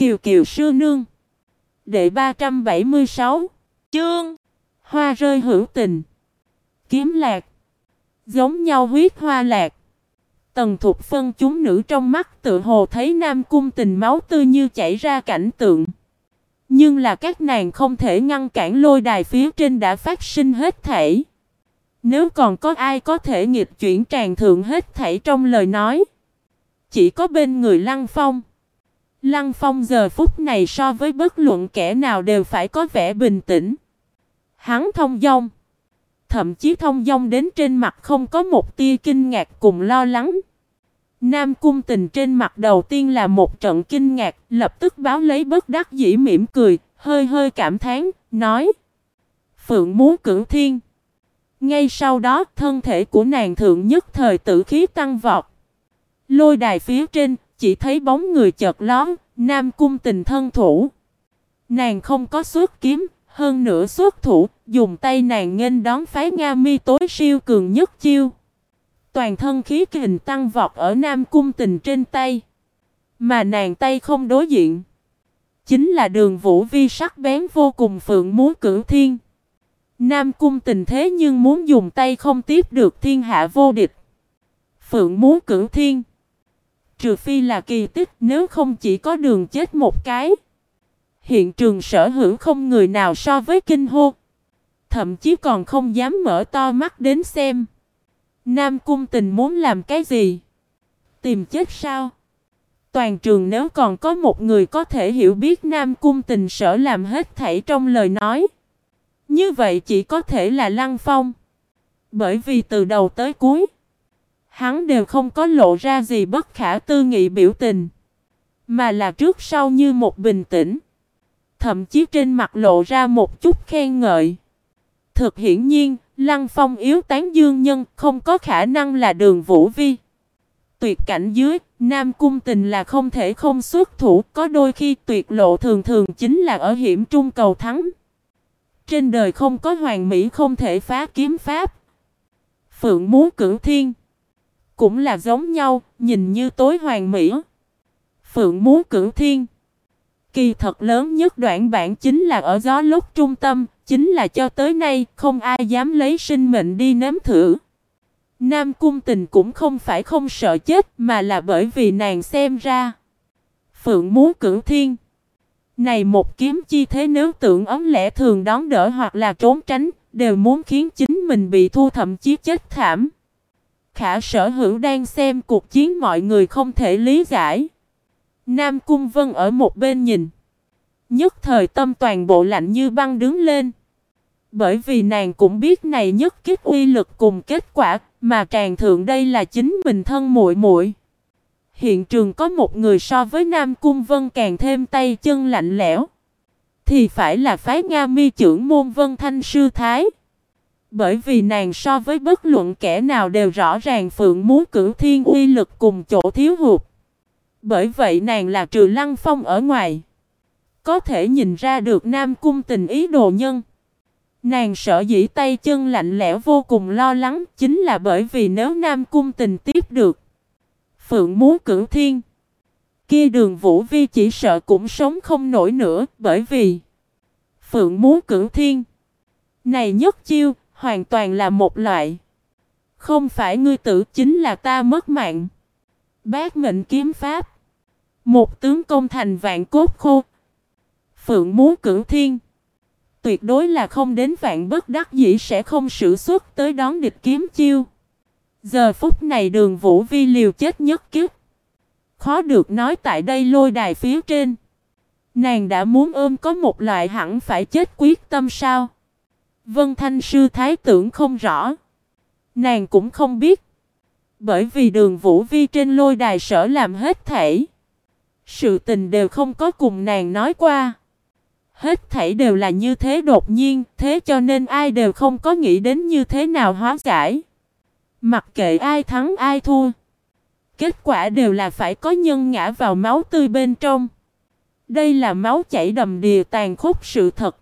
Kiều Kiều sư nương. Đệ 376 chương Hoa rơi hữu tình. Kiếm lạc. Giống nhau huyết hoa lạc. Tần Thục Phân chúng nữ trong mắt tự hồ thấy Nam Cung Tình máu tươi như chảy ra cảnh tượng. Nhưng là các nàng không thể ngăn cản lôi đài phía trên đã phát sinh hết thảy. Nếu còn có ai có thể nghịch chuyển tràng thượng hết thảy trong lời nói, chỉ có bên người Lăng Phong. Lăng Phong giờ phút này so với bất luận kẻ nào đều phải có vẻ bình tĩnh. Hắn thông dong. Thậm chí thông dong đến trên mặt không có một tia kinh ngạc cùng lo lắng. Nam Cung Tình trên mặt đầu tiên là một trận kinh ngạc, lập tức báo lấy bất đắc dĩ mỉm cười, hơi hơi cảm thán, nói: Phượng Múa Cửu Thiên. Ngay sau đó, thân thể của nàng thượng nhất thời tử khí tăng vọt. Lôi đài phía trên, chỉ thấy bóng người chợt lóe, Nam Cung Tình thân thủ. Nàng không có xuất kiếm, hơn nữa xuất thủ, dùng tay nàng nghênh đón phái Nga Mi tối siêu cường nhất chiêu. Toàn thân khí kình tăng vọt ở Nam Cung Tình trên tay. Mà nàng tay không đối diện, chính là Đường Vũ Vi sắc bén vô cùng Phượng Múa Cửu Thiên. Nam Cung Tình thế nhưng muốn dùng tay không tiếp được thiên hạ vô địch. Phượng Múa Cửu Thiên. Trừ phi là kỳ tích, nếu không chỉ có đường chết một cái. Hiện trường sở hữu không người nào so với kinh hô. Thậm chí còn không dám mở to mắt đến xem. Nam Cung Tình muốn làm cái gì? Tìm chết sao? Toàn trường nếu còn có một người có thể hiểu biết Nam Cung Tình sở làm hết thảy trong lời nói, như vậy chỉ có thể là Lăng Phong. Bởi vì từ đầu tới cuối, hắn đều không có lộ ra gì bất khả tư nghị biểu tình, mà là trước sau như một bình tĩnh. Thậm chí trên mặt lộ ra một chút khen ngợi. Thực hiển nhiên, Lăng Phong yếu tán dương nhân không có khả năng là Đường Vũ Vi. Tuyệt cảnh dưới, Nam Cung Tình là không thể không xuất thủ, có đôi khi tuyệt lộ thường thường chính là ở hiểm trung cầu thắng. Trên đời không có hoàn mỹ không thể phá kiếm pháp. Phượng Múa Cửu Thiên cũng là giống nhau, nhìn như tối hoàn mỹ. Phượng Múa Cửu Thiên kỳ thật lớn nhất đoạn bản chính là ở gió lúc trung tâm, chính là cho tới nay không ai dám lấy sinh mệnh đi nếm thử. Nam Cung Tình cũng không phải không sợ chết, mà là bởi vì nàng xem ra Phượng Múa Cửu Thiên này một kiếm chi thế, nếu tưởng ấm lẽ thường đón đỡ hoặc là trốn tránh, đều muốn khiến chính mình bị thua, thậm chí chết thảm. Khả sở hữu đang xem cuộc chiến mọi người không thể lý giải. Nam Cung Vân ở một bên nhìn, nhất thời tâm toàn bộ lạnh như băng đứng lên. Bởi vì nàng cũng biết này nhất kích uy lực cùng kết quả, mà tràng thượng đây là chính mình thân muội muội. Hiện trường có một người so với Nam Cung Vân càng thêm tay chân lạnh lẽo, thì phải là phái Nga Mi trưởng môn Vân Thanh sư thái. Bởi vì nàng so với bất luận kẻ nào đều rõ ràng Phượng Múa Cửu Thiên uy lực cùng chỗ thiếu hụt. Bởi vậy nàng là trừ Lăng Phong ở ngoài, có thể nhìn ra được Nam Cung Tình ý đồ nhân. Nàng sợ dĩ tay chân lạnh lẽo vô cùng lo lắng, chính là bởi vì nếu Nam Cung Tình tiếp được Phượng Múa Cửu Thiên, kia Đường Vũ Vi chỉ sợ cũng sống không nổi nữa. Bởi vì Phượng Múa Cửu Thiên này nhất chiêu hoàn toàn là một loại không phải ngươi tử chính là ta mất mạng. Bát mệnh kiếm pháp, một tướng công thành vạn cốt khô. Phượng Múa Cửu Thiên tuyệt đối là không đến vạn bất đắc dĩ sẽ không sử xuất tới đón địch kiếm chiêu. Giờ phút này Đường Vũ Vi liều chết nhất kiếp. Khó được nói tại đây lôi đài phía trên, nàng đã muốn ôm có một loại hẳn phải chết quyết tâm sao? Vân Thanh sư thái tưởng không rõ, nàng cũng không biết. Bởi vì Đường Vũ Vi trên lôi đài sở làm hết thảy, sự tình đều không có cùng nàng nói qua. Hết thảy đều là như thế đột nhiên, thế cho nên ai đều không có nghĩ đến như thế nào hóa giải. Mặc kệ ai thắng ai thua, kết quả đều là phải có nhân ngã vào máu tươi bên trong. Đây là máu chảy đầm đìa tàn khốc sự thật.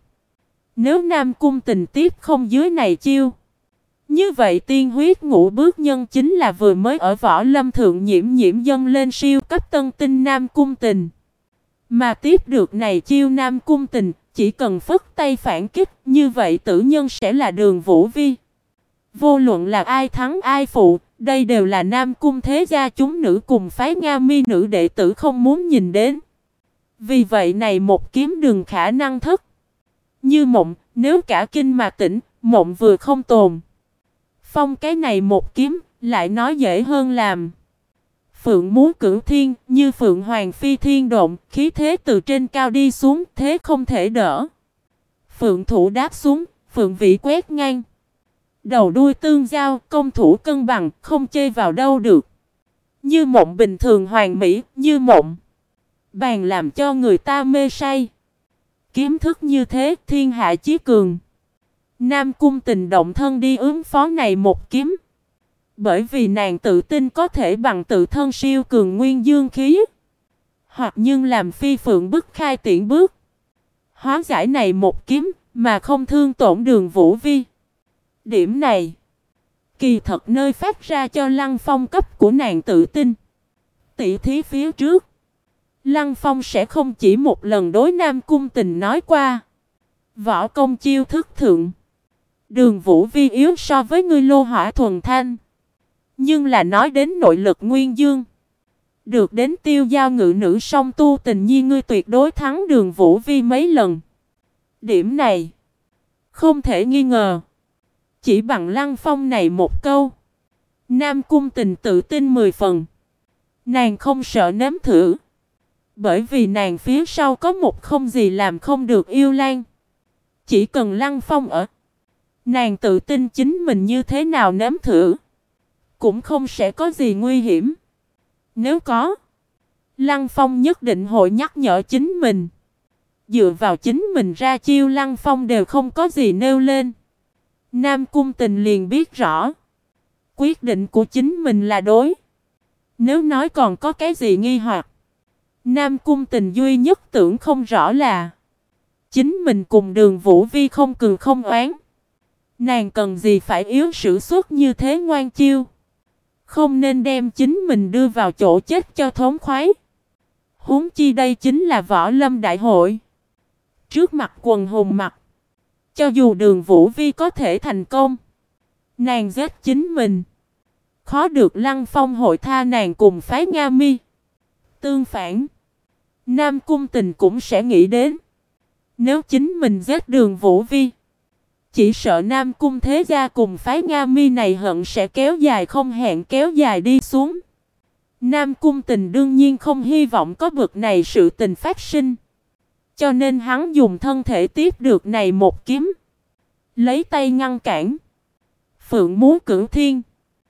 Nếu Nam Cung Tình tiếp không dưới này chiêu, như vậy tiên huyết ngũ bước nhân chính là vừa mới ở võ lâm thượng nhiễm dâng lên siêu cấp tân tinh Nam Cung Tình. Mà tiếp được này chiêu Nam Cung Tình, chỉ cần phất tay phản kích, như vậy tử nhân sẽ là Đường Vũ Vi. Vô luận là ai thắng ai phụ, đây đều là Nam Cung thế gia chúng nữ cùng phái Nga Mi nữ đệ tử không muốn nhìn đến. Vì vậy này một kiếm đừng khả năng thất. Như mộng, nếu cả kinh mà tỉnh, mộng vừa không tồn. Phong cái này một kiếm, lại nói dễ hơn làm. Phượng múa cửu thiên, như phượng hoàng phi thiên động, khí thế từ trên cao đi xuống, thế không thể đỡ. Phượng thủ đáp xuống, phượng vĩ quét ngang. Đầu đuôi tương giao, công thủ cân bằng, không chê vào đâu được. Như mộng bình thường hoàn mỹ, như mộng. Bàn làm cho người ta mê say. Kiếm thức như thế, thiên hạ chí cường. Nam Cung Tình động thân đi ứng phó này một kiếm. Bởi vì nàng tự tin có thể bằng tự thân siêu cường nguyên dương khí. Hoặc nhưng làm phi phượng bức khai tiễn bước. Hóa giải này một kiếm, mà không thương tổn Đường Vũ Vi. Điểm này, kỳ thật nơi phát ra cho Lăng Phong cấp của nàng tự tin. Tỷ thí phía trước, Lăng Phong sẽ không chỉ một lần đối Nam Cung Tình nói qua. Võ công chiêu thức thượng, Đường Vũ Vi yếu so với ngươi lô hỏa thuần thanh. Nhưng là nói đến nội lực nguyên dương, được đến tiêu giao ngự nữ song tu tình nhi ngươi tuyệt đối thắng Đường Vũ Vi mấy lần. Điểm này, không thể nghi ngờ. Chỉ bằng Lăng Phong này một câu, Nam Cung Tình tự tin 10 phần. Nàng không sợ nếm thử. Bởi vì nàng phía sau có một không gì làm không được yêu lan. Chỉ cần Lăng Phong ở, nàng tự tin chính mình như thế nào nếm thử cũng không sẽ có gì nguy hiểm. Nếu có, Lăng Phong nhất định hội nhắc nhở chính mình. Dựa vào chính mình ra chiêu Lăng Phong đều không có gì nêu lên. Nam Cung Tình liền biết rõ, quyết định của chính mình là đối. Nếu nói còn có cái gì nghi hoặc, Nam Cung Tình duy nhất tưởng không rõ là chính mình cùng Đường Vũ Vi không cường không oán. Nàng cần gì phải yếu sử xuất như thế ngoan chiêu. Không nên đem chính mình đưa vào chỗ chết cho thống khoái. Huống chi đây chính là võ lâm đại hội. Trước mặt quần hùng mặt, cho dù Đường Vũ Vi có thể thành công, nàng giết chính mình, khó được Lăng Phong hội tha nàng cùng phái Nga Mi. Tương phản, Nam Cung Tình cũng sẽ nghĩ đến, nếu chính mình giết Đường Vũ Vi, chỉ sợ Nam Cung thế gia cùng phái Nga Mi này hận sẽ kéo dài không hẹn kéo dài đi xuống. Nam Cung Tình đương nhiên không hy vọng có bực này sự tình phát sinh. Cho nên hắn dùng thân thể tiếp được này một kiếm, lấy tay ngăn cản. Phượng múa cửu thiên.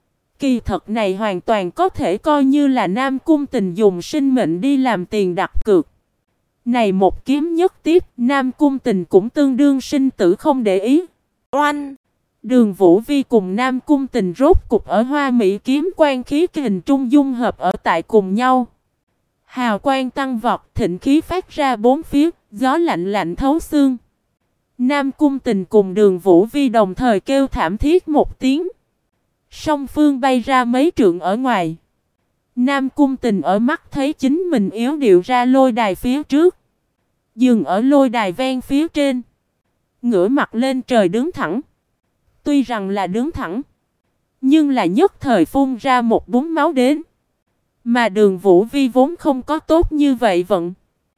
Kỳ thật này hoàn toàn có thể coi như là Nam Cung Tình dùng sinh mệnh đi làm tiền đặt cược. Này một kiếm nhất tiếp, Nam Cung Tình cũng tương đương sinh tử không để ý. Oanh! Đường Vũ Vi cùng Nam Cung Tình rốt cục ở Hoa Mỹ kiếm quan khí kình trung dung hợp ở tại cùng nhau. Hào quang tăng vọt, thịnh khí phát ra bốn phía, gió lạnh lạnh thấu xương. Nam Cung Tình cùng Đường Vũ Vi đồng thời kêu thảm thiết một tiếng. Song phương bay ra mấy trượng ở ngoài. Nam Cung Tình ở mắt thấy chính mình yếu điệu ra lôi đài phía trước, dừng ở lôi đài ven phía trên, ngửa mặt lên trời đứng thẳng. Tuy rằng là đứng thẳng, nhưng là nhất thời phun ra một búng máu đến. Mà Đường Vũ Vi vốn không có tốt như vậy vận,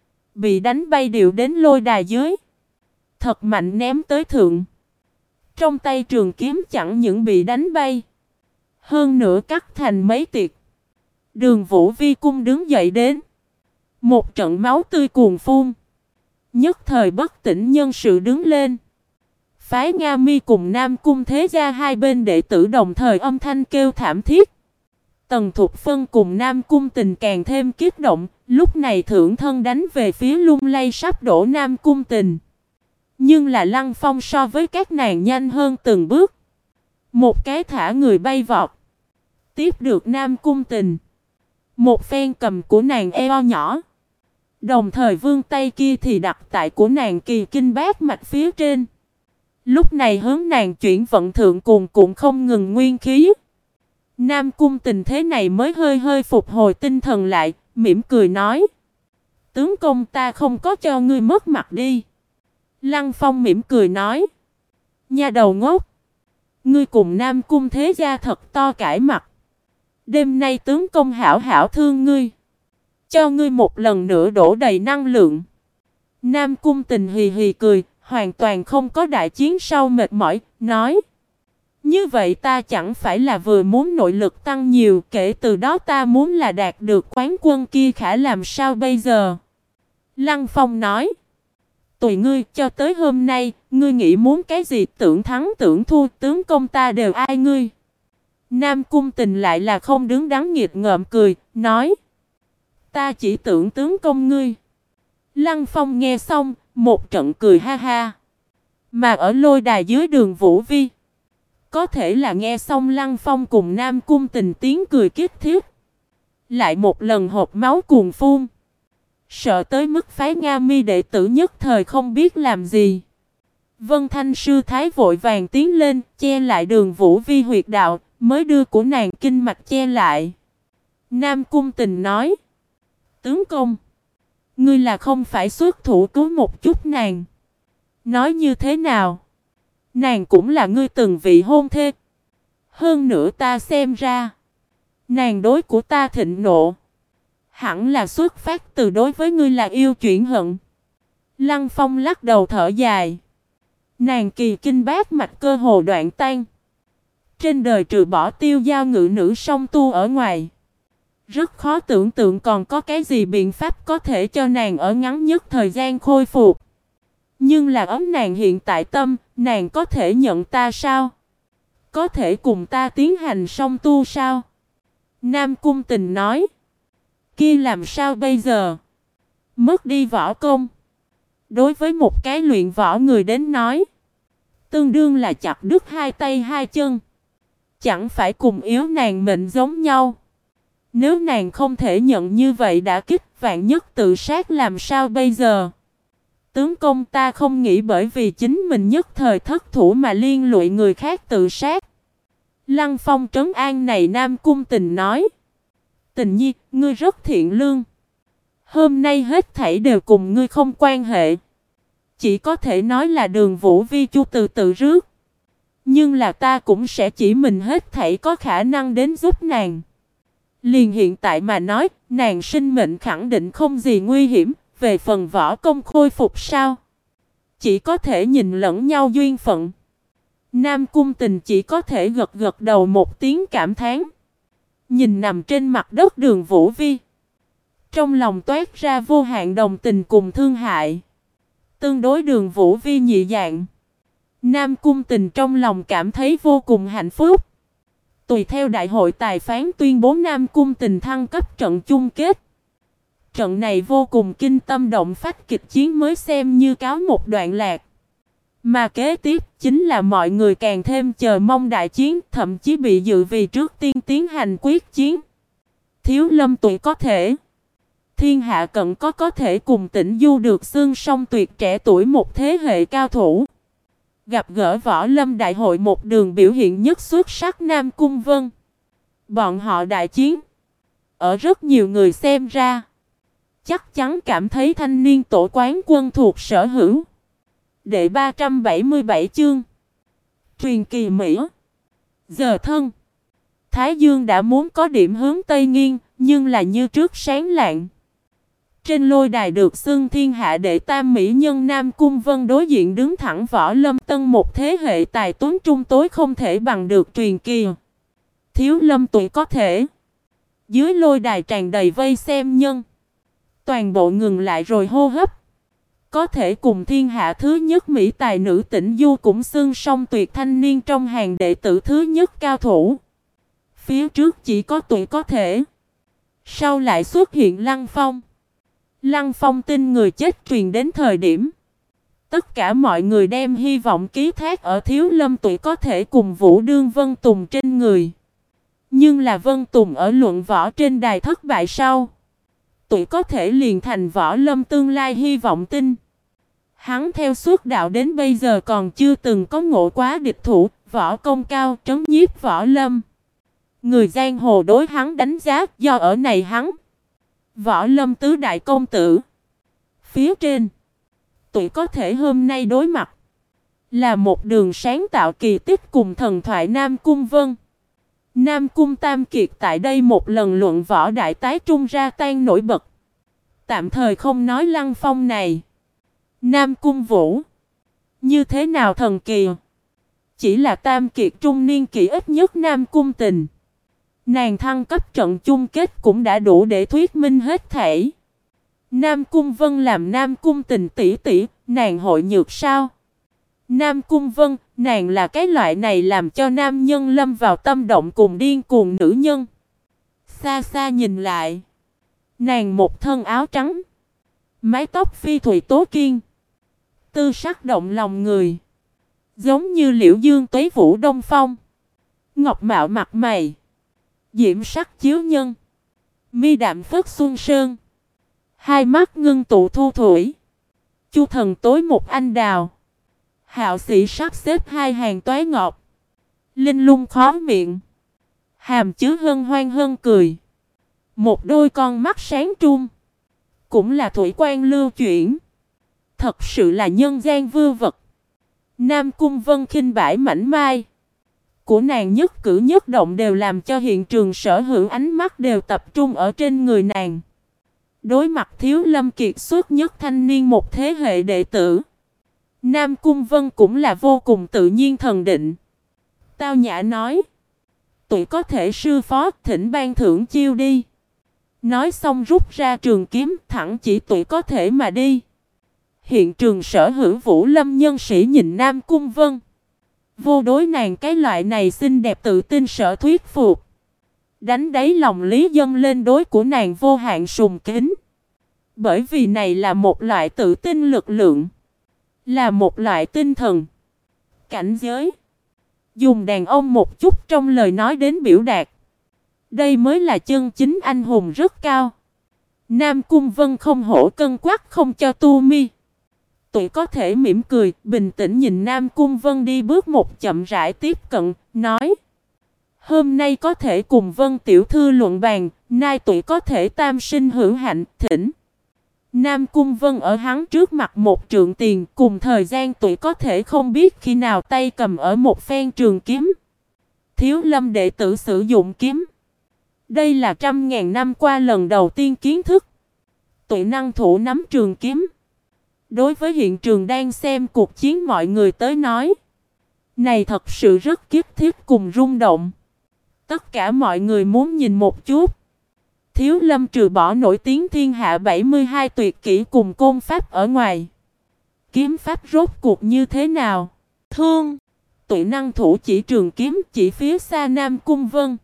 bị đánh bay điệu đến lôi đài dưới, thật mạnh ném tới thượng. Trong tay trường kiếm chẳng những bị đánh bay, hơn nữa cắt thành mấy tiệt. Đường Vũ Vi cung đứng dậy đến, một trận máu tươi cuồn phun, nhất thời bất tỉnh nhân sự đứng lên. Phái Nga Mi cùng Nam Cung thế gia hai bên đệ tử đồng thời âm thanh kêu thảm thiết. Tần Thục Phân cùng Nam Cung Tình càng thêm kích động, lúc này thượng thân đánh về phía lung lay sắp đổ Nam Cung Tình. Nhưng là Lăng Phong so với các nàng nhanh hơn từng bước, một cái thả người bay vọt, tiếp được Nam Cung Tình, một phen cầm của nàng eo nhỏ, đồng thời vươn tay kia thì đặt tại của nàng kỳ kinh bát mạch phía trên. Lúc này hướng nàng chuyển vận thượng cuồn cuộn không ngừng nguyên khí. Nam Cung Tình thế này mới hơi hơi phục hồi tinh thần lại, mỉm cười nói: Tướng công ta không có cho ngươi mất mặt đi. Lăng Phong mỉm cười nói. Nha đầu ngốc. Ngươi cùng Nam Cung thế gia thật to cãi mặt. Đêm nay tướng công hảo hảo thương ngươi. Cho ngươi một lần nữa đổ đầy năng lượng. Nam Cung Tình hì hì cười, hoàn toàn không có đại chiến sau mệt mỏi, nói. Như vậy ta chẳng phải là vừa muốn nội lực tăng nhiều, kể từ đó ta muốn là đạt được quán quân kia khả làm sao bây giờ? Lăng Phong nói. Tùy ngươi, cho tới hôm nay, ngươi nghĩ muốn cái gì, tưởng thắng tưởng thua, tướng công ta đều ai ngươi. Nam Cung Tình lại là không đứng đắn nghiệt ngợm cười, nói. Ta chỉ tưởng tướng công ngươi. Lăng Phong nghe xong, một trận cười ha ha. Mà ở lôi đài dưới đường Vũ Vi, có thể là nghe xong Lăng Phong cùng Nam Cung Tình tiếng cười kiết thiết. Lại một lần hộp máu cuồn phun. Sợ tới mức phái Nga Mi đệ tử nhất thời không biết làm gì. Vân Thanh sư thái vội vàng tiến lên, che lại đường Vũ Vi huyệt đạo, mới đưa của nàng kinh mạch che lại. Nam Cung Tình nói. Tướng công, ngươi là không phải xuất thủ cứu một chút nàng. Nói như thế nào? Nàng cũng là ngươi từng vị hôn thê. Hơn nữa ta xem ra, nàng đối của ta thịnh nộ. Hẳn là xuất phát từ đối với ngươi là yêu chuyển hận. Lăng Phong lắc đầu thở dài. Nàng kỳ kinh bát mạch cơ hồ đoạn tan. Trên đời trừ bỏ Tiêu Giao ngự nữ song tu ở ngoài, rất khó tưởng tượng còn có cái gì biện pháp có thể cho nàng ở ngắn nhất thời gian khôi phục. Nhưng là ấm nàng hiện tại tâm, nàng có thể nhận ta sao? Có thể cùng ta tiến hành song tu sao? Nam Cung Tình nói. Kia làm sao bây giờ? Mất đi võ công. Đối với một cái luyện võ người đến nói, tương đương là chặt đứt hai tay hai chân. Chẳng phải cùng yếu nàng mệnh giống nhau. Nếu nàng không thể nhận như vậy đã kích, vạn nhất tự sát làm sao bây giờ? Tướng công, ta không nghĩ bởi vì chính mình nhất thời thất thủ mà liên lụy người khác tự sát. Lăng Phong trấn an này Nam Cung Tình nói. Tình nhi, ngươi rất thiện lương. Hôm nay hết thảy đều cùng ngươi không quan hệ. Chỉ có thể nói là đường Vũ Vi Chu từ tự rước. Nhưng là ta cũng sẽ chỉ mình hết thảy có khả năng đến giúp nàng. Liền hiện tại mà nói, nàng sinh mệnh khẳng định không gì nguy hiểm. Về phần võ công khôi phục sao? Chỉ có thể nhìn lẫn nhau duyên phận. Nam Cung Tình chỉ có thể gật gật đầu một tiếng cảm thán. Nhìn nằm trên mặt đất đường Vũ Vi, trong lòng toát ra vô hạn đồng tình cùng thương hại. Tương đối đường Vũ Vi nhị dạng, Nam Cung Tình trong lòng cảm thấy vô cùng hạnh phúc. Tùy theo đại hội tài phán tuyên bố Nam Cung Tình thăng cấp trận chung kết. Trận này vô cùng kinh tâm động phách, kịch chiến mới xem như cáo một đoạn lạc. Mà kế tiếp chính là mọi người càng thêm chờ mong đại chiến, thậm chí bị dự vì trước tiên tiến hành quyết chiến. Thiếu Lâm Tụy có thể, Thiên Hạ Cận có thể cùng Tĩnh Du được xưng song tuyệt trẻ tuổi một thế hệ cao thủ. Gặp gỡ Võ Lâm Đại hội một đường biểu hiện nhất xuất sắc Nam Cung Vân. Bọn họ đại chiến. Ở rất nhiều người xem ra, chắc chắn cảm thấy thanh niên tổ quán quân thuộc sở hữu. Đệ 377 chương. Truyền kỳ Mỹ. Giờ thân. Thái Dương đã muốn có điểm hướng Tây nghiêng, nhưng là như trước sáng lạng. Trên lôi đài được xưng thiên hạ đệ tam mỹ nhân Nam Cung Vân đối diện đứng thẳng Võ Lâm Tân, một thế hệ tài tuấn trung tối không thể bằng được truyền kỳ. Thiếu Lâm Tụy có thể. Dưới lôi đài tràn đầy vây xem nhân. Toàn bộ ngừng lại rồi hô hấp. Có thể cùng thiên hạ thứ nhất Mỹ tài nữ Tĩnh Du cũng xưng song tuyệt thanh niên trong hàng đệ tử thứ nhất cao thủ. Phía trước chỉ có Tụy có thể. Sau lại xuất hiện Lăng Phong. Lăng Phong tin người chết truyền đến thời điểm, tất cả mọi người đem hy vọng ký thác ở Thiếu Lâm Tụy có thể cùng Vũ Đương Vân Tùng trên người. Nhưng là Vân Tùng ở luận võ trên đài thất bại sau, Tụy có thể liền thành Võ Lâm tương lai hy vọng tin. Hắn theo suốt đạo đến bây giờ còn chưa từng có ngộ quá địch thủ, võ công cao trấn nhiếp Võ Lâm. Người giang hồ đối hắn đánh giá do ở này hắn, Võ Lâm tứ đại công tử, Phía trên, tụi có thể hôm nay đối mặt là một đường sáng tạo kỳ tích cùng thần thoại Nam Cung Vân. Nam Cung Tam Kiệt tại đây một lần luận võ đại tái trung ra tan nổi bật. Tạm thời không nói Lăng Phong này. Nam Cung Vũ như thế nào thần kỳ. Chỉ là Tam Kiệt trung niên kỷ ít nhất Nam Cung Tình. Nàng thăng cấp trận chung kết cũng đã đủ để thuyết minh hết thảy. Nam Cung Vân làm Nam Cung Tình tỷ tỷ, nàng hội nhược sao? Nam Cung Vân, nàng là cái loại này làm cho nam nhân lâm vào tâm động cùng điên cuồng nữ nhân. Xa xa nhìn lại, nàng một thân áo trắng, mái tóc phi thùy tố kiên, tư sắc động lòng người, giống như Liễu Dương Tuế Vũ Đông Phong, ngọc mạo mặt mày, diễm sắc chiếu nhân, mi đạm phất xuân sơn, hai mắt ngưng tụ thu thủy, chu thần tối một anh đào. Hạo sĩ sắp xếp hai hàng toái ngọc, linh lung khó miệng, hàm chứa hân hoan hân cười. Một đôi con mắt sáng trung, cũng là thủy quan lưu chuyển. Thật sự là nhân gian vưu vật. Nam Cung Vân khinh bãi mảnh mai của nàng nhất cử nhất động đều làm cho hiện trường sở hữu ánh mắt đều tập trung ở trên người nàng. Đối mặt Thiếu Lâm kiệt xuất nhất thanh niên một thế hệ đệ tử, Nam Cung Vân cũng là vô cùng tự nhiên thần định. Tao nhã nói, tụi có thể sư phó thỉnh ban thưởng chiêu đi. Nói xong rút ra trường kiếm thẳng chỉ tụi có thể mà đi. Hiện trường sở hữu Vũ Lâm nhân sĩ nhìn Nam Cung Vân. Vô đối nàng cái loại này xinh đẹp tự tin sở thuyết phục. Đánh đáy lòng lý dâng lên đối của nàng vô hạn sùng kính. Bởi vì này là một loại tự tin lực lượng. Là một loại tinh thần. Cảnh giới. Dùng đàn ông một chút trong lời nói đến biểu đạt. Đây mới là chân chính anh hùng rất cao. Nam Cung Vân không hổ cân quắc không cho tu mi. Tụi có thể mỉm cười, bình tĩnh nhìn Nam Cung Vân đi bước một chậm rãi tiếp cận, nói. Hôm nay có thể cùng Vân tiểu thư luận bàn, nay tụi có thể tam sinh hữu hạnh, thỉnh. Nam Cung Vân ở hắn trước mặt một trượng tiền, cùng thời gian tụi có thể không biết khi nào tay cầm ở một phen trường kiếm. Thiếu Lâm đệ tử sử dụng kiếm. Đây là 100.000 năm qua lần đầu tiên kiến thức. Tụi năng thủ nắm trường kiếm. Đối với hiện trường đang xem cuộc chiến mọi người tới nói, này thật sự rất kiếp thiết cùng rung động. Tất cả mọi người muốn nhìn một chút. Thiếu Lâm trừ bỏ nổi tiếng thiên hạ 72 tuyệt kỹ cùng côn pháp ở ngoài, kiếm pháp rốt cuộc như thế nào? Thương, tụi năng thủ chỉ trường kiếm chỉ phía xa Nam Cung Vân.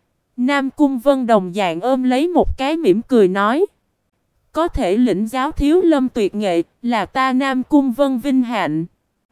Nam Cung Vân đồng dạng ôm lấy một cái mỉm cười nói. Có thể lĩnh giáo Thiếu Lâm tuyệt nghệ là ta Nam Cung Vân vinh hạnh.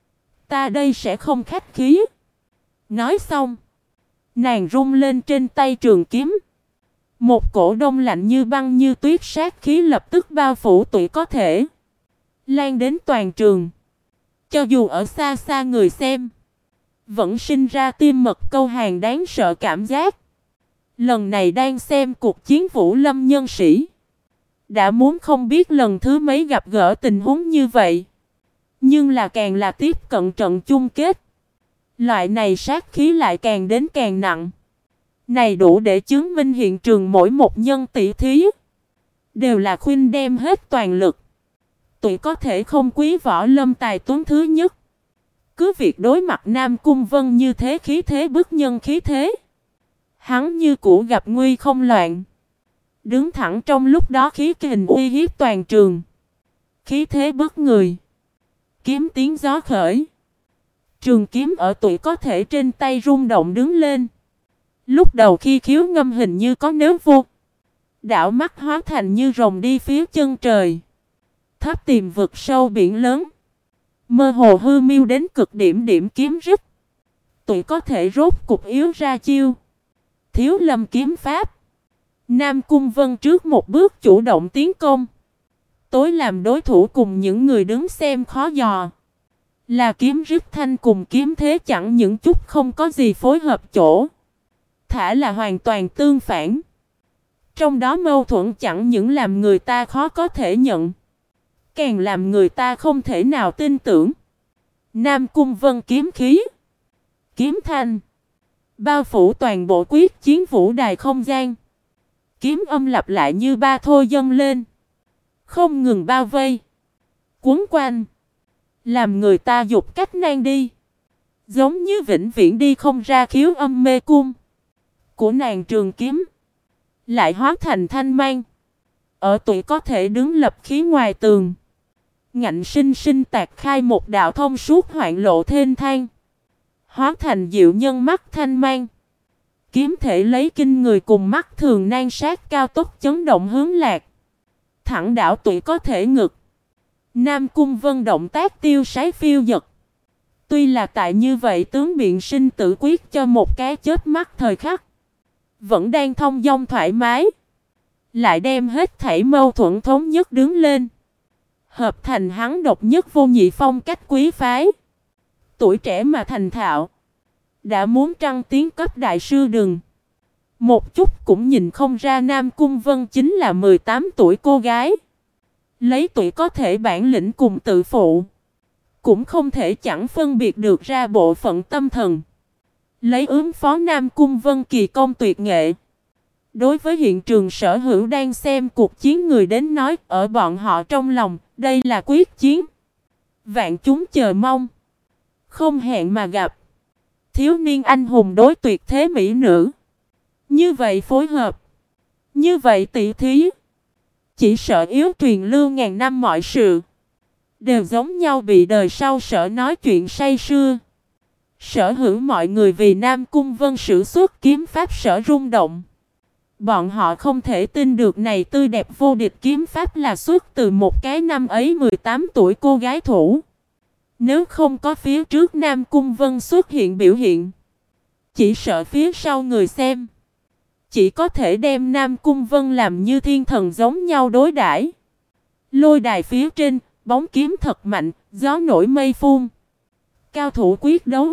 Ta đây sẽ không khách khí. Nói xong, nàng rung lên trên tay trường kiếm. Một cổ đông lạnh như băng như tuyết sát khí lập tức bao phủ tụi có thể. Lan đến toàn trường. Cho dù ở xa xa người xem, vẫn sinh ra tim mật câu hàng đáng sợ cảm giác. Lần này đang xem cuộc chiến Vũ Lâm nhân sĩ. Đã muốn không biết lần thứ mấy gặp gỡ tình huống như vậy. Nhưng là càng là tiếp cận trận chung kết. Loại này sát khí lại càng đến càng nặng. Này đủ để chứng minh hiện trường mỗi một nhân tỷ thí đều là khuynh đem hết toàn lực. Tụi có thể không quý võ lâm tài tuấn thứ nhất. Cứ việc đối mặt Nam Cung Vân như thế khí thế bức nhân khí thế. Hắn như cũ gặp nguy không loạn. Đứng thẳng trong lúc đó khí kình uy hiếp toàn trường. Khí thế bức người. Kiếm tiếng gió khởi. Trường kiếm ở tụi có thể trên tay rung động đứng lên. Lúc đầu khi khiếu ngâm hình như có nếu vô. Đảo mắt hóa thành như rồng đi phía chân trời. Thấp tìm vực sâu biển lớn. Mơ hồ hư miêu đến cực điểm điểm kiếm rít. Tụi có thể rốt cục yếu ra chiêu. Thiếu Lâm kiếm pháp. Nam Cung Vân trước một bước chủ động tiến công. Tối làm đối thủ cùng những người đứng xem khó dò. Là kiếm rít thanh cùng kiếm thế chẳng những chút không có gì phối hợp chỗ. Thả là hoàn toàn tương phản. Trong đó mâu thuẫn chẳng những làm người ta khó có thể nhận. càng làm người ta không thể nào tin tưởng. Nam Cung Vân kiếm khí, kiếm thanh, bao phủ toàn bộ quyết chiến vũ đài không gian. Kiếm âm lặp lại như ba thôi dâng lên, không ngừng bao vây, cuốn quanh, làm người ta dục cách nan đi. Giống như vĩnh viễn đi không ra khiếu âm mê cung của nàng trường kiếm, lại hóa thành thanh mang. Ở tuổi có thể đứng lập khí ngoài tường, ngạnh sinh sinh tạc khai một đạo thông suốt hoạn lộ thênh thang, hóa thành diệu nhân mắt thanh mang. Kiếm thể lấy kinh người cùng mắt thường nan sát cao tốc chấn động hướng lạc. Thẳng đảo tuổi có thể ngực. Nam Cung Vân động tác tiêu sái phiêu dật. Tuy là tại như vậy tướng biện sinh tử quyết cho một cái chết mắt thời khắc, vẫn đang thông dong thoải mái. Lại đem hết thảy mâu thuẫn thống nhất đứng lên, hợp thành hắn độc nhất vô nhị phong cách quý phái. Tuổi trẻ mà thành thạo, đã muốn trăng tiến cấp đại sư đừng. Một chút cũng nhìn không ra Nam Cung Vân chính là 18 tuổi cô gái. Lấy tuổi có thể bản lĩnh cùng tự phụ, cũng không thể chẳng phân biệt được ra bộ phận tâm thần. Lấy ứng phó Nam Cung Vân kỳ công tuyệt nghệ. Đối với hiện trường sở hữu đang xem cuộc chiến người đến nói, ở bọn họ trong lòng, đây là quyết chiến. Vạn chúng chờ mong, không hẹn mà gặp. Thiếu niên anh hùng đối tuyệt thế mỹ nữ. Như vậy phối hợp, như vậy tỷ thí, chỉ sợ yếu truyền lưu ngàn năm mọi sự, đều giống nhau bị đời sau sở nói chuyện say sưa. Sở hữu mọi người vì Nam Cung Vân sử xuất kiếm pháp sở rung động. Bọn họ không thể tin được này tươi đẹp vô địch kiếm pháp là xuất từ một cái năm ấy 18 tuổi cô gái thủ. Nếu không có phía trước Nam Cung Vân xuất hiện biểu hiện, chỉ sợ phía sau người xem chỉ có thể đem Nam Cung Vân làm như thiên thần giống nhau đối đãi. Lôi đài phía trên, bóng kiếm thật mạnh, gió nổi mây phun. Cao thủ quyết đấu,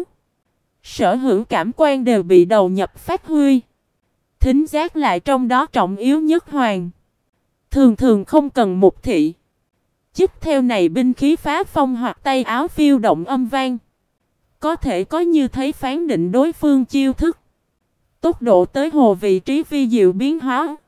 sở hữu cảm quan đều bị đầu nhập phát huy. Thính giác lại trong đó trọng yếu nhất hoàng. Thường thường không cần mục thị. Chích theo này binh khí phá phong hoặc tay áo phiêu động âm vang. Có thể có như thấy phán định đối phương chiêu thức. Tốc độ tới hồ vị trí vi diệu biến hóa.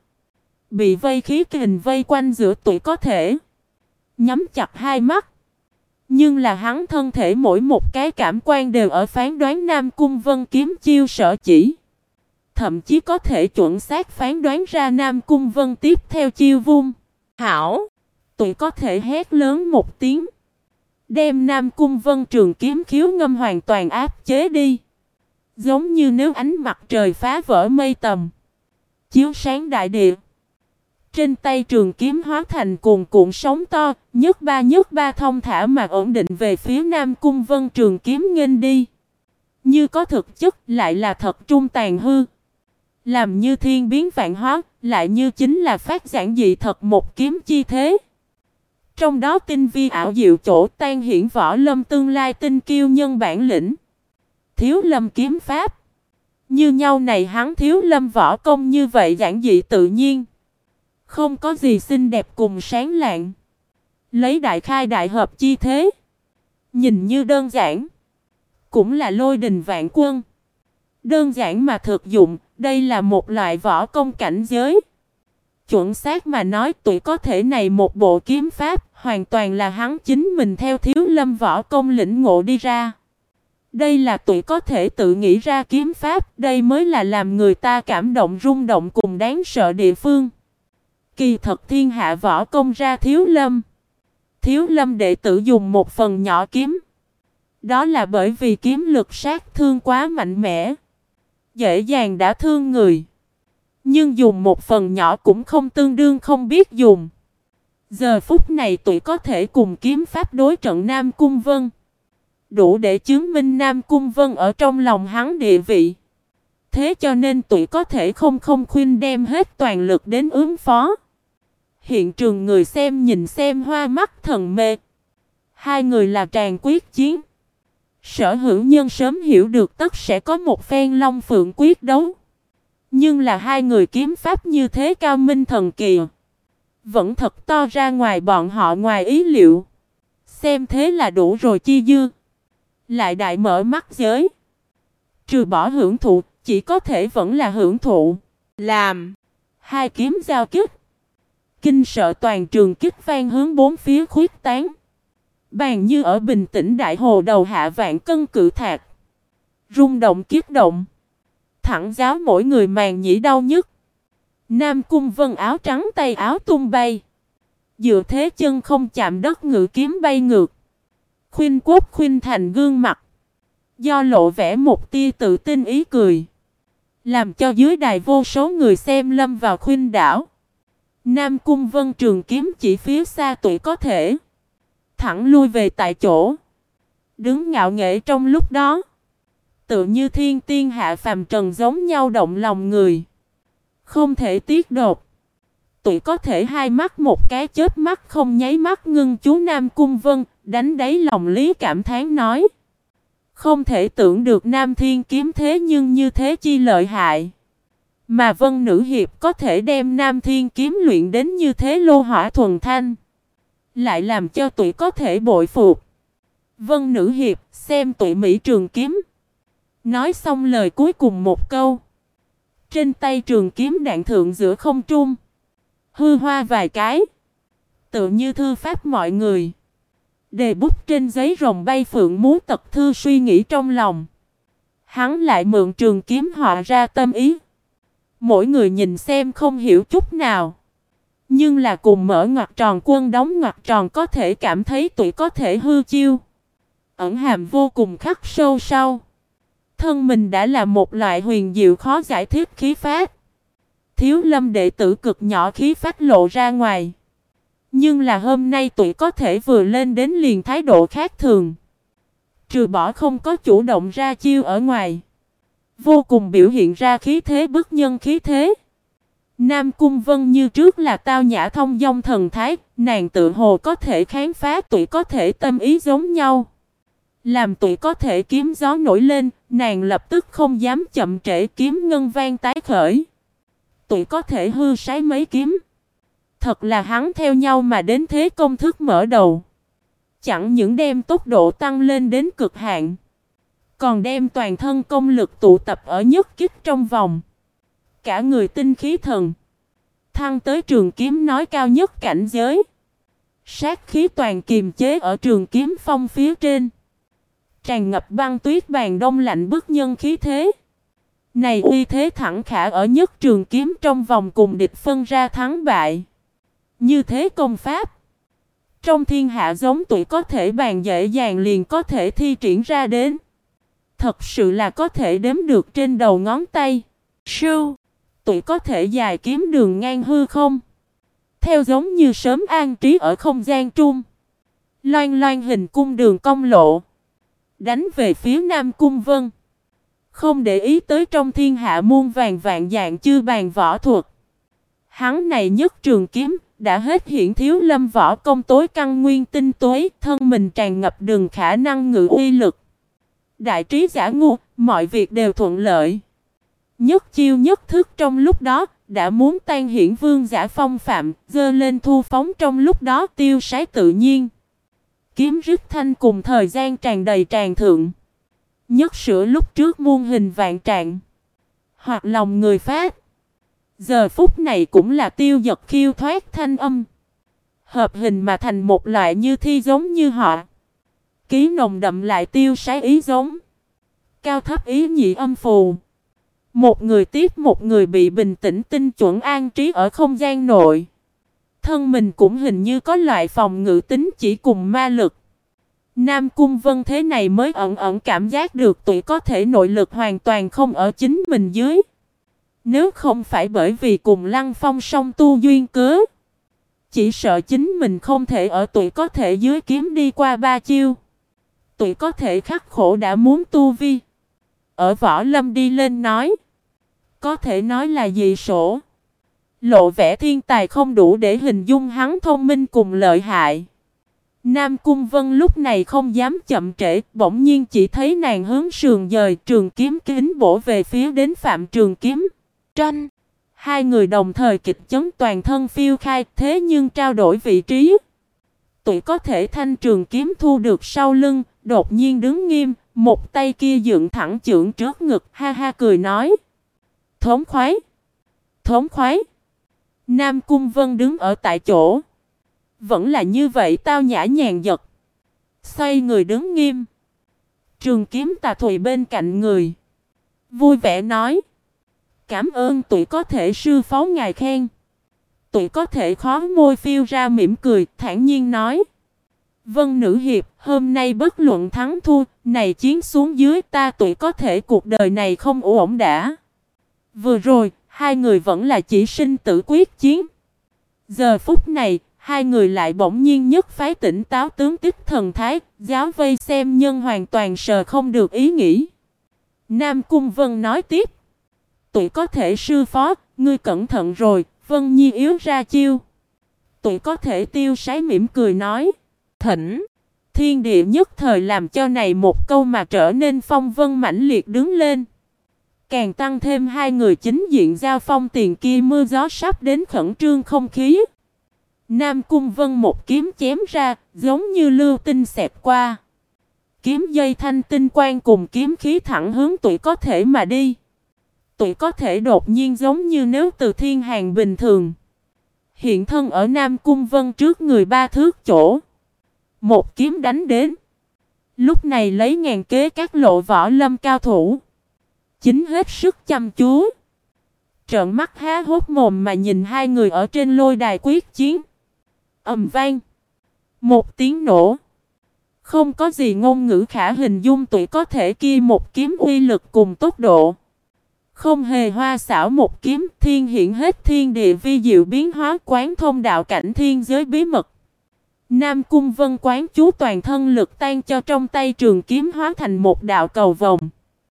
Bị vây khí kình vây quanh giữa tuổi có thể. Nhắm chặt hai mắt. Nhưng là hắn thân thể mỗi một cái cảm quan đều ở phán đoán Nam Cung Vân kiếm chiêu sở chỉ. Thậm chí có thể chuẩn xác phán đoán ra Nam Cung Vân tiếp theo chiêu vung. Hảo! Tụi có thể hét lớn một tiếng. Đem Nam Cung Vân trường kiếm khiếu ngâm hoàn toàn áp chế đi. Giống như nếu ánh mặt trời phá vỡ mây tầm, chiếu sáng đại địa. Trên tay trường kiếm hóa thành cuồn cuộn sóng to, nhấc ba thông thả mà ổn định về phía Nam Cung Vân trường kiếm nghênh đi. Như có thực chất lại là thật trung tàn hư. Làm như thiên biến vạn hóa, lại như chính là phát giản dị thật một kiếm chi thế. Trong đó tinh vi ảo diệu chỗ tan hiển võ lâm tương lai tinh kiêu nhân bản lĩnh. Thiếu lâm kiếm pháp. Như nhau này hắn thiếu lâm võ công như vậy giản dị tự nhiên. Không có gì xinh đẹp cùng sáng lạng. Lấy đại khai đại hợp chi thế. Nhìn như đơn giản, cũng là lôi đình vạn quân. Đơn giản mà thực dụng, đây là một loại võ công cảnh giới. Chuẩn xác mà nói tuổi có thể này một bộ kiếm pháp, hoàn toàn là hắn chính mình theo thiếu lâm võ công lĩnh ngộ đi ra. Đây là tuổi có thể tự nghĩ ra kiếm pháp, đây mới là làm người ta cảm động rung động cùng đáng sợ địa phương. Kỳ thật thiên hạ võ công ra thiếu lâm. Thiếu lâm đệ tử dùng một phần nhỏ kiếm. Đó là bởi vì kiếm lực sát thương quá mạnh mẽ. Dễ dàng đã thương người. Nhưng dùng một phần nhỏ cũng không tương đương không biết dùng. Giờ phút này tuổi có thể cùng kiếm pháp đối trận Nam Cung Vân. Đủ để chứng minh Nam Cung Vân ở trong lòng hắn địa vị. Thế cho nên tuổi có thể không khuyên đem hết toàn lực đến ứng phó. Hiện trường người xem nhìn xem hoa mắt thần mê. Hai người là tràn quyết chiến. Sở hữu nhân sớm hiểu được tất sẽ có một phen long phượng quyết đấu. Nhưng là hai người kiếm pháp như thế cao minh thần kỳ. vẫn thật to ra ngoài bọn họ ngoài ý liệu. Xem thế là đủ rồi chi dư. Lại đại mở mắt giới. Trừ bỏ hưởng thụ, chỉ có thể vẫn là hưởng thụ. Làm. Hai kiếm giao kích. Kinh sợ toàn trường kích vang hướng bốn phía khuyết tán. Bàn như ở bình tĩnh đại hồ đầu hạ vạn cân cự thạch. Rung động kiết động. Thẳng giáo mỗi người màng nhĩ đau nhức. Nam Cung Vân áo trắng tay áo tung bay. Dựa thế chân không chạm đất ngự kiếm bay ngược. Khuynh Quốc khuynh thành gương mặt. Do lộ vẻ một tia tự tin ý cười. Làm cho dưới đài vô số người xem lâm vào khuynh đảo. Nam Cung Vân trường kiếm chỉ phía xa tuổi có thể. Thẳng lui về tại chỗ. Đứng ngạo nghễ trong lúc đó. Tự như thiên tiên hạ phàm trần giống nhau động lòng người. Không thể tiết đột. Tụi có thể hai mắt một cái chớp mắt không nháy mắt ngưng chú Nam Cung Vân, đánh đáy lòng lý cảm thán nói. Không thể tưởng được Nam Thiên kiếm thế nhưng như thế chi lợi hại. Mà Vân Nữ Hiệp có thể đem Nam Thiên kiếm luyện đến như thế lô hỏa thuần thanh. Lại làm cho tụi có thể bội phục. Vân Nữ Hiệp xem tụi Mỹ trường kiếm. Nói xong lời cuối cùng một câu. Trên tay trường kiếm đạn thượng giữa không trung. Hư hoa vài cái. Tự như thư pháp mọi người. Đề bút trên giấy rồng bay phượng múa tật thư suy nghĩ trong lòng. Hắn lại mượn trường kiếm họa ra tâm ý. Mỗi người nhìn xem không hiểu chút nào. Nhưng là cùng mở ngoặc tròn quân đóng ngoặc tròn có thể cảm thấy tụi có thể hư chiêu. Ẩn hàm vô cùng khắc sâu sau. Thân mình đã là một loại huyền diệu khó giải thích khí phách. Thiếu Lâm đệ tử cực nhỏ khí phách lộ ra ngoài. Nhưng là hôm nay tụi có thể vừa lên đến liền thái độ khác thường. Trừ bỏ không có chủ động ra chiêu ở ngoài. Vô cùng biểu hiện ra khí thế bức nhân khí thế. Nam Cung Vân như trước là tao nhã thông dong thần thái. Nàng tự hồ có thể khám phá tụi có thể tâm ý giống nhau. Làm tụi có thể kiếm gió nổi lên. Nàng lập tức không dám chậm trễ kiếm ngân vang tái khởi. Tụi có thể hư sái mấy kiếm. Thật là hắn theo nhau mà đến thế công thức mở đầu. Chẳng những đem tốc độ tăng lên đến cực hạn. Còn đem toàn thân công lực tụ tập ở nhất kích trong vòng. Cả người tinh khí thần. Thăng tới trường kiếm nói cao nhất cảnh giới. Sát khí toàn kiềm chế ở trường kiếm phong phía trên. Tràn ngập băng tuyết bàn đông lạnh bức nhân khí thế. Này uy thế thẳng khả ở nhất trường kiếm trong vòng cùng địch phân ra thắng bại. Như thế công pháp. Trong thiên hạ giống tụi có thể bàn dễ dàng liền có thể thi triển ra đến. Thật sự là có thể đếm được trên đầu ngón tay. Sưu. Tụi có thể dài kiếm đường ngang hư không. Theo giống như sớm an trí ở không gian trung. Loan loan hình cung đường cong lộ. Đánh về phía Nam Cung Vân. Không để ý tới trong thiên hạ muôn vàng vạn dạng chư bàn võ thuật. Hắn này nhất trường kiếm. Đã hết hiện Thiếu Lâm võ công tối căn nguyên tinh tối. Thân mình tràn ngập đường khả năng ngự uy lực. Đại trí giả ngu. Mọi việc đều thuận lợi. Nhất chiêu nhất thức trong lúc đó. Đã muốn tan hiển vương giả phong phạm. Dơ lên thu phóng trong lúc đó tiêu sái tự nhiên. Kiếm rít thanh cùng thời gian tràn đầy tràn thượng. Nhất sửa lúc trước muôn hình vạn trạng. Hoặc lòng người phát. Giờ phút này cũng là tiêu giật khiêu thoát thanh âm. Hợp hình mà thành một loại như thi giống như họ. Ký nồng đậm lại tiêu sái ý giống. Cao thấp ý nhị âm phù. Một người tiếp một người bị bình tĩnh tinh chuẩn an trí ở không gian nội. Thân mình cũng hình như có loại phòng ngự tính chỉ cùng ma lực. Nam Cung Vân thế này mới ẩn ẩn cảm giác được tụi có thể nội lực hoàn toàn không ở chính mình dưới. Nếu không phải bởi vì cùng Lăng Phong song tu duyên cớ. Chỉ sợ chính mình không thể ở tụi có thể dưới kiếm đi qua ba chiêu. Tụi có thể khắc khổ đã muốn tu vi. Ở Võ Lâm đi lên nói. Có thể nói là dị sổ. Lộ vẻ thiên tài không đủ để hình dung hắn thông minh cùng lợi hại. Nam Cung Vân lúc này không dám chậm trễ, bỗng nhiên chỉ thấy nàng hướng sườn dời trường kiếm kính bổ về phía đến Phạm Trường Kiếm. Tranh! Hai người đồng thời kịch chấn toàn thân phiêu khai, thế nhưng trao đổi vị trí. Tụi có thể thanh trường kiếm thu được sau lưng, đột nhiên đứng nghiêm, một tay kia dựng thẳng chưởng trước ngực, ha ha cười nói. Thống khoái! Thống khoái! Nam Cung Vân đứng ở tại chỗ. Vẫn là như vậy tao nhã nhàn giật. Xoay người đứng nghiêm. Trường kiếm tà thùy bên cạnh người. Vui vẻ nói. Cảm ơn tụi có thể sư phó ngài khen. Tụi có thể khó môi phiêu ra mỉm cười, thản nhiên nói. Vân nữ hiệp, hôm nay bất luận thắng thua, này chiến xuống dưới ta tụi có thể cuộc đời này không ổn đã. Vừa rồi, hai người vẫn là chỉ sinh tử quyết chiến. Giờ phút này, hai người lại bỗng nhiên nhất phái tỉnh táo tướng tích thần thái, giáo vây xem nhân hoàn toàn sờ không được ý nghĩ. Nam Cung Vân nói tiếp. Tụi có thể sư phó, ngươi cẩn thận rồi, Vân Nhi yếu ra chiêu. Tụi có thể tiêu sái mỉm cười nói. Thỉnh. Thiên địa nhất thời làm cho này một câu mà trở nên phong vân mãnh liệt đứng lên. Càng tăng thêm hai người chính diện giao phong tiền kia mưa gió sắp đến khẩn trương không khí. Nam Cung Vân một kiếm chém ra, giống như lưu tinh xẹt qua. Kiếm dây thanh tinh quang cùng kiếm khí thẳng hướng tụi có thể mà đi. Tụi có thể đột nhiên giống như nếu từ thiên hàng bình thường. Hiện thân ở Nam Cung Vân trước người ba thước chỗ. Một kiếm đánh đến. Lúc này lấy ngàn kế các lộ võ lâm cao thủ. Chính hết sức chăm chú. Trợn mắt há hốt mồm mà nhìn hai người ở trên lôi đài quyết chiến. Ầm vang. Một tiếng nổ. Không có gì ngôn ngữ khả hình dung tụi có thể kia một kiếm uy lực cùng tốc độ. Không hề hoa xảo một kiếm thiên hiện hết thiên địa vi diệu biến hóa quán thông đạo cảnh thiên giới bí mật. Nam Cung Vân quán chú toàn thân lực tan cho trong tay trường kiếm hóa thành một đạo cầu vồng.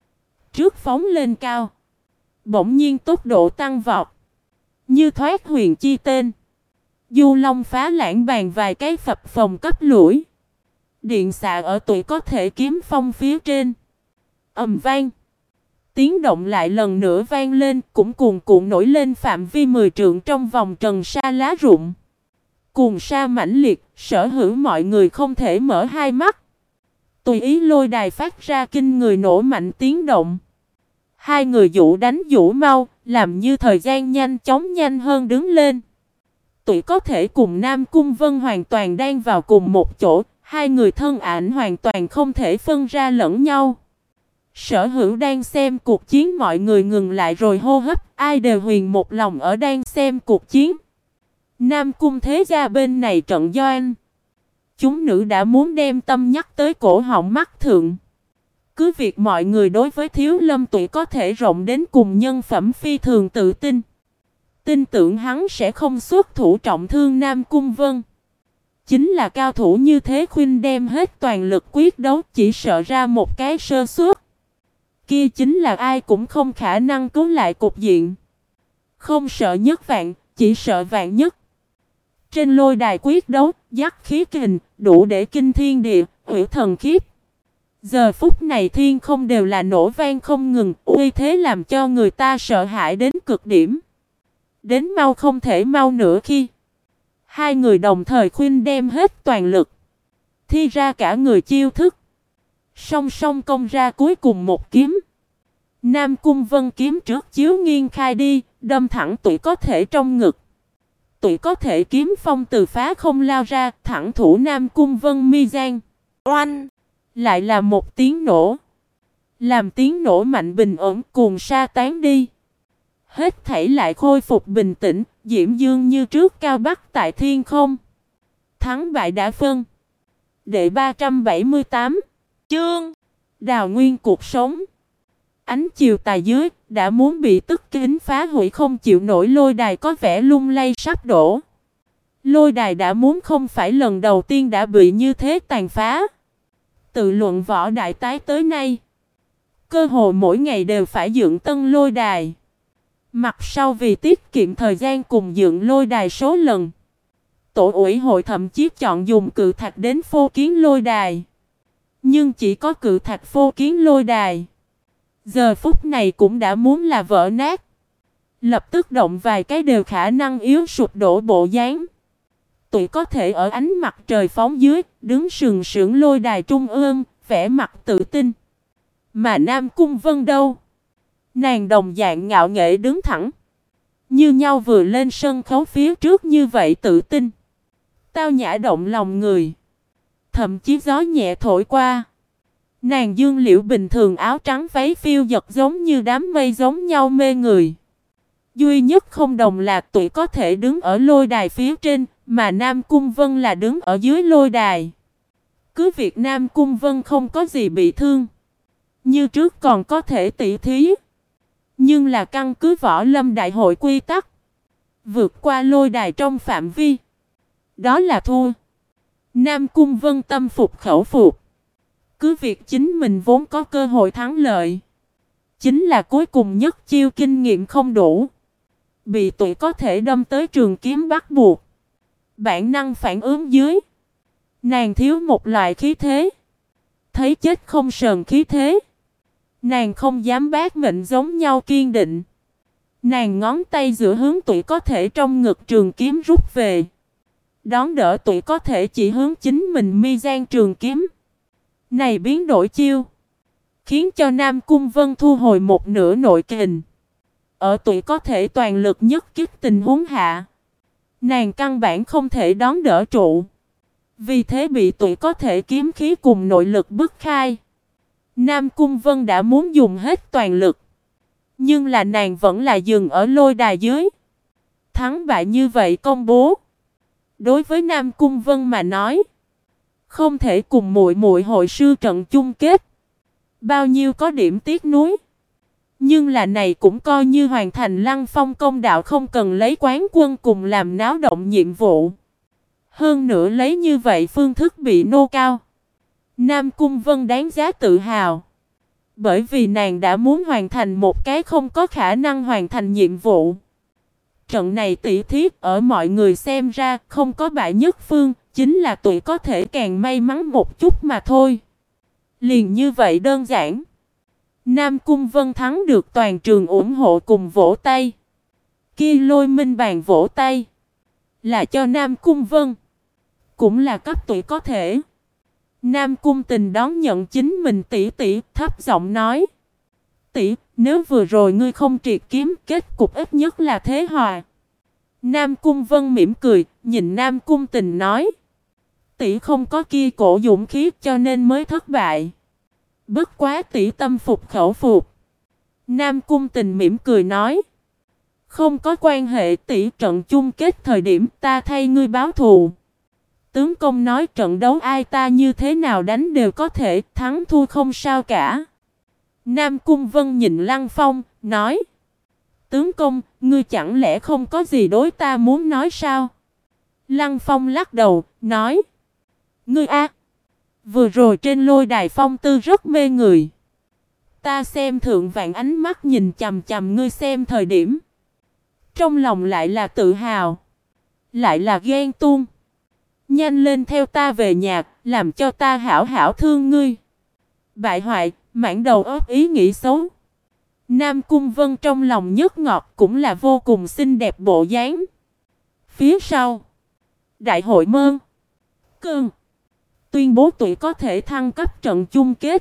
Trước phóng lên cao. Bỗng nhiên tốc độ tăng vọt. Như thoát huyền chi tên. Du long phá lãng bàn vài cái phập phồng cấp lũi. Điện xạ ở tụi có thể kiếm phong phía trên. Ầm vang. Tiếng động lại lần nữa vang lên cũng cuồn cuộn nổi lên phạm vi 10 trượng trong vòng trần sa lá rụng. Cuồng sa mãnh liệt, sở hữu mọi người không thể mở hai mắt. Tùy ý lôi đài phát ra kinh người nổ mạnh tiếng động. Hai người dụ đánh dụ mau, làm như thời gian nhanh chóng nhanh hơn đứng lên. Tụi có thể cùng Nam Cung Vân hoàn toàn đang vào cùng một chỗ, hai người thân ảnh hoàn toàn không thể phân ra lẫn nhau. Sở hữu đang xem cuộc chiến mọi người ngừng lại rồi hô hấp, ai đều huyền một lòng ở đang xem cuộc chiến. Nam Cung thế gia bên này trận doanh. Chúng nữ đã muốn đem tâm nhắc tới cổ họng mắt thượng. Cứ việc mọi người đối với Thiếu Lâm Tụy có thể rộng đến cùng nhân phẩm phi thường tự tin. Tin tưởng hắn sẽ không xuất thủ trọng thương Nam Cung Vân. Chính là cao thủ như thế khuyên đem hết toàn lực quyết đấu chỉ sợ ra một cái sơ suất. Kia chính là ai cũng không khả năng cứu lại cục diện. Không sợ nhất vạn, chỉ sợ vạn nhất. Trên lôi đài quyết đấu, dắt khí kình, đủ để kinh thiên địa, hủy thần khiếp. Giờ phút này thiên không đều là nổ vang không ngừng, uy thế làm cho người ta sợ hãi đến cực điểm. Đến mau không thể mau nữa khi hai người đồng thời khuyên đem hết toàn lực. Thi ra cả người chiêu thức. Song song công ra cuối cùng một kiếm. Nam Cung Vân kiếm trước chiếu nghiêng khai đi, đâm thẳng tụi có thể trong ngực. Tụi có thể kiếm phong từ phá không lao ra, thẳng thủ Nam Cung Vân mi gian. Oanh! Lại là một tiếng nổ. Làm tiếng nổ mạnh bình ổn cuồng sa tán đi. Hết thảy lại khôi phục bình tĩnh, diễm dương như trước cao bắc tại thiên không. Thắng bại đã phân. Đệ 378 chương Đào nguyên cuộc sống. Ánh chiều tà dưới đã muốn bị tức kính phá hủy không chịu nổi lôi đài có vẻ lung lay sắp đổ. Lôi đài đã muốn không phải lần đầu tiên đã bị như thế tàn phá. Tự luận võ đại tái tới nay. Cơ hồ mỗi ngày đều phải dựng tân lôi đài. Mặt sau vì tiết kiệm thời gian cùng dựng lôi đài số lần. Tổ ủy hội thậm chí chọn dùng cự thạch đến phô kiến lôi đài. Nhưng chỉ có cự thạch phô kiến lôi đài. Giờ phút này cũng đã muốn là vỡ nát. Lập tức động vài cái đều khả năng yếu sụp đổ bộ dáng. Tụi có thể ở ánh mặt trời phóng dưới, đứng sừng sững lôi đài trung ương, vẻ mặt tự tin. Mà Nam Cung Vân đâu? Nàng đồng dạng ngạo nghễ đứng thẳng. Như nhau vừa lên sân khấu phía trước như vậy tự tin. Tao nhã động lòng người. Thậm chí gió nhẹ thổi qua. Nàng dương liễu bình thường áo trắng váy phiêu giật giống như đám mây giống nhau mê người. Duy nhất không đồng là tụi có thể đứng ở lôi đài phía trên, mà Nam Cung Vân là đứng ở dưới lôi đài. Cứ việc Nam Cung Vân không có gì bị thương. Như trước còn có thể tỉ thí. Nhưng là căn cứ võ lâm đại hội quy tắc. Vượt qua lôi đài trong phạm vi. Đó là thua. Nam Cung Vân tâm phục khẩu phục. Cứ việc chính mình vốn có cơ hội thắng lợi. Chính là cuối cùng nhất chiêu kinh nghiệm không đủ. Bị tụi có thể đâm tới trường kiếm bắt buộc. Bản năng phản ứng dưới. Nàng thiếu một loại khí thế. Thấy chết không sờn khí thế. Nàng không dám bác mệnh giống nhau kiên định. Nàng ngón tay giữa hướng tụi có thể trong ngực trường kiếm rút về. Đón đỡ tụi có thể chỉ hướng chính mình mi gian trường kiếm. Này biến đổi chiêu. Khiến cho Nam Cung Vân thu hồi một nửa nội kình. Ở tụi có thể toàn lực nhất kích tình huống hạ. Nàng căn bản không thể đón đỡ trụ. Vì thế bị tụi có thể kiếm khí cùng nội lực bức khai. Nam Cung Vân đã muốn dùng hết toàn lực. Nhưng là nàng vẫn là dừng ở lôi đài dưới. Thắng bại như vậy công bố. Đối với Nam Cung Vân mà nói. Không thể cùng muội muội hội sư trận chung kết. Bao nhiêu có điểm tiếc nuối. Nhưng là này cũng coi như hoàn thành Lăng Phong công đạo không cần lấy quán quân cùng làm náo động nhiệm vụ. Hơn nữa lấy như vậy phương thức bị nô cao. Nam Cung Vân đáng giá tự hào. Bởi vì nàng đã muốn hoàn thành một cái không có khả năng hoàn thành nhiệm vụ. Trận này tỉ thí ở mọi người xem ra không có bại nhất phương, chính là tụi có thể càng may mắn một chút mà thôi. Liền như vậy đơn giản. Nam Cung Vân thắng được toàn trường ủng hộ cùng vỗ tay. Kia Lôi Minh bàn vỗ tay. Là cho Nam Cung Vân. Cũng là cấp tụi có thể. Nam Cung Tình đón nhận chính mình tỷ tỷ thấp giọng nói. Tỷ, nếu vừa rồi ngươi không triệt kiếm kết cục ít nhất là thế hòa. Nam Cung Vân mỉm cười, nhìn Nam Cung Tình nói. Tỷ không có kia cổ dũng khí cho nên mới thất bại. Bất quá tỷ tâm phục khẩu phục. Nam Cung Tình mỉm cười nói. Không có quan hệ tỷ trận chung kết thời điểm ta thay ngươi báo thù. Tướng công nói trận đấu ai ta như thế nào đánh đều có thể thắng thua không sao cả. Nam Cung Vân nhìn Lăng Phong, nói. Tướng công, ngươi chẳng lẽ không có gì đối ta muốn nói sao? Lăng Phong lắc đầu, nói. Ngươi a, vừa rồi trên lôi đài phong tư rất mê người. Ta xem thượng vạn ánh mắt nhìn chằm chằm ngươi xem thời điểm. Trong lòng lại là tự hào. Lại là ghen tuông. Nhanh lên theo ta về nhà, làm cho ta hảo hảo thương ngươi. Bại hoại, mãn đầu óc ý nghĩ xấu. Nam Cung Vân trong lòng nhớt ngọt cũng là vô cùng xinh đẹp bộ dáng. Phía sau, Đại hội Mơn Cơn tuyên bố tụi có thể thăng cấp trận chung kết.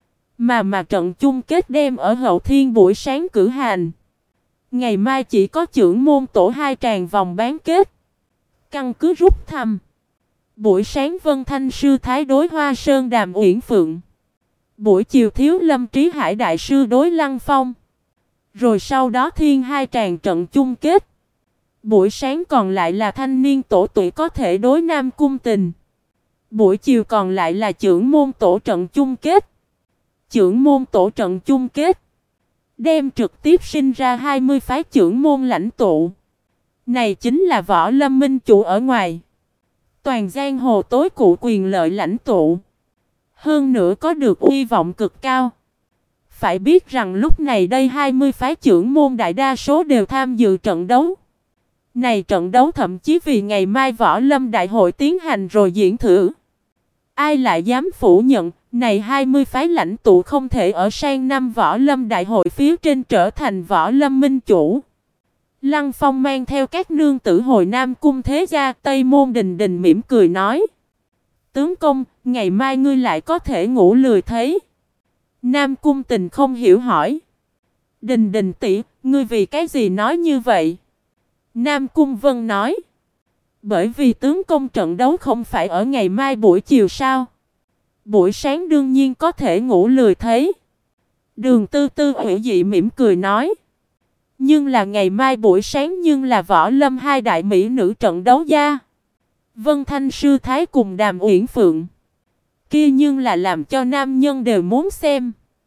Mà trận chung kết đem ở Hậu Thiên buổi sáng cử hành. Ngày mai chỉ có chưởng môn tổ 2 tràng vòng bán kết. Căn cứ rút thăm. Buổi sáng Vân Thanh Sư Thái đối Hoa Sơn Đàm Uyển Phượng. Buổi chiều Thiếu Lâm Trí Hải Đại Sư đối Lăng Phong. Rồi sau đó Thiên 2 tràng trận chung kết. Buổi sáng còn lại là Thanh Niên tổ tụi có thể đối Nam Cung Tình. Buổi chiều còn lại là chưởng môn tổ trận chung kết. Chưởng môn tổ trận chung kết đem trực tiếp sinh ra 20 phái chưởng môn lãnh tụ. Này chính là Võ Lâm Minh chủ ở ngoài. Toàn giang hồ tối cụ quyền lợi lãnh tụ. Hơn nữa có được uy vọng cực cao. Phải biết rằng lúc này đây 20 phái chưởng môn đại đa số đều tham dự trận đấu. Này trận đấu thậm chí vì ngày mai Võ Lâm Đại hội tiến hành rồi diễn thử. Ai lại dám phủ nhận, này 20 phái lãnh tụ không thể ở sang năm Võ Lâm Đại hội phía trên trở thành Võ Lâm Minh chủ. Lăng Phong mang theo các nương tử hồi Nam Cung thế gia. Tây Môn Đình Đình mỉm cười nói: tướng công, ngày mai ngươi lại có thể ngủ lười thấy. Nam Cung Tình không hiểu hỏi: Đình Đình tỷ, ngươi vì cái gì nói như vậy? Nam Cung Vân nói: bởi vì tướng công trận đấu không phải ở ngày mai buổi chiều sao? Buổi sáng đương nhiên có thể ngủ lười thấy. Đường Tư Tư ủy dị mỉm cười nói: nhưng là ngày mai buổi sáng nhưng là võ lâm hai đại mỹ nữ trận đấu gia. Vân Thanh Sư Thái cùng Đàm Uyển Phượng. Kia nhưng là làm cho nam nhân đều muốn xem.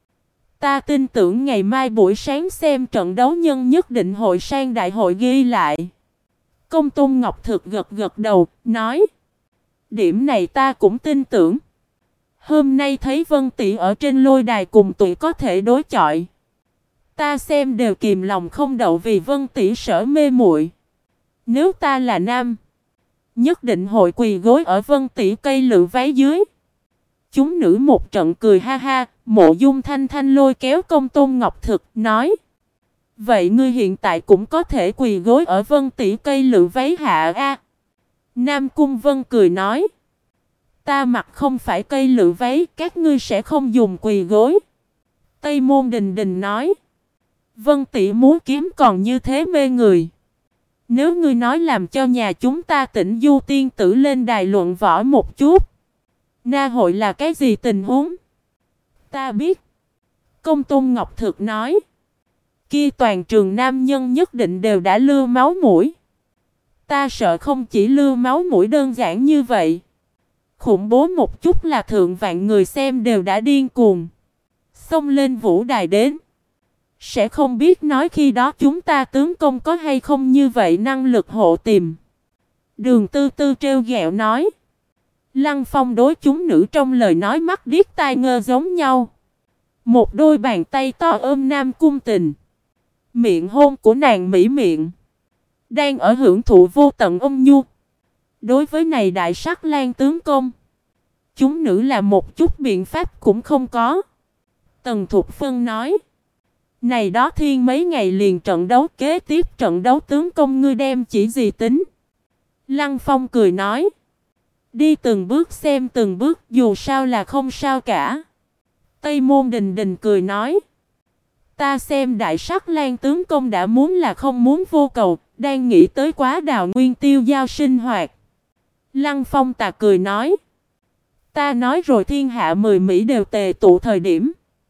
Ta tin tưởng ngày mai buổi sáng xem trận đấu nhân nhất định hội sang đại hội ghi lại. Công Tôn Ngọc Thực gật gật đầu, nói: điểm này ta cũng tin tưởng. Hôm nay thấy Vân tỷ ở trên lôi đài cùng tụi có thể đối chọi. Ta xem đều kìm lòng không đậu vì Vân tỷ sở mê muội. Nếu ta là nam, nhất định hội quỳ gối ở Vân tỷ cây lự váy dưới. Chúng nữ một trận cười ha ha. Mộ Dung Thanh Thanh lôi kéo Công Tôn Ngọc Thực nói: vậy ngươi hiện tại cũng có thể quỳ gối ở Vân tỷ cây lự váy hạ a. Nam Cung Vân cười nói: ta mặc không phải cây lự váy, các ngươi sẽ không dùng quỳ gối. Tây Môn Đình Đình nói: Vân tỷ múa kiếm còn như thế mê người. Nếu ngươi nói làm cho nhà chúng ta Tĩnh Du tiên tử lên đài luận võ một chút, na hội là cái gì tình huống? Ta biết. Công Tôn Ngọc Thực nói: kia toàn trường nam nhân nhất định đều đã lưu máu mũi. Ta sợ không chỉ lưu máu mũi đơn giản như vậy. Khủng bố một chút là thượng vạn người xem đều đã điên cuồng xông lên vũ đài đến. Sẽ không biết nói khi đó chúng ta tướng công có hay không như vậy năng lực hộ tìm. Đường Tư Tư trêu ghẹo nói. Lăng Phong đối chúng nữ trong lời nói mắt điếc tai ngơ giống nhau. Một đôi bàn tay to ôm Nam Cung Tình. Miệng hôn của nàng mỹ miệng. Đang ở hưởng thụ vô tận ôm nhu. Đối với này đại sắc lang tướng công, chúng nữ là một chút biện pháp cũng không có. Tần Thục Phân nói: này đó thiên mấy ngày liền trận đấu, kế tiếp trận đấu tướng công ngươi đem chỉ gì tính? Lăng Phong cười nói: đi từng bước xem từng bước, dù sao là không sao cả. Tây Môn Đình Đình cười nói: ta xem đại sắc lang tướng công đã muốn là không muốn vô cầu, đang nghĩ tới quá đào nguyên tiêu giao sinh hoạt. Lăng Phong tà cười nói: ta nói rồi, thiên hạ 10 Mỹ đều tề tụ thời điểm,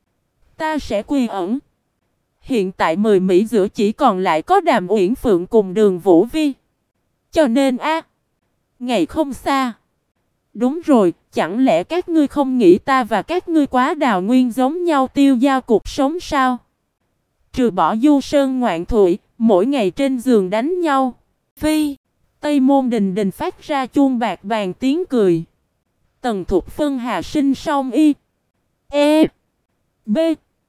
ta sẽ quy ẩn. Hiện tại 10 Mỹ giữa chỉ còn lại có Đàm Uyển Phượng cùng Đường Vũ Vi. Cho nên ngày không xa. Đúng rồi, chẳng lẽ các ngươi không nghĩ ta và các ngươi quá đào nguyên giống nhau tiêu dao cuộc sống sao? Trừ bỏ du sơn ngoạn thủy, mỗi ngày trên giường đánh nhau. Phi, Tây Môn Đình Đình phát ra chuông bạc bàn tiếng cười. Tần Thục Phân Hà sinh song y. E. B.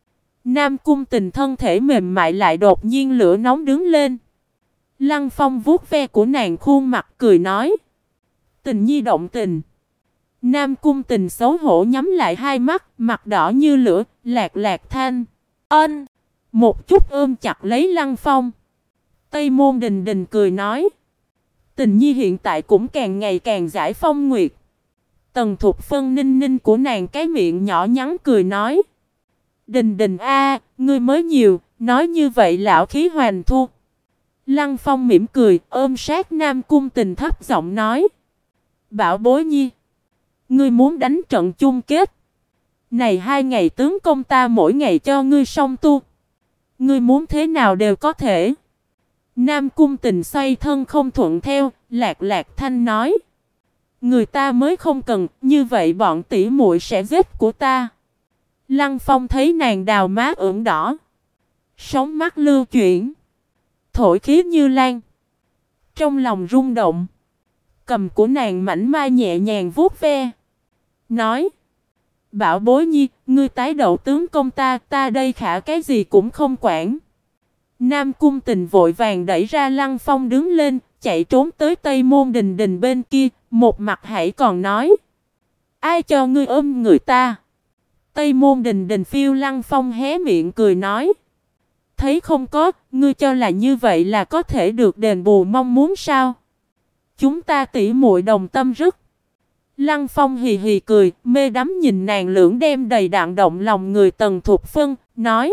Nam Cung Tình thân thể mềm mại lại đột nhiên lửa nóng đứng lên. Lăng Phong vuốt ve của nàng khuôn mặt cười nói: Tình nhi động tình. Nam Cung Tình xấu hổ nhắm lại hai mắt, mặt đỏ như lửa, lạc lạc thanh. Ân. Một chút ôm chặt lấy Lăng Phong. Tây Môn Đình Đình cười nói: Tình nhi hiện tại cũng càng ngày càng giải phong nguyệt. Tần Thục Phân ninh ninh của nàng cái miệng nhỏ nhắn cười nói: Đình Đình ngươi mới nhiều, nói như vậy lão khí hoàn thu. Lăng Phong mỉm cười, ôm sát Nam Cung Tình thấp giọng nói: Bảo bối nhi, ngươi muốn đánh trận chung kết. Này 2 ngày tướng công ta mỗi ngày cho ngươi song tu. Ngươi muốn thế nào đều có thể. Nam Cung Tình xoay thân không thuận theo, lạc lạc thanh nói: Người ta mới không cần, như vậy bọn tỷ muội sẽ giết của ta. Lăng Phong thấy nàng đào má ửng đỏ, sóng mắt lưu chuyển, thổi khí như lan. Trong lòng rung động, cầm của nàng mảnh mai nhẹ nhàng vuốt ve, nói: Bảo bối nhi, ngươi tái đậu tướng công ta, ta đây khả cái gì cũng không quản. Nam Cung Tình vội vàng đẩy ra Lăng Phong đứng lên, chạy trốn tới Tây Môn Đình Đình bên kia, một mặt hãy còn nói: Ai cho ngươi ôm người ta? Tây Môn Đình Đình phiêu Lăng Phong hé miệng cười nói: Thấy không có, ngươi cho là như vậy là có thể được đền bù mong muốn sao? Chúng ta tỉ muội đồng tâm rất. Lăng Phong hì hì cười, mê đắm nhìn nàng lưỡng đem đầy đặn động lòng người Tần Thục Phân, nói: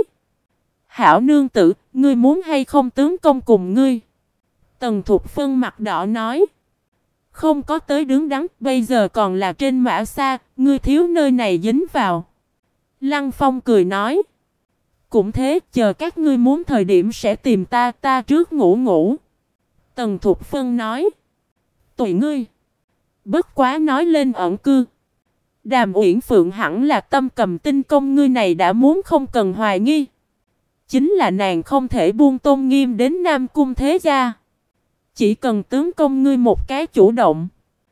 Hảo nương tử, ngươi muốn hay không tướng công cùng ngươi? Tần Thục Phân mặt đỏ nói: Không có tới đứng đắn, bây giờ còn là trên mã xa, ngươi thiếu nơi này dính vào. Lăng Phong cười nói: Cũng thế, chờ các ngươi muốn thời điểm sẽ tìm ta, ta trước ngủ ngủ. Tần Thục Phân nói: Tùy ngươi. Bất quá nói lên ẩn cư. Đàm Uyển Phượng hẳn là tâm cầm tinh công, ngươi này đã muốn không cần hoài nghi. Chính là nàng không thể buông tôn nghiêm đến Nam Cung thế gia. Chỉ cần tướng công ngươi một cái chủ động.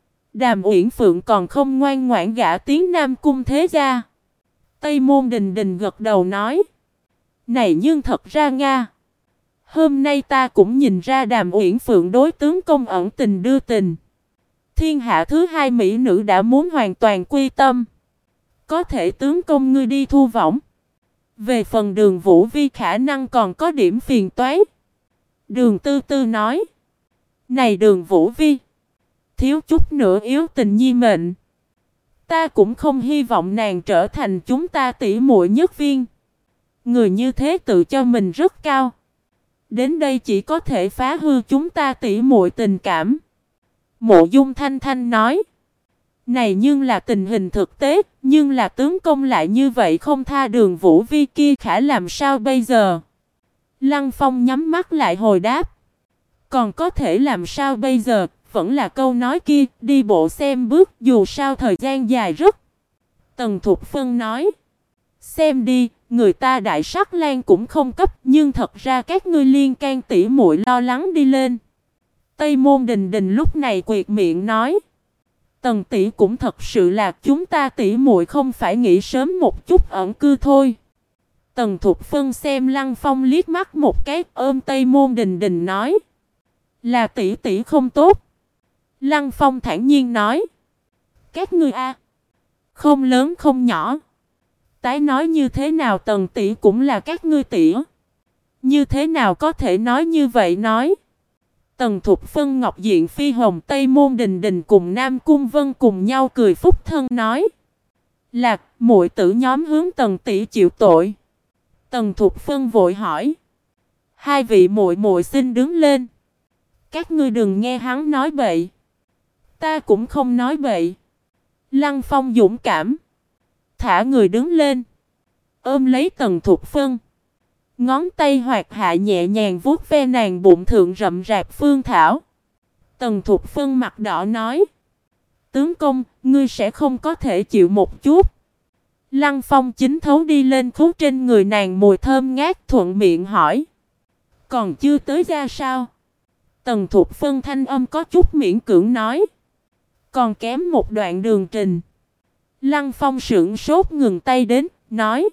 Đàm Uyển Phượng còn không ngoan ngoãn gả tiếng Nam Cung thế gia. Tây Môn Đình Đình gật đầu nói: Này nhưng thật ra Nga. Hôm nay ta cũng nhìn ra Đàm Uyển Phượng đối tướng công ẩn tình đưa tình. Thiên hạ thứ hai mỹ nữ đã muốn hoàn toàn quy tâm. Có thể tướng công ngươi đi thu võng. Về phần Đường Vũ Vi khả năng còn có điểm phiền toái. Đường Tư Tư nói: Này Đường Vũ Vi, thiếu chút nữa yếu tình nhi mệnh. Ta cũng không hy vọng nàng trở thành chúng ta tỷ muội nhất viên. Người như thế tự cho mình rất cao. Đến đây chỉ có thể phá hư chúng ta tỷ muội tình cảm. Mộ Dung Thanh Thanh nói: Này nhưng là tình hình thực tế, nhưng là tướng công lại như vậy không tha Đường Vũ Vi kia khả làm sao bây giờ? Lăng Phong nhắm mắt lại hồi đáp: Còn có thể làm sao bây giờ, vẫn là câu nói kia, đi bộ xem bước, dù sao thời gian dài rất. Tần Thục Phân nói: Xem đi, người ta Đại Sắc Lang cũng không cấp, nhưng thật ra các ngươi liên can tỉ muội lo lắng đi lên. Tây Môn Đình Đình lúc này quệt miệng nói: Tần tỷ cũng thật sự là chúng ta tỉ muội không phải nghĩ sớm một chút ẩn cư thôi. Tần Thục Phân xem Lăng Phong liếc mắt một cái, ôm Tây Môn Đình Đình nói: Là tỷ tỷ không tốt. Lăng Phong thản nhiên nói: Các ngươi a, không lớn không nhỏ. Tái nói như thế nào Tần tỷ cũng là các ngươi tỷ. Như thế nào có thể nói như vậy nói. Tần Thục Phân, Ngọc Diện Phi Hồng, Tây Môn Đình Đình cùng Nam Cung Vân cùng nhau cười phúc thân nói: Là muội tử nhóm hướng Tần tỷ chịu tội. Tần Thục Phân vội hỏi: Hai vị muội muội xin đứng lên. Các ngươi đừng nghe hắn nói bậy. Ta cũng không nói bậy. Lăng Phong dũng cảm thả người đứng lên, ôm lấy Tần Thục Phân. Ngón tay hoạt hạ nhẹ nhàng vuốt ve nàng bụng thượng rậm rạp phương thảo. Tần Thục Phân mặt đỏ nói: Tướng công, ngươi sẽ không có thể chịu một chút. Lăng Phong chính thấu đi lên khú trên người nàng mùi thơm ngát, thuận miệng hỏi: Còn chưa tới ra sao? Tần Thục Phân thanh âm có chút miễn cưỡng nói: Còn kém một đoạn đường trình. Lăng Phong sững sốt ngừng tay đến, nói: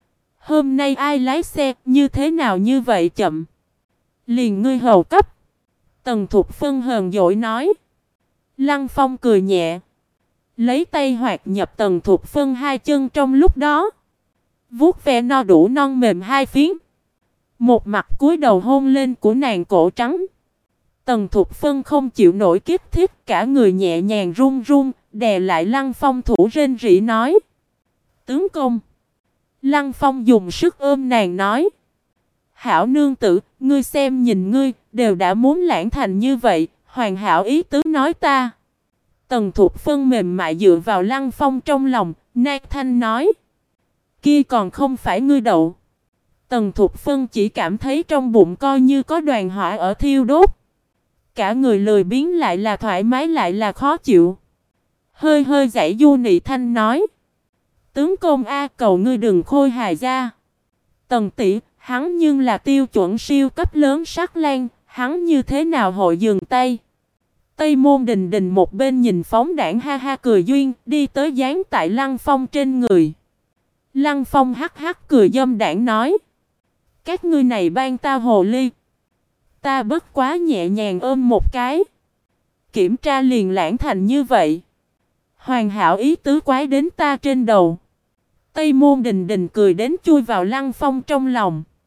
Hôm nay ai lái xe, như thế nào như vậy chậm? Liền ngươi hầu cấp. Tần Thục Phân hờn dỗi nói. Lăng Phong cười nhẹ, lấy tay hoạt nhập Tần Thục Phân hai chân trong lúc đó, vuốt ve no đủ non mềm hai phiến, một mặt cúi đầu hôn lên của nàng cổ trắng. Tần Thục Phân không chịu nổi kiếp thiết, cả người nhẹ nhàng run run, đè lại Lăng Phong thủ rên rỉ nói: Tướng công. Lăng Phong dùng sức ôm nàng nói: Hảo nương tử, ngươi xem nhìn ngươi, đều đã muốn lãng thành như vậy, hoàn hảo ý tứ nói ta. Tần Thục Phân mềm mại dựa vào Lăng Phong trong lòng, nát thanh nói: Kia còn không phải ngươi đậu. Tần Thục Phân chỉ cảm thấy trong bụng coi như có đoàn hỏa ở thiêu đốt. Cả người lười biếng lại là thoải mái lại là khó chịu. Hơi hơi giãy du nị thanh nói: Tướng công a, cầu ngươi đừng khôi hài ra. Tần tỷ, hắn nhưng là tiêu chuẩn siêu cấp lớn sắc lang, hắn như thế nào hội dừng tay. Tây Môn Đình Đình một bên nhìn phóng đảng ha ha cười duyên, đi tới dán tại Lăng Phong trên người. Lăng Phong hắc hắc cười dâm đảng nói: Các ngươi này ban ta hồ ly. Ta bất quá nhẹ nhàng ôm một cái, kiểm tra liền lãng thành như vậy. Hoàn hảo ý tứ quái đến ta trên đầu. Tây Môn Đình Đình cười đến chui vào Lăng Phong trong lòng.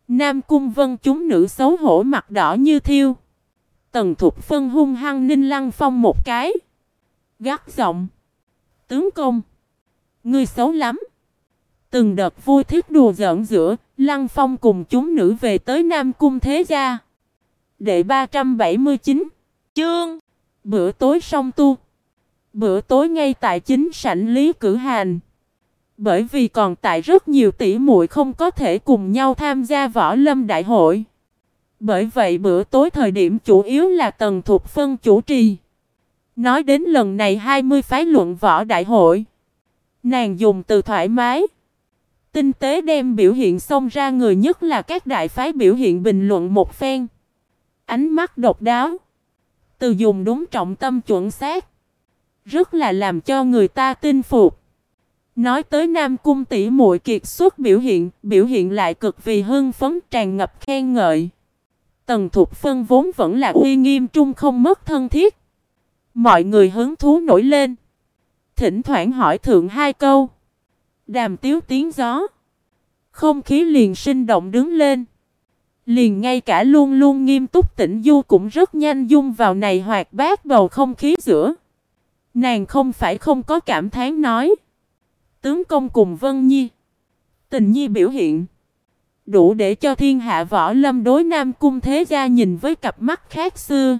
Nam Cung Vân chúng nữ xấu hổ mặt đỏ như thiêu. Tần Thục Phân hung hăng ninh Lăng Phong một cái. Gắt giọng. Tướng công. Ngươi xấu lắm. Từng đợt vui thiết đùa giỡn giữa Lăng Phong cùng chúng nữ về tới Nam Cung Thế Gia. Đệ 379 chương. Bữa tối song tu. Bữa tối ngay tại chính sảnh Lý Cử Hành. Bởi vì còn tại rất nhiều tỷ muội không có thể cùng nhau tham gia võ lâm đại hội. Bởi vậy bữa tối thời điểm chủ yếu là Tần Thục Phân chủ trì. Nói đến lần này 20 phái luận võ đại hội. Nàng dùng từ thoải mái, tinh tế đem biểu hiện xông ra người, nhất là các đại phái biểu hiện bình luận một phen. Ánh mắt độc đáo, từ dùng đúng trọng tâm chuẩn xác, rất là làm cho người ta tin phục. Nói tới Nam Cung tỷ muội kiệt xuất biểu hiện lại cực vì hưng phấn, tràn ngập khen ngợi. Tần Thục Phân vốn vẫn là uy nghiêm trung không mất thân thiết. Mọi người hứng thú nổi lên, thỉnh thoảng hỏi thượng hai câu. Đàm tiếu tiếng gió, không khí liền sinh động đứng lên. Liền ngay cả luôn luôn nghiêm túc Tĩnh Du cũng rất nhanh dung vào này hoạt bát bầu không khí giữa. Nàng không phải không có cảm thán nói. Tướng công cùng Vân Nhi, Tình Nhi biểu hiện đủ để cho thiên hạ võ lâm đối Nam Cung Thế Gia nhìn với cặp mắt khác xưa.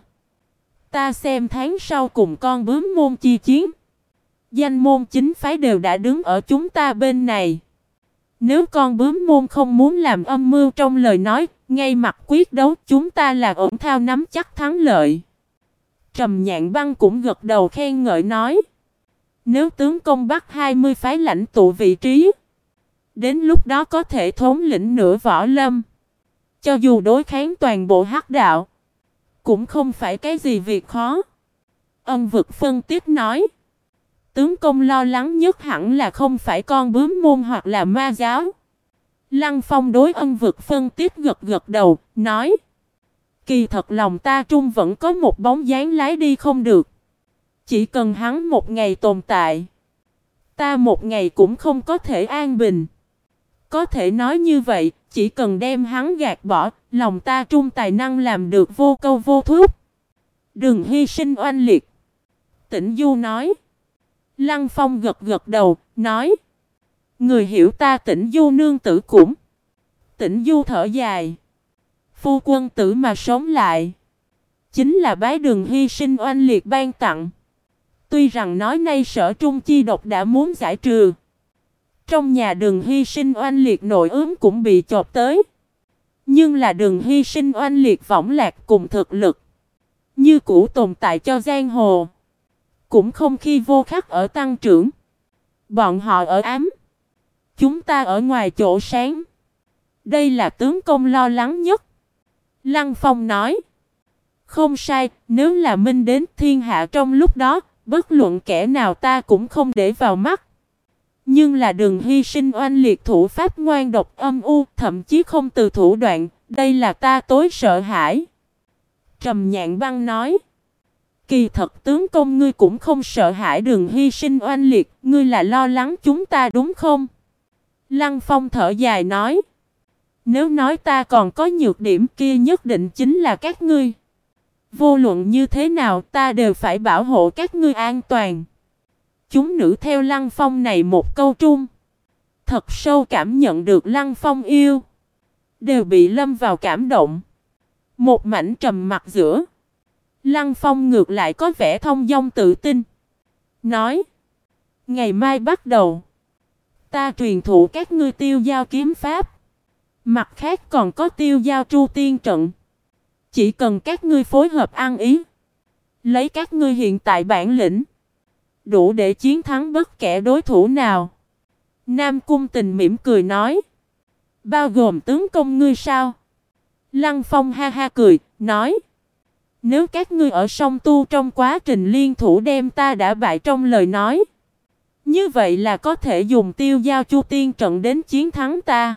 Ta xem tháng sau cùng con bướm môn chi chiến, danh môn chính phái đều đã đứng ở chúng ta bên này. Nếu con bướm môn không muốn làm âm mưu trong lời nói, ngay mặt quyết đấu, chúng ta là ổn thao nắm chắc thắng lợi. Trầm Nhạn Băng cũng gật đầu khen ngợi nói. Nếu tướng công bắt 20 phái lãnh tụ vị trí, đến lúc đó có thể thống lĩnh nửa võ lâm. Cho dù đối kháng toàn bộ hắc đạo, cũng không phải cái gì việc khó. Ân Vực phân tích nói. Tướng công lo lắng nhất hẳn là không phải con bướm môn hoặc là ma giáo. Lăng Phong đối Ân Vực phân tích gật gật đầu, nói. Kỳ thật lòng ta trung vẫn có một bóng dáng lái đi không được. Chỉ cần hắn một ngày tồn tại, ta một ngày cũng không có thể an bình. Có thể nói như vậy, chỉ cần đem hắn gạt bỏ, lòng ta trung tài năng làm được vô câu vô thúc. Đừng hy sinh oanh liệt. Tĩnh Du nói. Lăng Phong gật gật đầu, nói. Người hiểu ta Tĩnh Du nương tử cũng. Tĩnh Du thở dài. Phu quân tử mà sống lại, chính là bái Đường hy sinh oanh liệt ban tặng. Tuy rằng nói nay Sở Trung chi độc đã muốn giải trừ, trong nhà Đường hy sinh oanh liệt nội ướm cũng bị chộp tới. Nhưng là Đường hy sinh oanh liệt võng lạc cùng thực lực như cũ tồn tại cho giang hồ, cũng không khi vô khắc ở tăng trưởng. Bọn họ ở ám, chúng ta ở ngoài chỗ sáng. Đây là tướng công lo lắng nhất. Lăng Phong nói. Không sai, nếu là minh đến thiên hạ trong lúc đó, bất luận kẻ nào ta cũng không để vào mắt. Nhưng là Đường hy sinh oanh liệt thủ pháp ngoan độc âm u, thậm chí không từ thủ đoạn, đây là ta tối sợ hãi. Trầm Nhạn Băng nói. Kỳ thật tướng công ngươi cũng không sợ hãi Đường hy sinh oanh liệt, ngươi là lo lắng chúng ta đúng không? Lăng Phong thở dài nói. Nếu nói ta còn có nhược điểm kia nhất định chính là các ngươi. Vô luận như thế nào ta đều phải bảo hộ các ngươi an toàn. Chúng nữ theo Lăng Phong này một câu trung, thật sâu cảm nhận được Lăng Phong yêu, đều bị lâm vào cảm động. Một mảnh trầm mặc giữa, Lăng Phong ngược lại có vẻ thông dong tự tin, nói. Ngày mai bắt đầu, ta truyền thụ các ngươi tiêu giao kiếm pháp. Mặt khác còn có tiêu giao tru tiên trận. Chỉ cần các ngươi phối hợp ăn ý, lấy các ngươi hiện tại bản lĩnh, đủ để chiến thắng bất kể đối thủ nào. Nam Cung Tình mỉm cười nói. Bao gồm tướng công ngươi sao? Lăng Phong ha ha cười, nói. Nếu các ngươi ở song tu trong quá trình liên thủ đem ta đã bại trong lời nói, như vậy là có thể dùng tiêu giao chu tiên trận đến chiến thắng ta.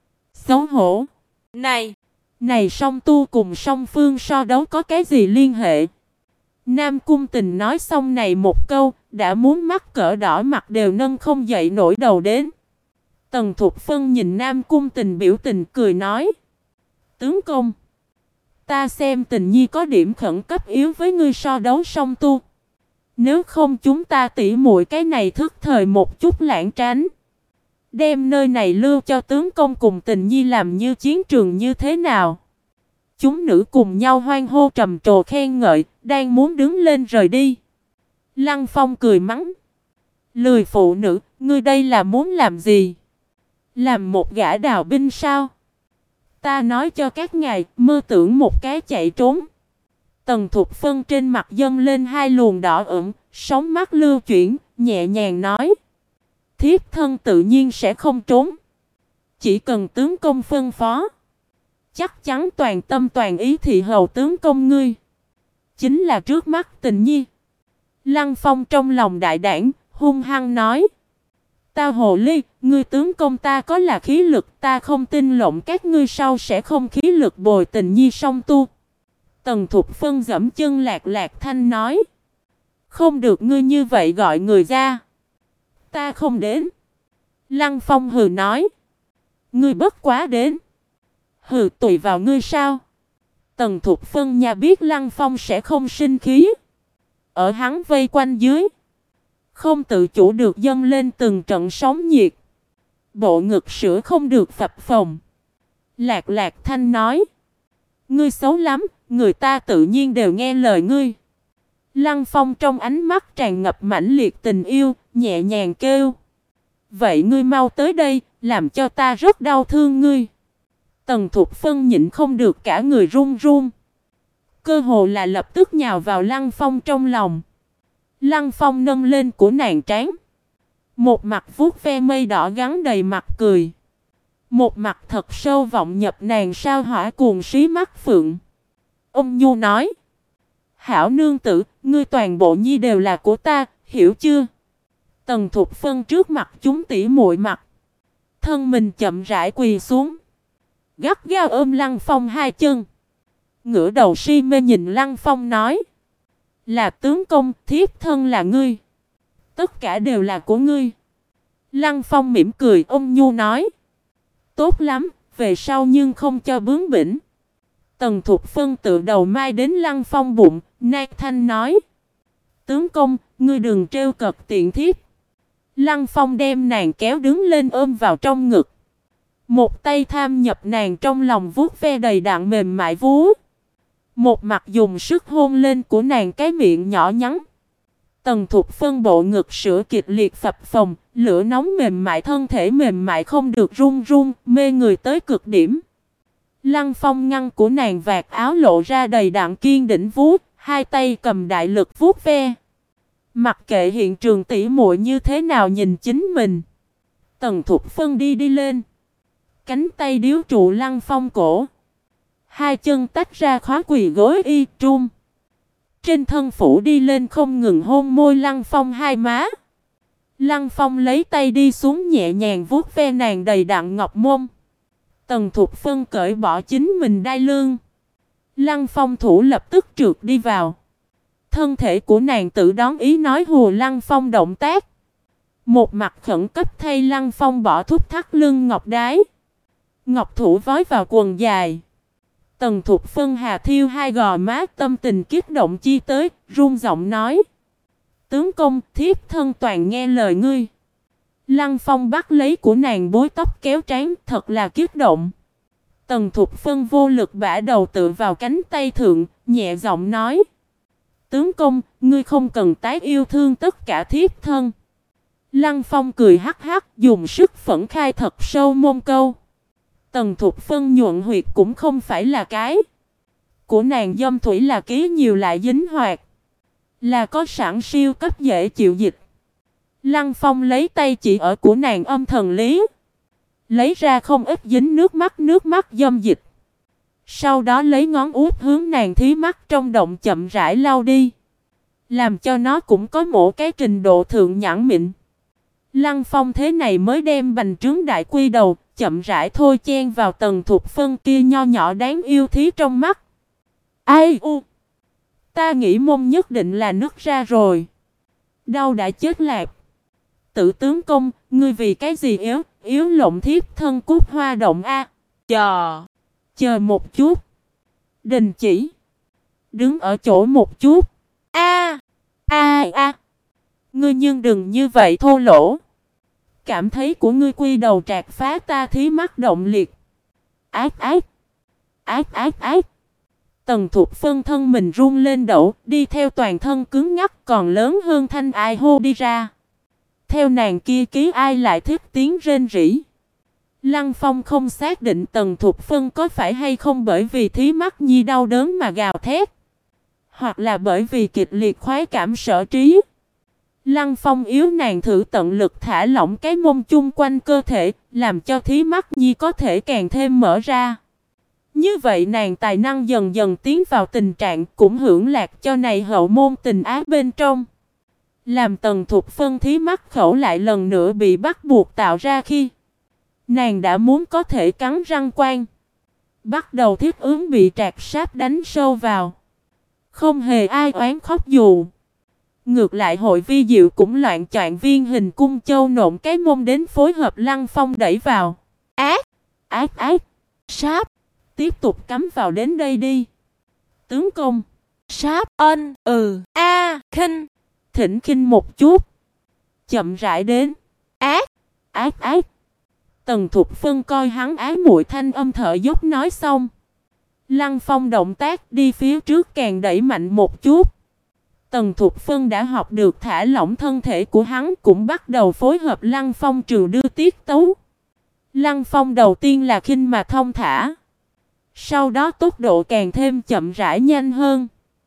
Xấu hổ. Này song tu cùng song phương so đấu có cái gì liên hệ? Nam Cung Tình nói xong này một câu, đã muốn mắc cỡ đỏ mặt đều nâng không dậy nổi đầu đến. Tần Thục Phân nhìn Nam Cung Tình biểu tình cười nói. Tướng công, ta xem Tình Nhi có điểm khẩn cấp yếu với ngươi so đấu song tu. Nếu không chúng ta tỉ muội cái này thức thời một chút lãng tránh. Đem nơi này lưu cho tướng công cùng Tình Nhi làm như chiến trường như thế nào? Chúng nữ cùng nhau hoan hô trầm trồ khen ngợi, đang muốn đứng lên rời đi. Lăng Phong cười mắng. Lười phụ nữ, ngươi đây là muốn làm gì? Làm một gã đào binh sao? Ta nói cho các ngài, mơ tưởng một cái chạy trốn. Tần Thục Phân trên mặt dâng lên hai luồng đỏ ửng, sóng mắt lưu chuyển, nhẹ nhàng nói. Thiếp thân tự nhiên sẽ không trốn. Chỉ cần tướng công phân phó. Chắc chắn toàn tâm toàn ý thị hầu tướng công ngươi. Chính là trước mắt Tình Nhi. Lăng Phong trong lòng đại đảng, hung hăng nói. Ta hồ ly, ngươi tướng công ta có là khí lực, ta không tin lộn các ngươi sau sẽ không khí lực bồi Tình Nhi song tu. Tần Thục Phân dẫm chân lạc lạc thanh nói. Không được ngươi như vậy gọi người ra. Ta không đến. Lăng Phong hừ nói. Ngươi bất quá đến. Hừ tùy vào ngươi sao. Tần Thục Phân nhà biết Lăng Phong sẽ không sinh khí. Ở hắn vây quanh dưới. Không tự chủ được dâng lên từng trận sóng nhiệt. Bộ ngực sữa không được phập phồng. Lạc lạc thanh nói. Ngươi xấu lắm, người ta tự nhiên đều nghe lời ngươi. Lăng Phong trong ánh mắt tràn ngập mãnh liệt tình yêu, nhẹ nhàng kêu. Vậy ngươi mau tới đây, làm cho ta rất đau thương ngươi. Tần Thục Phân nhịn không được cả người run run. Cơ hồ là lập tức nhào vào Lăng Phong trong lòng. Lăng Phong nâng lên của nàng trán. Một mặt vuốt ve mây đỏ gắn đầy mặt cười. Một mặt thật sâu vọng nhập nàng sao hỏa cuồng xí mắt phượng. Ông Nhu nói. Hảo nương tử, ngươi toàn bộ nhi đều là của ta, hiểu chưa? Tần Thục Phân trước mặt chúng tỉ muội mặt. Thân mình chậm rãi quỳ xuống. Gắt gao ôm Lăng Phong hai chân. Ngửa đầu si mê nhìn Lăng Phong nói. Là tướng công, thiếp thân là ngươi. Tất cả đều là của ngươi. Lăng Phong mỉm cười ôm nhu nói. Tốt lắm, về sau nhưng không cho bướng bỉnh. Tần Thục Phân tự đầu mai đến Lăng Phong bụng, nai thanh nói. Tướng công, ngươi đừng trêu cợt tiện thiếp. Lăng Phong đem nàng kéo đứng lên ôm vào trong ngực. Một tay tham nhập nàng trong lòng vuốt ve đầy đặn mềm mại vú. Một mặt dùng sức hôn lên của nàng cái miệng nhỏ nhắn. Tần Thục Phân bộ ngực sữa kịch liệt phập phồng, lửa nóng mềm mại thân thể mềm mại không được run run, mê người tới cực điểm. Lăng Phong ngăn của nàng vạt áo lộ ra đầy đặn kiên đỉnh vú, hai tay cầm đại lực vuốt ve. Mặc kệ hiện trường tỉ muội như thế nào nhìn chính mình. Tần Thục Phân đi lên. Cánh tay điếu trụ Lăng Phong cổ. Hai chân tách ra khóa quỳ gối y trung. Trên thân phủ đi lên không ngừng hôn môi Lăng Phong hai má. Lăng Phong lấy tay đi xuống nhẹ nhàng vuốt ve nàng đầy đặn ngọc môn. Tần Thục Phân cởi bỏ chính mình đai lưng. Lăng Phong thủ lập tức trượt đi vào. Thân thể của nàng tự đón ý nói hùa Lăng Phong động tác. Một mặt khẩn cấp thay Lăng Phong bỏ thúc thắt lưng ngọc đái. Ngọc thủ vói vào quần dài. Tần Thục Phân hà thiêu hai gò má tâm tình kích động chi tới, run giọng nói. Tướng công, thiếp thân toàn nghe lời ngươi. Lăng Phong bắt lấy của nàng búi tóc kéo trán, thật là kích động. Tần Thục Phân vô lực bả đầu tựa vào cánh tay thượng, nhẹ giọng nói. Tướng công, ngươi không cần tái yêu thương tất cả thiếp thân. Lăng Phong cười hắc hắc, dùng sức phẫn khai thật sâu môn câu. Tần Thục Phân nhuận huyệt cũng không phải là cái. Của nàng dâm thủy là ký nhiều lại dính hoạt. Là có sẵn siêu cấp dễ chịu dịch. Lăng Phong lấy tay chỉ ở của nàng âm thần lý. Lấy ra không ít dính nước mắt dâm dịch. Sau đó lấy ngón út hướng nàng thí mắt trong động chậm rãi lau đi. Làm cho nó cũng có một cái trình độ thượng nhãn mịn. Lăng Phong thế này mới đem bành trướng đại quy đầu, chậm rãi thôi chen vào Tần Thục Phân kia nho nhỏ đáng yêu thí trong mắt. Ai u! Ta nghĩ môn nhất định là nứt ra rồi. Đau đã chết lạc. Tự tướng công, ngươi vì cái gì yếu lộn thiếp thân cút hoa động a? Chờ! Chờ một chút. Đình chỉ. Đứng ở chỗ một chút. A a. Ngươi nhưng đừng như vậy thô lỗ. Cảm thấy của ngươi quy đầu trạc phá ta thí mắt động liệt. Ác ác. Ác ác ác. Tần Thục Phân thân mình run lên đậu, đi theo toàn thân cứng ngắc còn lớn hơn thanh ai hô đi ra. Theo nàng kia ký ai lại thích tiếng rên rỉ. Lăng Phong không xác định Tần Thục Phân có phải hay không bởi vì thí mắt nhi đau đớn mà gào thét. Hoặc là bởi vì kịch liệt khoái cảm sở trí. Lăng Phong yếu nàng thử tận lực thả lỏng cái mông chung quanh cơ thể, làm cho thí mắt nhi có thể càng thêm mở ra. Như vậy nàng tài năng dần dần tiến vào tình trạng cũng hưởng lạc cho này hậu môn tình ái bên trong. Làm Tần Thục Phân thí mắt khẩu lại lần nữa bị bắt buộc tạo ra khi nàng đã muốn có thể cắn răng quan. Bắt đầu thiết ứng bị trạc sáp đánh sâu vào. Không hề ai oán khóc dù. Ngược lại hội vi diệu cũng loạn choạng viên hình cung châu nộn cái mông đến phối hợp Lăng Phong đẩy vào. Ác! Ác ác! Sáp! Tiếp tục cắm vào đến đây đi. Tướng công! Sáp! Ân! Khinh! Thỉnh khinh một chút. Chậm rãi đến. Ác! Ác ác! Tần Thục Phân coi hắn ái muội thanh âm thở dốc nói xong. Lăng Phong động tác đi phía trước càng đẩy mạnh một chút. Tần Thục Phân đã học được thả lỏng thân thể của hắn cũng bắt đầu phối hợp Lăng Phong trường đưa tiết tấu. Lăng Phong đầu tiên là khinh mà thông thả. Sau đó tốc độ càng thêm chậm rãi nhanh hơn.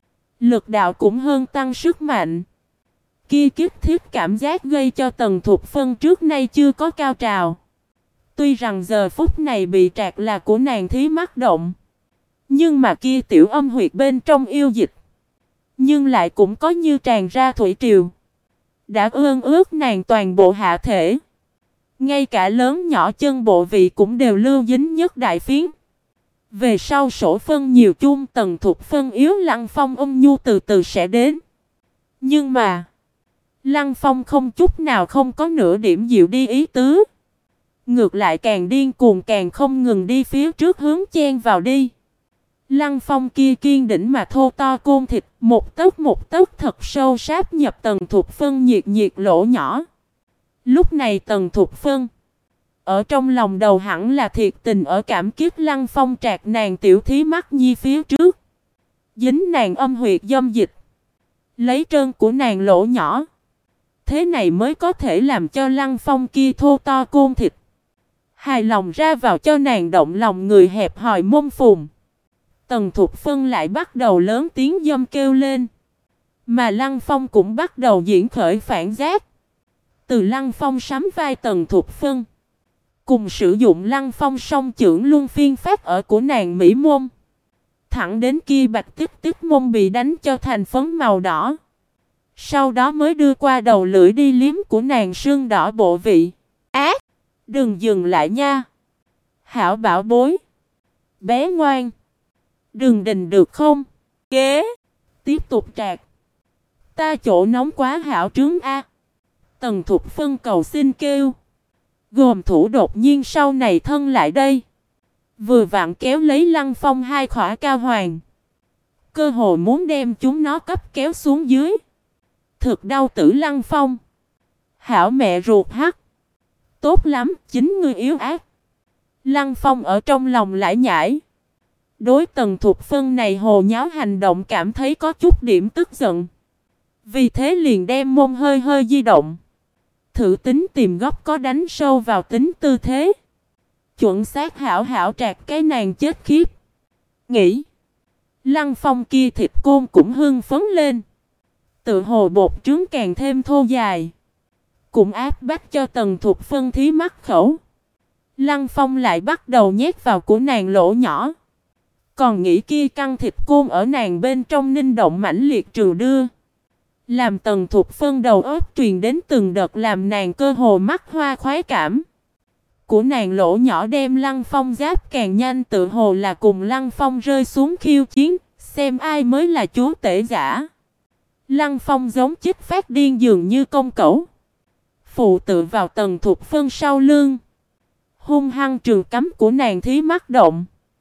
Lực đạo cũng hơn tăng sức mạnh. Kia kích thiết cảm giác gây cho Tần Thục Phân trước nay chưa có cao trào. Tuy rằng giờ phút này bị trạc là của nàng thí mắt động. Nhưng mà kia tiểu âm huyệt bên trong yêu dịch. Nhưng lại cũng có như tràn ra thủy triều. Đã ướt nàng toàn bộ hạ thể. Ngay cả lớn nhỏ chân bộ vị cũng đều lưu dính nhất đại phiến. Về sau sổ phân nhiều chung Tần Thục Phân yếu Lăng Phong ôm nhu từ từ sẽ đến. Nhưng mà Lăng Phong không chút nào không có nửa điểm dịu đi ý tứ. Ngược lại càng điên cuồng càng không ngừng đi phía trước hướng chen vào đi. Lăng Phong kia kiên đỉnh mà thô to côn thịt, một tấc thật sâu sáp nhập Tần Thục Phân nhiệt lỗ nhỏ. Lúc này Tần Thục Phân ở trong lòng đầu hẳn là thiệt tình ở cảm kích Lăng Phong trạc nàng tiểu thí mắt nhi phía trước. Dính nàng âm huyệt dâm dịch. Lấy trơn của nàng lỗ nhỏ. Thế này mới có thể làm cho Lăng Phong kia thô to côn thịt hài lòng ra vào cho nàng động lòng người hẹp hòi mông phùng. Tần Thục Phân lại bắt đầu lớn tiếng dâm kêu lên. Mà Lăng Phong cũng bắt đầu diễn khởi phản giác. Từ Lăng Phong sắm vai Tần Thục Phân. Cùng sử dụng Lăng Phong song chưởng luân phiên phát ở của nàng mỹ môn. Thẳng đến kia bạch tích môn bị đánh cho thành phấn màu đỏ. Sau đó mới đưa qua đầu lưỡi đi liếm của nàng sưng đỏ bộ vị. Ác! Đừng dừng lại nha! Hảo bảo bối! Bé ngoan! Đừng đình được không? Kế! Tiếp tục trạc! Ta chỗ nóng quá hảo trướng a! Tần Thục Phân cầu xin kêu. Gồm thủ đột nhiên sau này thân lại đây. Vừa vặn kéo lấy Lăng Phong hai khỏa cao hoàng. Cơ hội muốn đem chúng nó cấp kéo xuống dưới. Thực đau tử Lăng Phong. Hảo mẹ ruột hắc. Tốt lắm, chính ngươi yếu ác. Lăng Phong ở trong lòng lải nhải. Đối Tần Thục Phân này hồ nháo hành động cảm thấy có chút điểm tức giận. Vì thế liền đem mông hơi di động. Thử tính tìm góc có đánh sâu vào tính tư thế. Chuẩn xác hảo trạc cái nàng chết khiếp. Nghĩ. Lăng Phong kia thịt côn cũng hưng phấn lên. Tự hồ bột trứng càng thêm thô dài. Cũng áp bách cho Tần Thục Phân thí mắt khẩu. Lăng Phong lại bắt đầu nhét vào của nàng lỗ nhỏ. Còn nghĩ kia căng thịt côn ở nàng bên trong ninh động mãnh liệt trừ đưa. Làm Tần Thục Phân đầu óc truyền đến từng đợt làm nàng cơ hồ mắc hoa khoái cảm. Của nàng lỗ nhỏ đem Lăng Phong giáp càng nhanh tự hồ là cùng Lăng Phong rơi xuống khiêu chiến, xem ai mới là chúa tể giả. Lăng Phong giống chích phát điên dường như công cẩu. Phụ tự vào Tần Thục Phân sau lưng. Hung hăng trường cắm của nàng thí mắt động.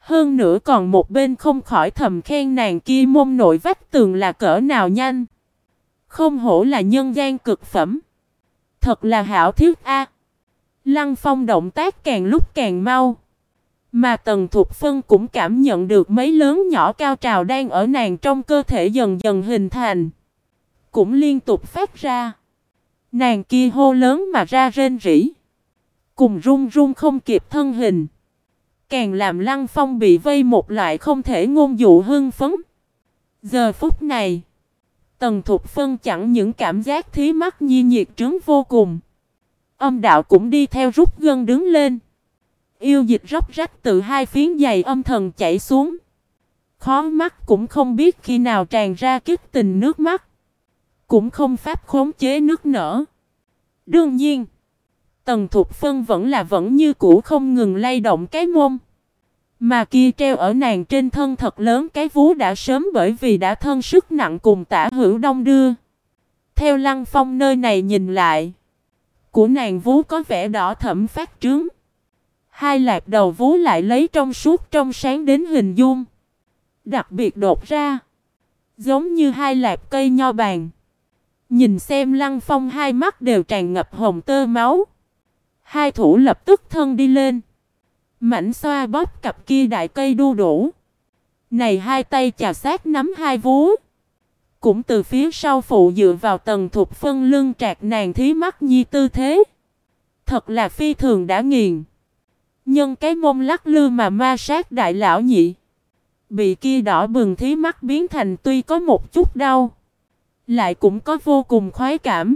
Hơn nữa còn một bên không khỏi thầm khen nàng kia mông nội vách tường là cỡ nào nhanh. Không hổ là nhân gian cực phẩm. Thật là hảo thiết a. Lăng Phong động tác càng lúc càng mau. Mà Tần Thục Phân cũng cảm nhận được mấy lớn nhỏ cao trào đang ở nàng trong cơ thể dần dần hình thành. Cũng liên tục phát ra. Nàng kia hô lớn mà ra rên rỉ. Cùng run run không kịp thân hình. Càng làm Lăng Phong bị vây một loại không thể ngôn dụ hưng phấn. Giờ phút này, Tần Thục Phân chẳng những cảm giác thí mắt nhi nhiệt trướng vô cùng. Âm đạo cũng đi theo rút gân đứng lên. Yêu dịch róc rách từ hai phiến giày âm thần chảy xuống. Khó mắt cũng không biết khi nào tràn ra kích tình nước mắt. Cũng không pháp khống chế nước nở. Đương nhiên, Tần Thục Phân vẫn như cũ không ngừng lay động cái mông. Mà kia treo ở nàng trên thân thật lớn cái vú đã sớm bởi vì đã thân sức nặng cùng tả hữu đông đưa. Theo Lăng Phong nơi này nhìn lại, của nàng vú có vẻ đỏ thẫm phát trướng. Hai lạt đầu vú lại lấy trong suốt trong sáng đến hình dung. Đặc biệt đột ra, giống như hai lạt cây nho bàn. Nhìn xem Lăng Phong hai mắt đều tràn ngập hồng tơ máu. Hai thủ lập tức thân đi lên. Mảnh xoa bóp cặp kia đại cây đu đủ. Này hai tay chà sát nắm hai vú. Cũng từ phía sau phụ dựa vào Tần Thục Phân lưng trạc nàng thí mắt nhi tư thế. Thật là phi thường đã nghiền. Nhân cái mông lắc lư mà ma sát đại lão nhị. Bị kia đỏ bừng thí mắt biến thành tuy có một chút đau. Lại cũng có vô cùng khoái cảm.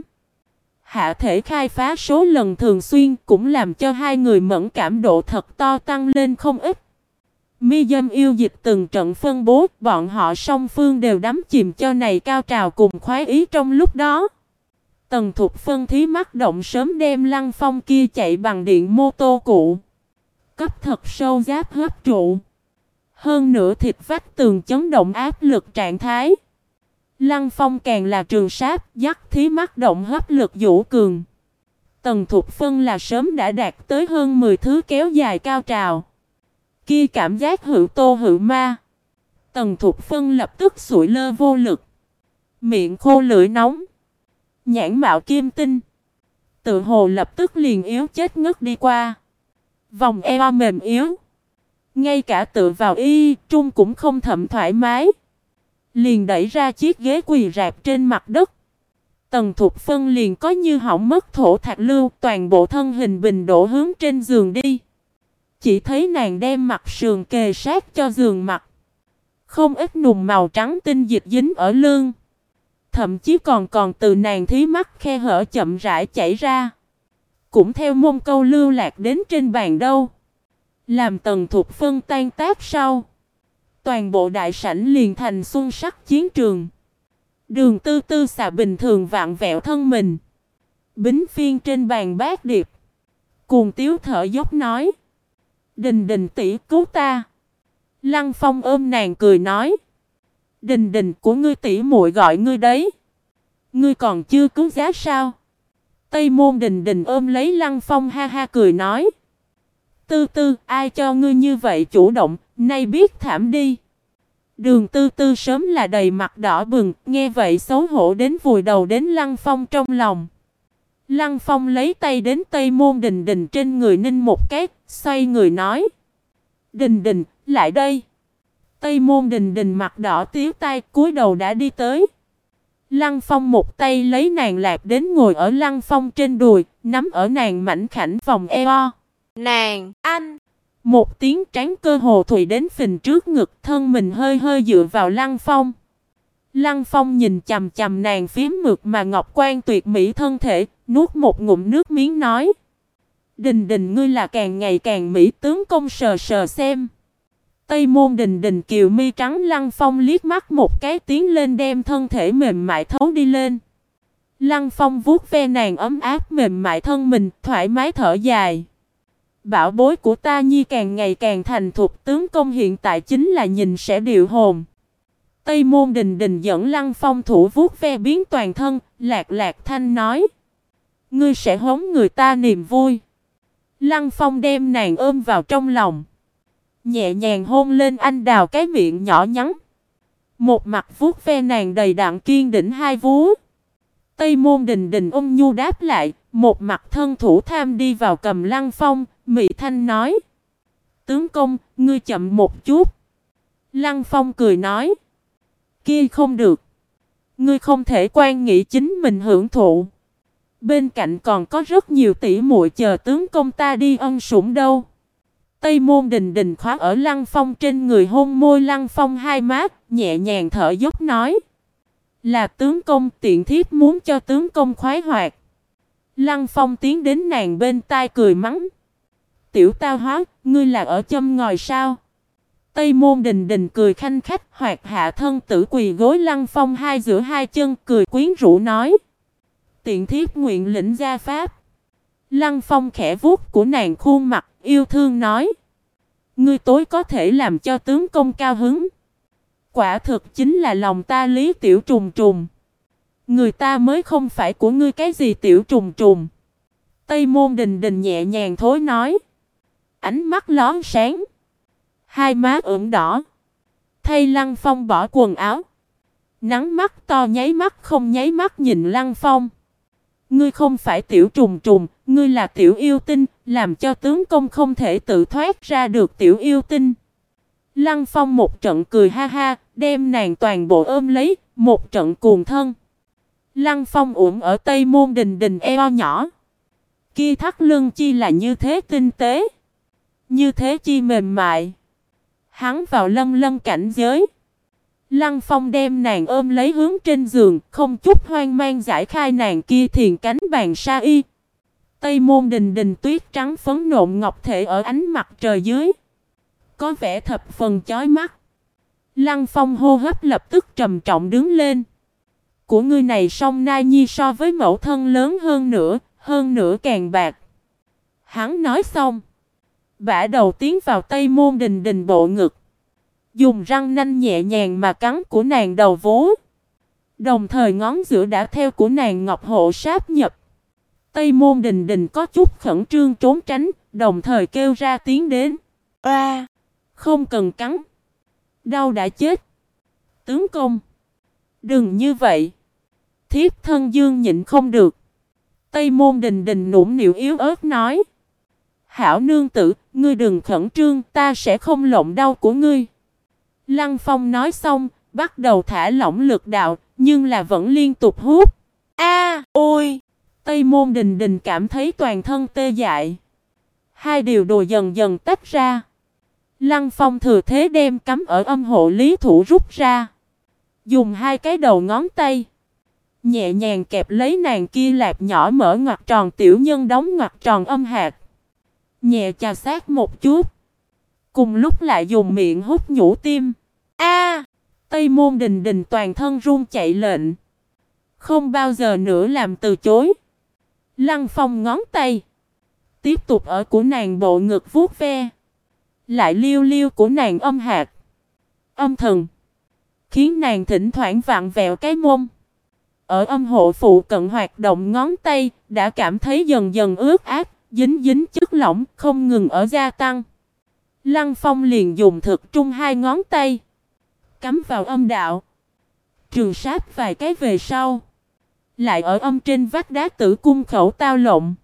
Hạ thể khai phá số lần thường xuyên cũng làm cho hai người mẫn cảm độ thật to tăng lên không ít. Mi dâm yêu dịch từng trận phân bố, bọn họ song phương đều đắm chìm cho này cao trào cùng khoái ý trong lúc đó. Tần Thục Phân thí mắt động sớm đem Lăng Phong kia chạy bằng điện mô tô cụ. Cấp thật sâu giáp hấp trụ. Hơn nữa thịt vách tường chấn động áp lực trạng thái. Lăng Phong càng là trường sát, dắt thí mắt động hấp lực vũ cường. Tần Thục Phân là sớm đã đạt tới hơn 10 thứ kéo dài cao trào. Kia cảm giác hữu tô hữu ma. Tần Thục Phân lập tức sụi lơ vô lực. Miệng khô lưỡi nóng. Nhãn mạo kim tinh. Tự hồ lập tức liền yếu chết ngất đi qua. Vòng eo mềm yếu. Ngay cả tựa vào y trung cũng không thậm thoải mái. Liền đẩy ra chiếc ghế quỳ rạp trên mặt đất. Tần Thục Phân liền có như hỏng mất thổ thạch lưu. Toàn bộ thân hình bình đổ hướng trên giường đi. Chỉ thấy nàng đem mặt sườn kề sát cho giường mặt. Không ít nùng màu trắng tinh dịch dính ở lưng. Thậm chí còn từ nàng thí mắt khe hở chậm rãi chảy ra. Cũng theo môn câu lưu lạc đến trên bàn đâu. Làm Tần Thục Phân tan tác sau. Toàn bộ đại sảnh liền thành xuân sắc chiến trường. Đường Tư Tư xà bình thường vặn vẹo thân mình. Bính Phiên trên bàn bát điệp. Cuồng tiếu thở dốc nói. Đình Đình tỷ cứu ta. Lăng Phong ôm nàng cười nói. Đình Đình của ngươi tỷ muội gọi ngươi đấy. Ngươi còn chưa cứu giá sao? Tây Môn Đình Đình ôm lấy Lăng Phong ha ha cười nói. Tư Tư ai cho ngươi như vậy chủ động, nay biết thảm đi. Đường Tư Tư sớm là đầy mặt đỏ bừng, nghe vậy xấu hổ đến vùi đầu đến Lăng Phong trong lòng. Lăng Phong lấy tay đến Tây Môn Đình Đình trên người ninh một cái, xoay người nói. Đình Đình, lại đây. Tây Môn Đình Đình mặt đỏ tía tai cúi đầu đã đi tới. Lăng Phong một tay lấy nàng lạc đến ngồi ở Lăng Phong trên đùi, nắm ở nàng mảnh khảnh vòng eo. Nàng, anh. Một tiếng tráng cơ hồ thụy đến phình trước ngực, thân mình hơi hơi dựa vào Lăng Phong. Lăng Phong nhìn chằm chằm nàng phím mượt mà ngọc quan tuyệt mỹ thân thể, nuốt một ngụm nước miếng nói. Đình Đình ngươi là càng ngày càng mỹ, tướng công sờ sờ xem. Tây Môn Đình Đình kiều mi trắng. Lăng Phong liếc mắt một cái tiến lên đem thân thể mềm mại thấu đi lên. Lăng Phong vuốt ve nàng ấm áp mềm mại thân mình, thoải mái thở dài. Bảo bối của ta nhi càng ngày càng thành thục, tướng công hiện tại chính là nhìn sẽ điệu hồn. Tây Môn Đình Đình dẫn Lăng Phong thủ vuốt ve biến toàn thân, lạc lạc thanh nói. Ngươi sẽ hống người ta niềm vui. Lăng Phong đem nàng ôm vào trong lòng. nhẹ nhàng hôn lên anh đào cái miệng nhỏ nhắn. Một mặt vuốt ve nàng đầy đặn kiên đỉnh hai vú. Tây Môn Đình Đình ôm nhu đáp lại, một mặt thân thủ tham đi vào cầm Lăng Phong, Mị Thanh nói: tướng công, ngươi chậm một chút. Lăng Phong cười nói: kia không được. Ngươi không thể quan nghĩ chính mình hưởng thụ. Bên cạnh còn có rất nhiều tỷ muội chờ tướng công ta đi ân sủng đâu. Tây Môn Đình Đình khóa ở Lăng Phong trên người hôn môi Lăng Phong hai má, nhẹ nhàng thở dốc nói: là tướng công, tiện thiếp muốn cho tướng công khoái hoạt. Lăng Phong tiến đến nàng bên tai cười mắng: tiểu tao hóa, ngươi là ở châm ngòi sao? Tây Môn Đình Đình cười khanh khách, hoạt hạ thân tử quỳ gối Lăng Phong giữa hai chân, cười quyến rũ nói: tiện thiếp nguyện lĩnh gia pháp. Lăng Phong khẽ vuốt của nàng khuôn mặt, yêu thương nói: ngươi tối có thể làm cho tướng công cao hứng. Quả thực chính là lòng ta lý tiểu trùng trùng. Người ta mới không phải của ngươi cái gì tiểu trùng trùng. Tây Môn Đình Đình nhẹ nhàng thối nói. Ánh mắt lóe sáng, hai má ửng đỏ. Thay Lăng Phong bỏ quần áo, nắng mắt to nháy mắt không nháy mắt nhìn Lăng Phong. Ngươi không phải tiểu trùng trùng, ngươi là tiểu yêu tinh, làm cho tướng công không thể tự thoát ra được tiểu yêu tinh. Lăng Phong một trận cười ha ha, đem nàng toàn bộ ôm lấy, một trận cuồng thân. Lăng Phong ủng ở Tây Môn Đình Đình eo nhỏ. Kia thắt lưng chi là như thế tinh tế, như thế chi mềm mại. Hắn vào lâm lâm cảnh giới. Lăng Phong đem nàng ôm lấy hướng trên giường, không chút hoang mang giải khai nàng kia thiền cánh bàn sa y. Tây Môn Đình Đình tuyết trắng phấn nộn ngọc thể ở ánh mặt trời dưới, có vẻ thập phần chói mắt. Lăng Phong hô hấp lập tức trầm trọng đứng lên. Của ngươi này song na nhi so với mẫu thân lớn hơn nữa càng bạc. Hắn nói xong, bả đầu tiến vào Tây Môn Đình Đình bộ ngực, dùng răng nanh nhẹ nhàng mà cắn của nàng đầu vú. Đồng thời ngón giữa đã theo của nàng ngọc hộ sáp nhập. Tây Môn Đình Đình có chút khẩn trương trốn tránh, đồng thời kêu ra tiếng đến. A, không cần cắn, đau đã chết. Tướng công, đừng như vậy. Thiếp thân dương nhịn không được. Tây Môn Đình Đình nũng nịu yếu ớt nói. Hảo nương tử, ngươi đừng khẩn trương, ta sẽ không lộng đau của ngươi. Lăng Phong nói xong, bắt đầu thả lỏng lực đạo, nhưng là vẫn liên tục hút. Ôi! Tây Môn Đình Đình cảm thấy toàn thân tê dại. Hai điều đồ dần dần tách ra. Lăng Phong thừa thế đem cắm ở âm hộ lý thủ rút ra. Dùng hai cái đầu ngón tay nhẹ nhàng kẹp lấy nàng kia lạp nhỏ mở ngoặc tròn tiểu nhân đóng ngoặc tròn âm hạt. Nhẹ chà sát một chút. Cùng lúc lại dùng miệng hút nhũ tim. Tây Môn Đình Đình toàn thân run chạy lệnh. Không bao giờ nữa làm từ chối. Lăng Phong ngón tay tiếp tục ở của nàng bộ ngực vuốt ve. Lại liêu liêu của nàng âm hạt, âm thần, khiến nàng thỉnh thoảng vặn vẹo cái mông. Ở âm hộ phụ cận hoạt động ngón tay, đã cảm thấy dần dần ướt át, dính dính chất lỏng, không ngừng ở gia tăng. Lăng Phong liền dùng thực trung hai ngón tay cắm vào âm đạo, trường sát vài cái về sau, lại ở âm trên vách đá tử cung khẩu tao lộng.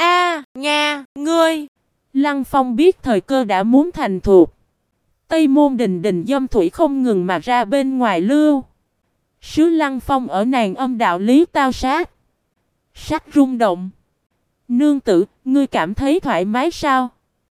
Nga, ngươi! Lăng Phong biết thời cơ đã muốn thành thục. Tây Môn Đình Đình dâm thủy không ngừng mà ra bên ngoài lưu. Sứ Lăng Phong ở nàng âm đạo lý tao sát. Sắc rung động. Nương tử, ngươi cảm thấy thoải mái sao?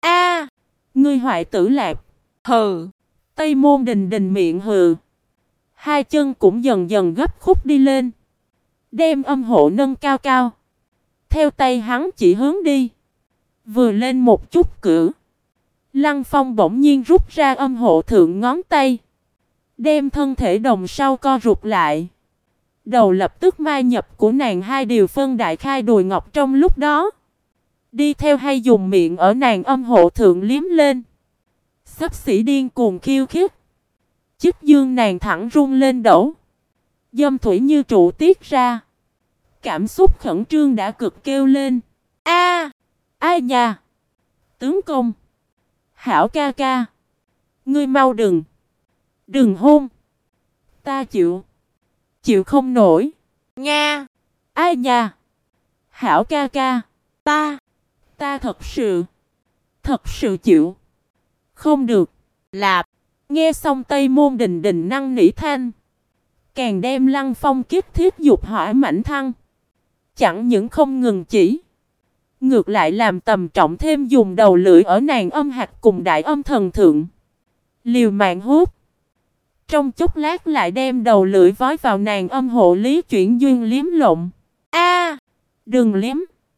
Ngươi hoại tử lạc. Hừ. Tây Môn Đình Đình miệng hừ. Hai chân cũng dần dần gấp khúc đi lên. Đem âm hộ nâng cao cao. Theo tay hắn chỉ hướng đi. Vừa lên một chút cử. Lăng Phong bỗng nhiên rút ra âm hộ thượng ngón tay. Đem thân thể đồng sau co rụt lại. Đầu lập tức mai nhập của nàng hai điều phân đại khai đùi ngọc trong lúc đó. Đi theo hay dùng miệng ở nàng âm hộ thượng liếm lên. Xấp xỉ điên cuồng khiêu khích. Chức dương nàng thẳng rung lên đổ. Dâm thủy như trụ tiết ra. Cảm xúc khẩn trương đã cực kêu lên. Ai nha? Tướng công! Hảo ca ca! Ngươi mau đừng hôn. Ta chịu không nổi. Nga. Ai nha. Hảo ca ca. Ta thật sự chịu không được. Lạp. Nghe xong Tây Môn Đình Đình năn nỉ thanh, càng đem Lăng Phong kiếp thiết dục hỏa mãnh thăng. Chẳng những không ngừng chỉ, ngược lại làm tầm trọng thêm, dùng đầu lưỡi ở nàng âm hạt cùng đại âm thần thượng liều mạng hút. Trong chốc lát lại đem đầu lưỡi vói vào nàng âm hộ lý chuyển duyên liếm lộn. A, đừng liếm.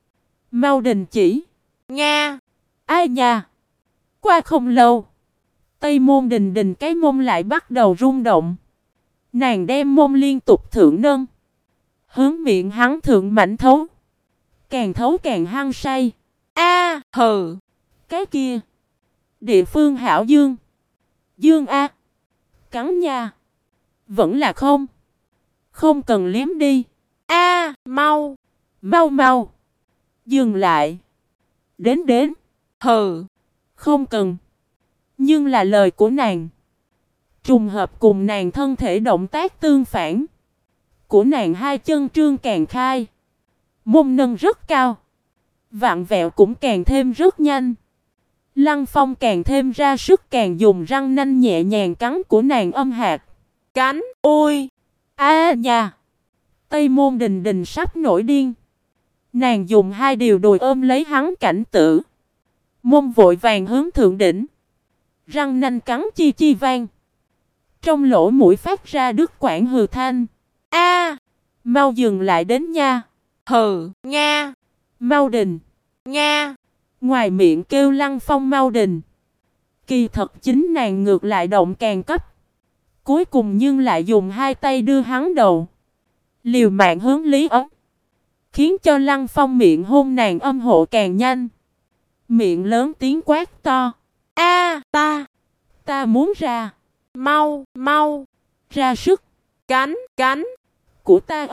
Mau đình chỉ. Nga. Ai nha. Qua không lâu, Tây Môn Đình Đình cái mông lại bắt đầu rung động. Nàng đem mông liên tục thượng nâng, hướng miệng hắn thượng mảnh thấu. Càng thấu càng hăng say. A, Hừ. cái kia. Địa phương hảo dương. Dương A. Cắn nha. Vẫn là không. Không cần liếm đi. A, mau. Mau. Dừng lại. Đến. Hừ. Không cần. Nhưng là lời của nàng. Trùng hợp cùng nàng thân thể động tác tương phản. Của nàng hai chân trương càng khai. Mông nâng rất cao. Vặn vẹo cũng càng thêm rất nhanh. Lăng Phong càng thêm ra sức, càng dùng răng nanh nhẹ nhàng cắn của nàng âm hạt. Cánh. Ôi. A nha. Tây Môn Đình Đình sắp nổi điên. Nàng dùng hai điều đùi ôm lấy hắn cảnh tử. Mông vội vàng hướng thượng đỉnh. Răng nanh cắn chi vang. Trong lỗ mũi phát ra đứt quãng hừ thanh. A, mau dừng lại đến nha. Hừ. Nga. Mau đình. Nga. Ngoài miệng kêu Lăng Phong mau đình, kỳ thật chính nàng ngược lại động càng cấp. Cuối cùng nhưng lại dùng hai tay đưa hắn đầu, liều mạng hướng Lý ấm, khiến cho Lăng Phong miệng hôn nàng âm hộ càng nhanh. Miệng lớn tiếng quát to. A, ta muốn ra. Mau. Ra sức. Cánh. Của ta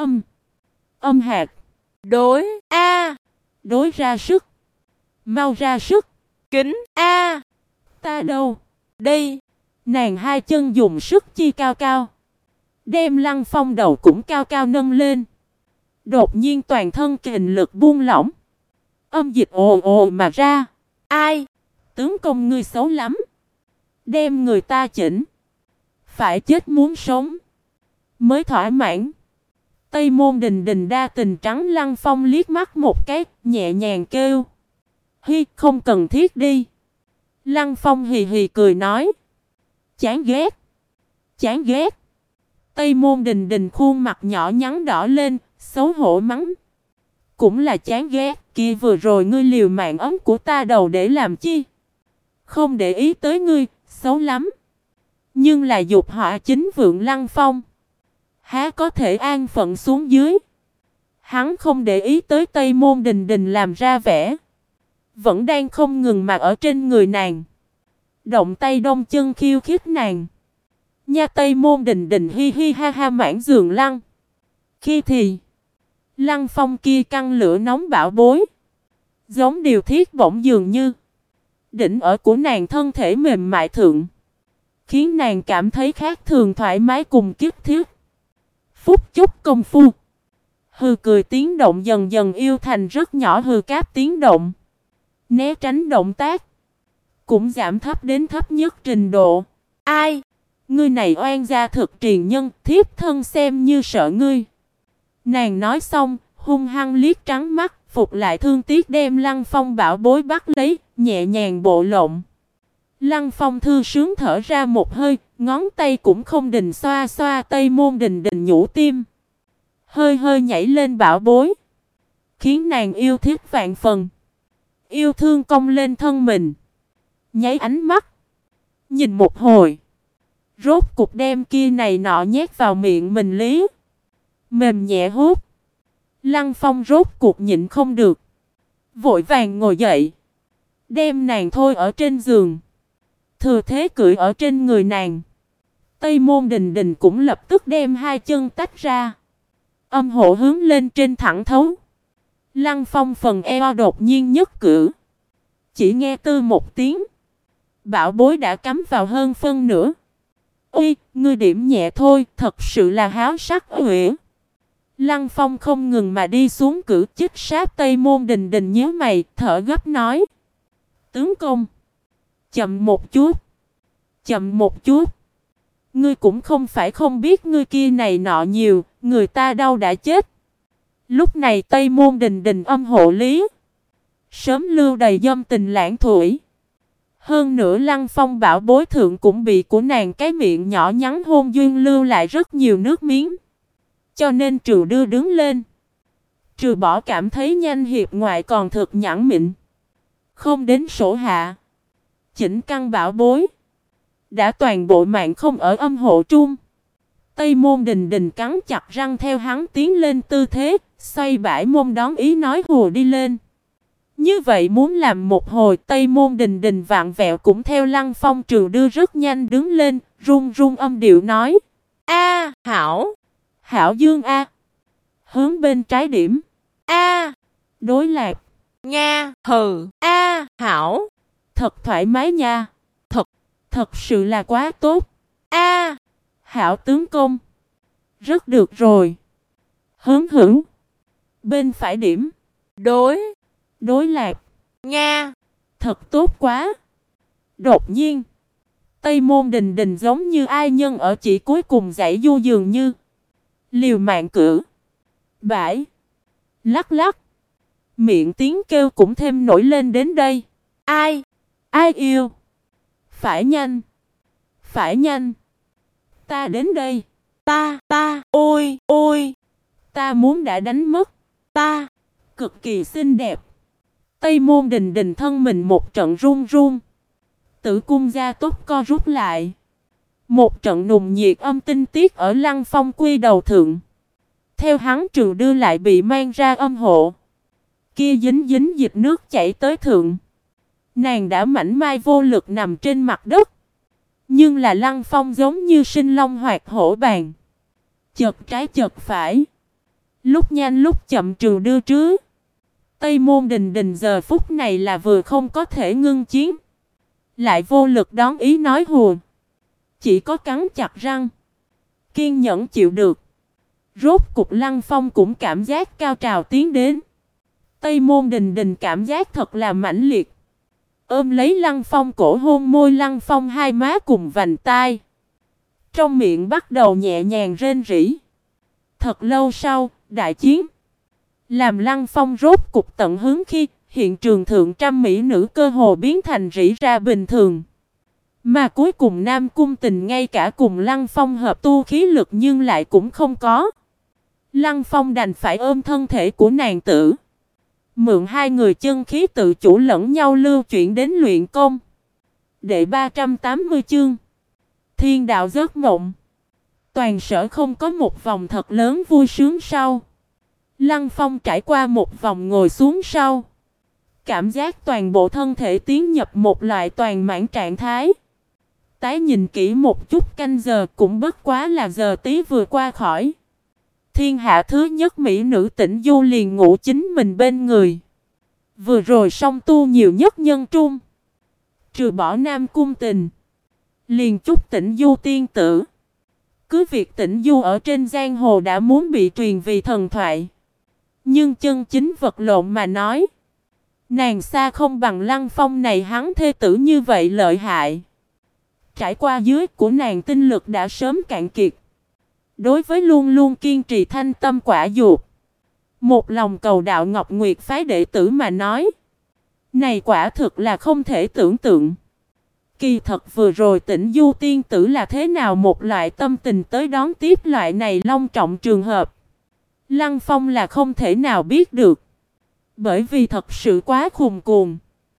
âm hạt. Đối. A. Đối ra sức. Mau ra sức. Kính. A. Ta đâu. Đi. Nàng hai chân dùng sức chi cao. Đem Lăng Phong đầu cũng cao nâng lên. Đột nhiên toàn thân kình lực buông lỏng. Âm dịch ồ mà ra. Ai? Tướng công ngươi xấu lắm. Đem người ta chỉnh. Phải chết muốn sống mới thỏa mãn. Tây Môn Đình Đình đa tình trắng Lăng Phong liếc mắt một cái, nhẹ nhàng kêu. Hi, không cần thiết đi. Lăng Phong hì hì cười nói. Chán ghét. Tây Môn Đình Đình khuôn mặt nhỏ nhắn đỏ lên, xấu hổ mắng. Cũng là chán ghét, kia vừa rồi ngươi liều mạng ấm của ta đầu để làm chi? Không để ý tới ngươi, xấu lắm. Nhưng là dục họa chính vượng Lăng Phong, há có thể an phận xuống dưới. Hắn không để ý tới Tây Môn Đình Đình làm ra vẻ, vẫn đang không ngừng mà ở trên người nàng, động tay đông chân khiêu khích nàng. Nha Tây Môn Đình Đình hi hi ha ha mãn giường Lăng. Khi thì Lăng Phong kia căng lửa nóng bão bối, giống điều thiết bỗng dường như đỉnh ở của nàng thân thể mềm mại thượng, khiến nàng cảm thấy khác thường thoải mái cùng kiếp thiết. Phút chốc công phu, hừ cười tiếng động dần dần yêu thành rất nhỏ hừ cáp tiếng động. Né tránh động tác cũng giảm thấp đến thấp nhất trình độ. Ai? Ngươi này oan gia thực triền nhân, thiếp thân xem như sợ ngươi. Nàng nói xong, hung hăng liếc trắng mắt, phục lại thương tiếc đem Lăng Phong bảo bối bắt lấy, nhẹ nhàng bộ lộn. Lăng Phong thư sướng thở ra một hơi, ngón tay cũng không đình xoa xoa Tây Môn Đình Đình nhũ tim. Hơi hơi nhảy lên bảo bối, khiến nàng yêu thiết vạn phần. Yêu thương cong lên thân mình, nháy ánh mắt, nhìn một hồi, rốt cục đem kia này nọ nhét vào miệng mình lý. Mềm nhẹ hút. Lăng Phong rốt cục nhịn không được, vội vàng ngồi dậy, đem nàng thôi ở trên giường, thừa thế cưỡi ở trên người nàng. Tây Môn Đình Đình cũng lập tức đem hai chân tách ra, âm hộ hướng lên trên thẳng thấu. Lăng Phong phần eo đột nhiên nhấc cử, chỉ nghe tư một tiếng, Bảo bối đã cắm vào hơn phân nửa. Ôi, ngươi điểm nhẹ thôi, thật sự là háo sắc uyển. Lăng Phong không ngừng mà đi xuống cử chích sát Tây Môn Đình Đình nhíu mày, thở gấp nói. Tướng công, chậm một chút, chậm một chút. Ngươi cũng không phải không biết ngươi kia này nọ nhiều, người ta đâu đã chết. Lúc này Tây Môn Đình Đình âm hộ lý. Sớm lưu đầy dâm tình lãng thủy. Hơn nữa Lăng Phong bảo bối thượng cũng bị của nàng cái miệng nhỏ nhắn hôn duyên lưu lại rất nhiều nước miếng. Cho nên trừ đưa đứng lên. Trừ bỏ cảm thấy nhanh hiệp ngoại còn thực nhẵn mịn. Không đến sổ hạ. Chỉnh căn bảo bối. Đã toàn bộ mạng không ở âm hộ trung. Tây Môn Đình Đình cắn chặt răng theo hắn tiến lên tư thế. Xoay bãi môn đón ý nói hùa đi lên. Như vậy muốn làm một hồi Tây Môn Đình Đình vạn vẹo cũng theo Lăng Phong trừ đưa rất nhanh đứng lên. Run run âm điệu nói. A, hảo. Hảo Dương A. Hướng bên trái điểm. A. Đối lạc. Nga. Hừ. A. Hảo. Thật thoải mái nha. Thật sự là quá tốt. A. Hảo tướng công. Rất được rồi. Hướng hữu. Bên phải điểm. Đối lạc. Nga. Thật tốt quá. Đột nhiên. Tây Môn Đình Đình giống như ai nhân ở chỉ cuối cùng dãy du dường như. Liều mạng cử. Bãi. Lắc lắc. Miệng tiếng kêu cũng thêm nổi lên đến đây. Ai? Ai yêu? Phải nhanh. Phải nhanh. Ta đến đây. Ôi. Ta muốn đã đánh mất. Ta. Cực kỳ xinh đẹp. Tây Môn Đình Đình thân mình một trận run run. Tử cung gia tốt co rút lại. Một trận nùng nhiệt âm tinh tiết ở Lăng Phong quy đầu thượng. Theo hắn trừ đưa lại bị mang ra âm hộ. Kia dính dính dịch nước chảy tới thượng. Nàng đã mảnh mai vô lực nằm trên mặt đất. Nhưng là Lăng Phong giống như sinh long hoạt hổ bàn. Chợt trái chợt phải. Lúc nhanh lúc chậm trừ đưa trứ. Tây Môn Đình Đình giờ phút này là vừa không có thể ngưng chiến. Lại vô lực đón ý nói hùa. Chỉ có cắn chặt răng. Kiên nhẫn chịu được. Rốt cục Lăng Phong cũng cảm giác cao trào tiến đến. Tây Môn Đình Đình cảm giác thật là mãnh liệt. Ôm lấy Lăng Phong cổ hôn môi Lăng Phong hai má cùng vành tai. Trong miệng bắt đầu nhẹ nhàng rên rỉ. Thật lâu sau, đại chiến. Làm Lăng Phong rốt cục tận hứng khi hiện trường thượng trăm mỹ nữ cơ hồ biến thành rỉ ra bình thường. Mà cuối cùng Nam Cung Tình ngay cả cùng Lăng Phong hợp tu khí lực nhưng lại cũng không có. Lăng Phong đành phải ôm thân thể của nàng tử. Mượn hai người chân khí tự chủ lẫn nhau lưu chuyển đến luyện công. Đệ 380 chương. Thiên đạo giấc mộng. Toàn sở không có một vòng thật lớn vui sướng sau. Lăng Phong trải qua một vòng ngồi xuống sau. Cảm giác toàn bộ thân thể tiến nhập một loại toàn mãn trạng thái. Tái nhìn kỹ một chút canh giờ cũng bất quá là giờ tí vừa qua khỏi. Thiên hạ thứ nhất mỹ nữ Tĩnh Du liền ngủ chính mình bên người. Vừa rồi song tu nhiều nhất nhân trung. Trừ bỏ Nam Cung Tình. Liền chúc Tĩnh Du tiên tử. Cứ việc Tĩnh Du ở trên giang hồ đã muốn bị truyền vì thần thoại. Nhưng chân chính vật lộn mà nói. Nàng xa không bằng Lăng Phong này hắn thê tử như vậy lợi hại. Trải qua dưới của nàng tinh lực đã sớm cạn kiệt. Đối với luôn luôn kiên trì thanh tâm quả dục. Một lòng cầu đạo Ngọc Nguyệt phái đệ tử mà nói. Này quả thực là không thể tưởng tượng. Kỳ thật vừa rồi Tĩnh Du tiên tử là thế nào một loại tâm tình tới đón tiếp loại này long trọng trường hợp. Lăng Phong là không thể nào biết được. Bởi vì thật sự quá khùng cuồng.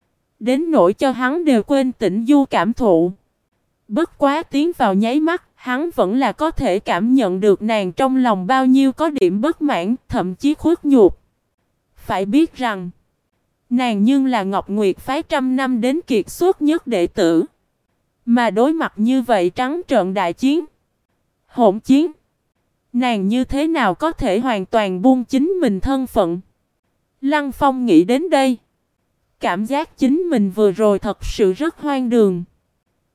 Đến nỗi cho hắn đều quên Tĩnh Du cảm thụ. Bất quá tiến vào nháy mắt, hắn vẫn là có thể cảm nhận được nàng trong lòng bao nhiêu có điểm bất mãn, thậm chí khuất nhục. Phải biết rằng, nàng nhưng là Ngọc Nguyệt phái trăm năm đến kiệt xuất nhất đệ tử. Mà đối mặt như vậy trắng trợn đại chiến, hỗn chiến, nàng như thế nào có thể hoàn toàn buông chính mình thân phận. Lăng Phong nghĩ đến đây. Cảm giác chính mình vừa rồi thật sự rất hoang đường.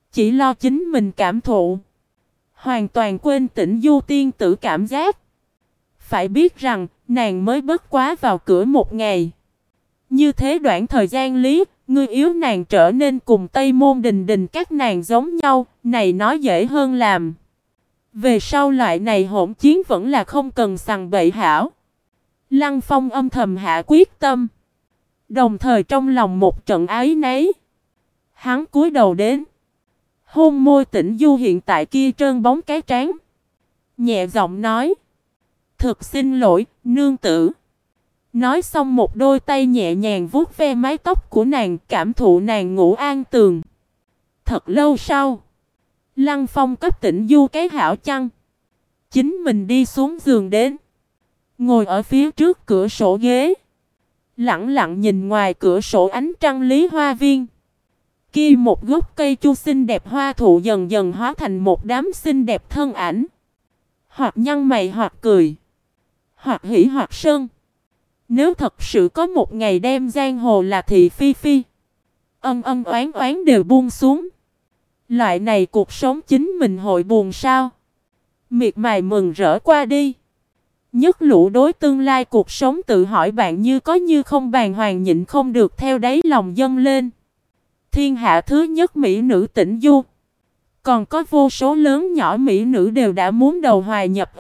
chỉ lo chính mình cảm thụ. Hoàn toàn quên Tĩnh Du tiên tử cảm giác. Phải biết rằng, nàng mới bất quá vào cửa một ngày. Như thế đoạn thời gian lý, ngươi yếu nàng trở nên cùng Tây Môn Đình Đình các nàng giống nhau, này nói dễ hơn làm. Về sau loại này hỗn chiến vẫn là không cần sằng bậy hảo. Lăng Phong âm thầm hạ quyết tâm. Đồng thời trong lòng một trận áy náy. Hắn cúi đầu đến. Hôn môi Tĩnh Du hiện tại kia trơn bóng cái trán. Nhẹ giọng nói. Thực xin lỗi, nương tử. Nói xong một đôi tay nhẹ nhàng vuốt ve mái tóc của nàng, cảm thụ nàng ngủ an tường. Thật lâu sau, Lăng Phong cấp Tĩnh Du cái hảo chăn. Chính mình đi xuống giường đến. Ngồi ở phía trước cửa sổ ghế. Lặng lặng nhìn ngoài cửa sổ ánh trăng lý hoa viên. Kia một gốc cây chu xinh đẹp hoa thụ dần dần hóa thành một đám xinh đẹp thân ảnh. Hoặc nhăn mày hoặc cười. Hoặc hỉ hoặc sân. Nếu thật sự có một ngày đem giang hồ là thị phi phi. Ân ân oán oán đều buông xuống. Loại này cuộc sống chính mình hội buồn sao? Miệt mài mừng rỡ qua đi. Nhất lũ đối tương lai cuộc sống tự hỏi bạn như có như không bàng hoàng nhịn không được theo đáy lòng dâng lên. Thiên hạ thứ nhất mỹ nữ Tĩnh Du. Còn có vô số lớn nhỏ mỹ nữ đều đã muốn đầu hoài nhập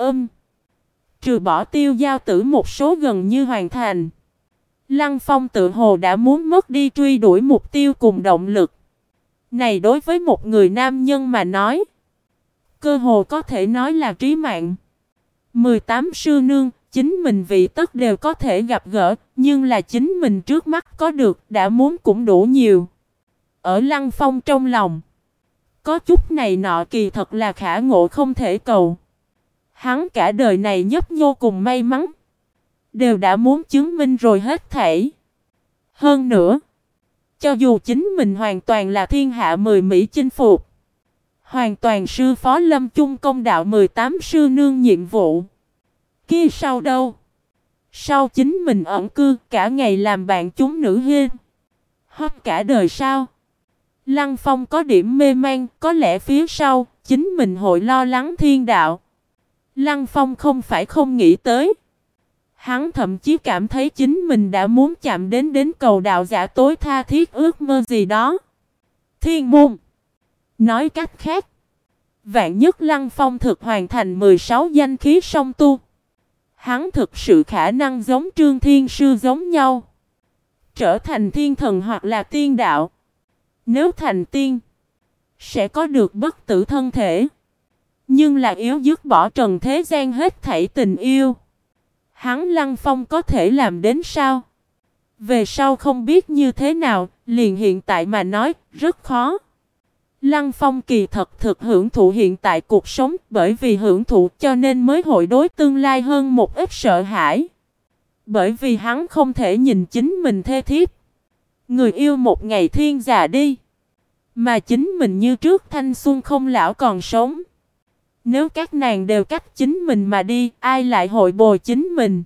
trừ bỏ Tiêu Giao Tử một số gần như hoàn thành. Lăng Phong tự hồ đã muốn mất đi truy đuổi mục tiêu cùng động lực. Này đối với một người nam nhân mà nói, cơ hồ có thể nói là trí mạng. 18 sư nương, chính mình vị tất đều có thể gặp gỡ, nhưng là chính mình trước mắt có được đã muốn cũng đủ nhiều. Ở Lăng Phong trong lòng, có chút này nọ kỳ thật là khả ngộ không thể cầu. Hắn cả đời này nhấp nhô cùng may mắn, đều đã muốn chứng minh rồi hết thảy. Hơn nữa, cho dù chính mình hoàn toàn là thiên hạ 10 Mỹ chinh phục, hoàn toàn sư phó lâm chung công đạo 18 sư nương nhiệm vụ. Kia sau đâu? Sau chính mình ẩn cư cả ngày làm bạn chúng nữ hiên. Hoặc cả đời sao? Lăng Phong có điểm mê man, có lẽ phía sau, chính mình hội lo lắng thiên đạo. Lăng Phong không phải không nghĩ tới. Hắn thậm chí cảm thấy chính mình đã muốn chạm đến cầu đạo giả tối tha thiết ước mơ gì đó. Thiên môn. Nói cách khác, vạn nhất Lăng Phong thực hoàn thành 16 danh khí song tu. Hắn thực sự khả năng giống Trương Thiên Sư giống nhau. Trở thành thiên thần hoặc là tiên đạo. Nếu thành tiên, sẽ có được bất tử thân thể. Nhưng là yếu dứt bỏ trần thế gian hết thảy tình yêu. Hắn Lăng Phong có thể làm đến sao? Về sau không biết như thế nào, liền hiện tại mà nói, rất khó. Lăng Phong kỳ thật thực hưởng thụ hiện tại cuộc sống, bởi vì hưởng thụ cho nên mới hội đối tương lai hơn một ít sợ hãi. Bởi vì hắn không thể nhìn chính mình thê thiếp. Người yêu một ngày thiên già đi. Mà chính mình như trước thanh xuân không lão còn sống. Nếu các nàng đều cách chính mình mà đi, ai lại hội bồi chính mình?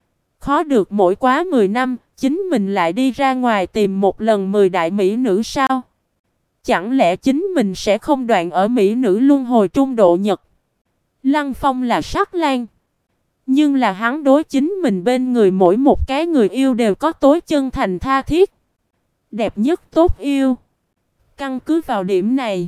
Khó được mỗi quá 10 năm, chính mình lại đi ra ngoài tìm một lần 10 đại mỹ nữ sao? Chẳng lẽ chính mình sẽ không đoạn ở mỹ nữ luân hồi trung độ nhật? Lăng Phong là sắc lang. Nhưng là hắn đối chính mình bên người mỗi một cái người yêu đều có tối chân thành tha thiết. Đẹp nhất tốt yêu. Căn cứ vào điểm này,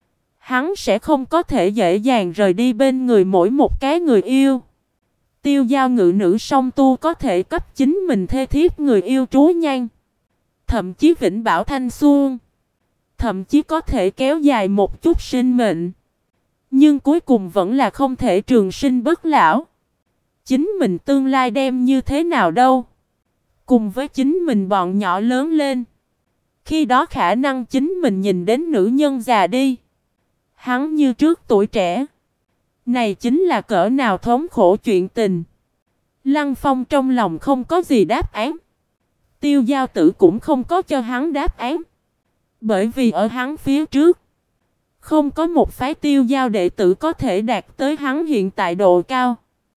hắn sẽ không có thể dễ dàng rời đi bên người mỗi một cái người yêu. Tiêu Giao ngự nữ song tu có thể cấp chính mình thê thiếp người yêu trú nhan. Thậm chí vĩnh bảo thanh xuân. Thậm chí có thể kéo dài một chút sinh mệnh. Nhưng cuối cùng vẫn là không thể trường sinh bất lão. Chính mình tương lai đem như thế nào đâu? Cùng với chính mình bọn nhỏ lớn lên. Khi đó khả năng chính mình nhìn đến nữ nhân già đi. Hắn như trước tuổi trẻ. Này chính là cỡ nào thống khổ chuyện tình. Lăng Phong trong lòng không có gì đáp án. Tiêu Giao Tử cũng không có cho hắn đáp án. Bởi vì ở hắn phía trước, không có một phái Tiêu Giao đệ tử có thể đạt tới hắn hiện tại độ cao.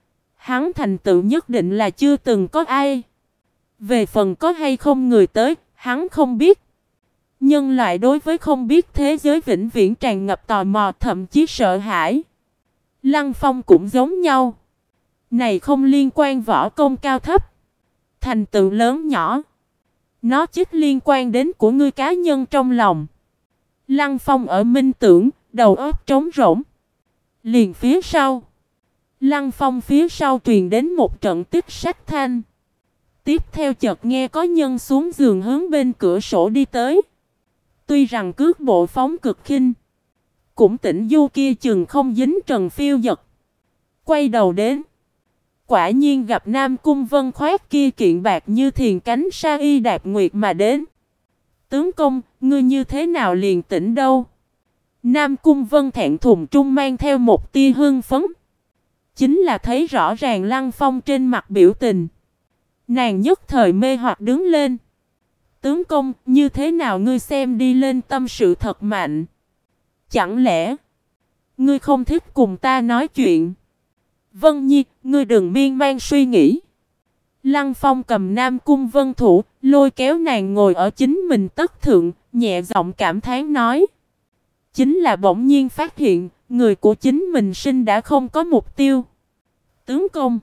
Hắn thành tựu nhất định là chưa từng có ai. Về phần có hay không người tới, hắn không biết. Nhân loại đối với không biết thế giới vĩnh viễn tràn ngập tò mò, thậm chí sợ hãi. Lăng Phong cũng giống nhau. Này không liên quan võ công cao thấp, thành tựu lớn nhỏ. Nó chỉ liên quan đến của ngươi cá nhân trong lòng. Lăng Phong ở minh tưởng, đầu óc trống rỗng. Liền phía sau, Lăng Phong phía sau truyền đến một trận tích sách thanh. Tiếp theo chợt nghe có nhân xuống giường hướng bên cửa sổ đi tới. Tuy rằng cước bộ phóng cực khinh, cũng Tĩnh Du kia chừng không dính trần phiêu giật. Quay đầu đến, quả nhiên gặp Nam Cung Vân khoác kia kiện bạc như thiền cánh sa y đạp nguyệt mà đến. Tướng công, ngươi như thế nào liền tỉnh đâu? Nam Cung Vân thẹn thùng trung mang theo một tia hưng phấn. Chính là thấy rõ ràng Lăng Phong trên mặt biểu tình. Nàng nhất thời mê hoặc đứng lên. Tướng công, như thế nào ngươi xem đi lên tâm sự thật mạnh? Chẳng lẽ ngươi không thích cùng ta nói chuyện? Vân Nhi, ngươi đừng miên man suy nghĩ. Lăng Phong cầm Nam Cung Vân thủ, lôi kéo nàng ngồi ở chính mình tất thượng, nhẹ giọng cảm thán nói. Chính là bỗng nhiên phát hiện, người của chính mình sinh đã không có mục tiêu. Tướng công,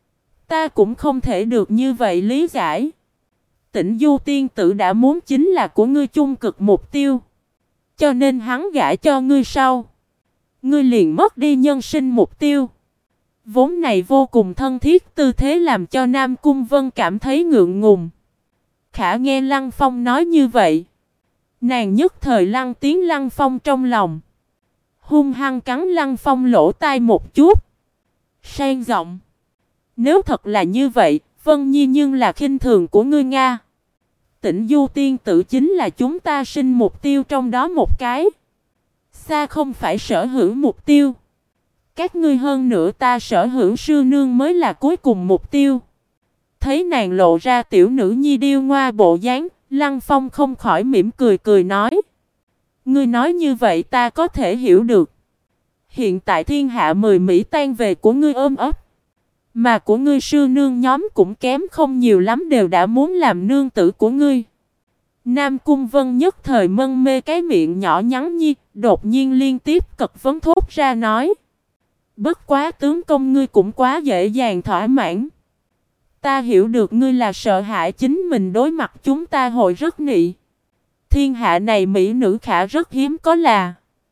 ta cũng không thể được như vậy lý giải. Tĩnh Du tiên tử đã muốn chính là của ngươi chung cực mục tiêu. Cho nên hắn gả cho ngươi sau. Ngươi liền mất đi nhân sinh mục tiêu. Vốn này vô cùng thân thiết tư thế làm cho Nam Cung Vân cảm thấy ngượng ngùng. Khả nghe Lăng Phong nói như vậy. Nàng nhất thời lăng tiếng Lăng Phong trong lòng. Hung hăng cắn Lăng Phong lỗ tai một chút. Sang giọng. Nếu thật là như vậy, Vân Nhi nhưng là khinh thường của ngươi Nga. Tĩnh Du tiên tử chính là chúng ta sinh mục tiêu trong đó một cái. Xa không phải sở hữu mục tiêu. Các ngươi hơn nữa ta sở hữu sư nương mới là cuối cùng mục tiêu. Thấy nàng lộ ra tiểu nữ nhi điêu ngoa bộ dáng, Lăng Phong không khỏi mỉm cười cười nói. Ngươi nói như vậy ta có thể hiểu được. Hiện tại thiên hạ 10 Mỹ tan về của ngươi ôm ấp. Mà của ngươi sư nương nhóm cũng kém không nhiều lắm đều đã muốn làm nương tử của ngươi. Nam Cung Vân nhất thời mân mê cái miệng nhỏ nhắn nhi, đột nhiên liên tiếp cật vấn thốt ra nói. Bất quá tướng công ngươi cũng quá dễ dàng thỏa mãn. Ta hiểu được ngươi là sợ hãi chính mình đối mặt chúng ta hội rất nị. Thiên hạ này mỹ nữ khả rất hiếm có là.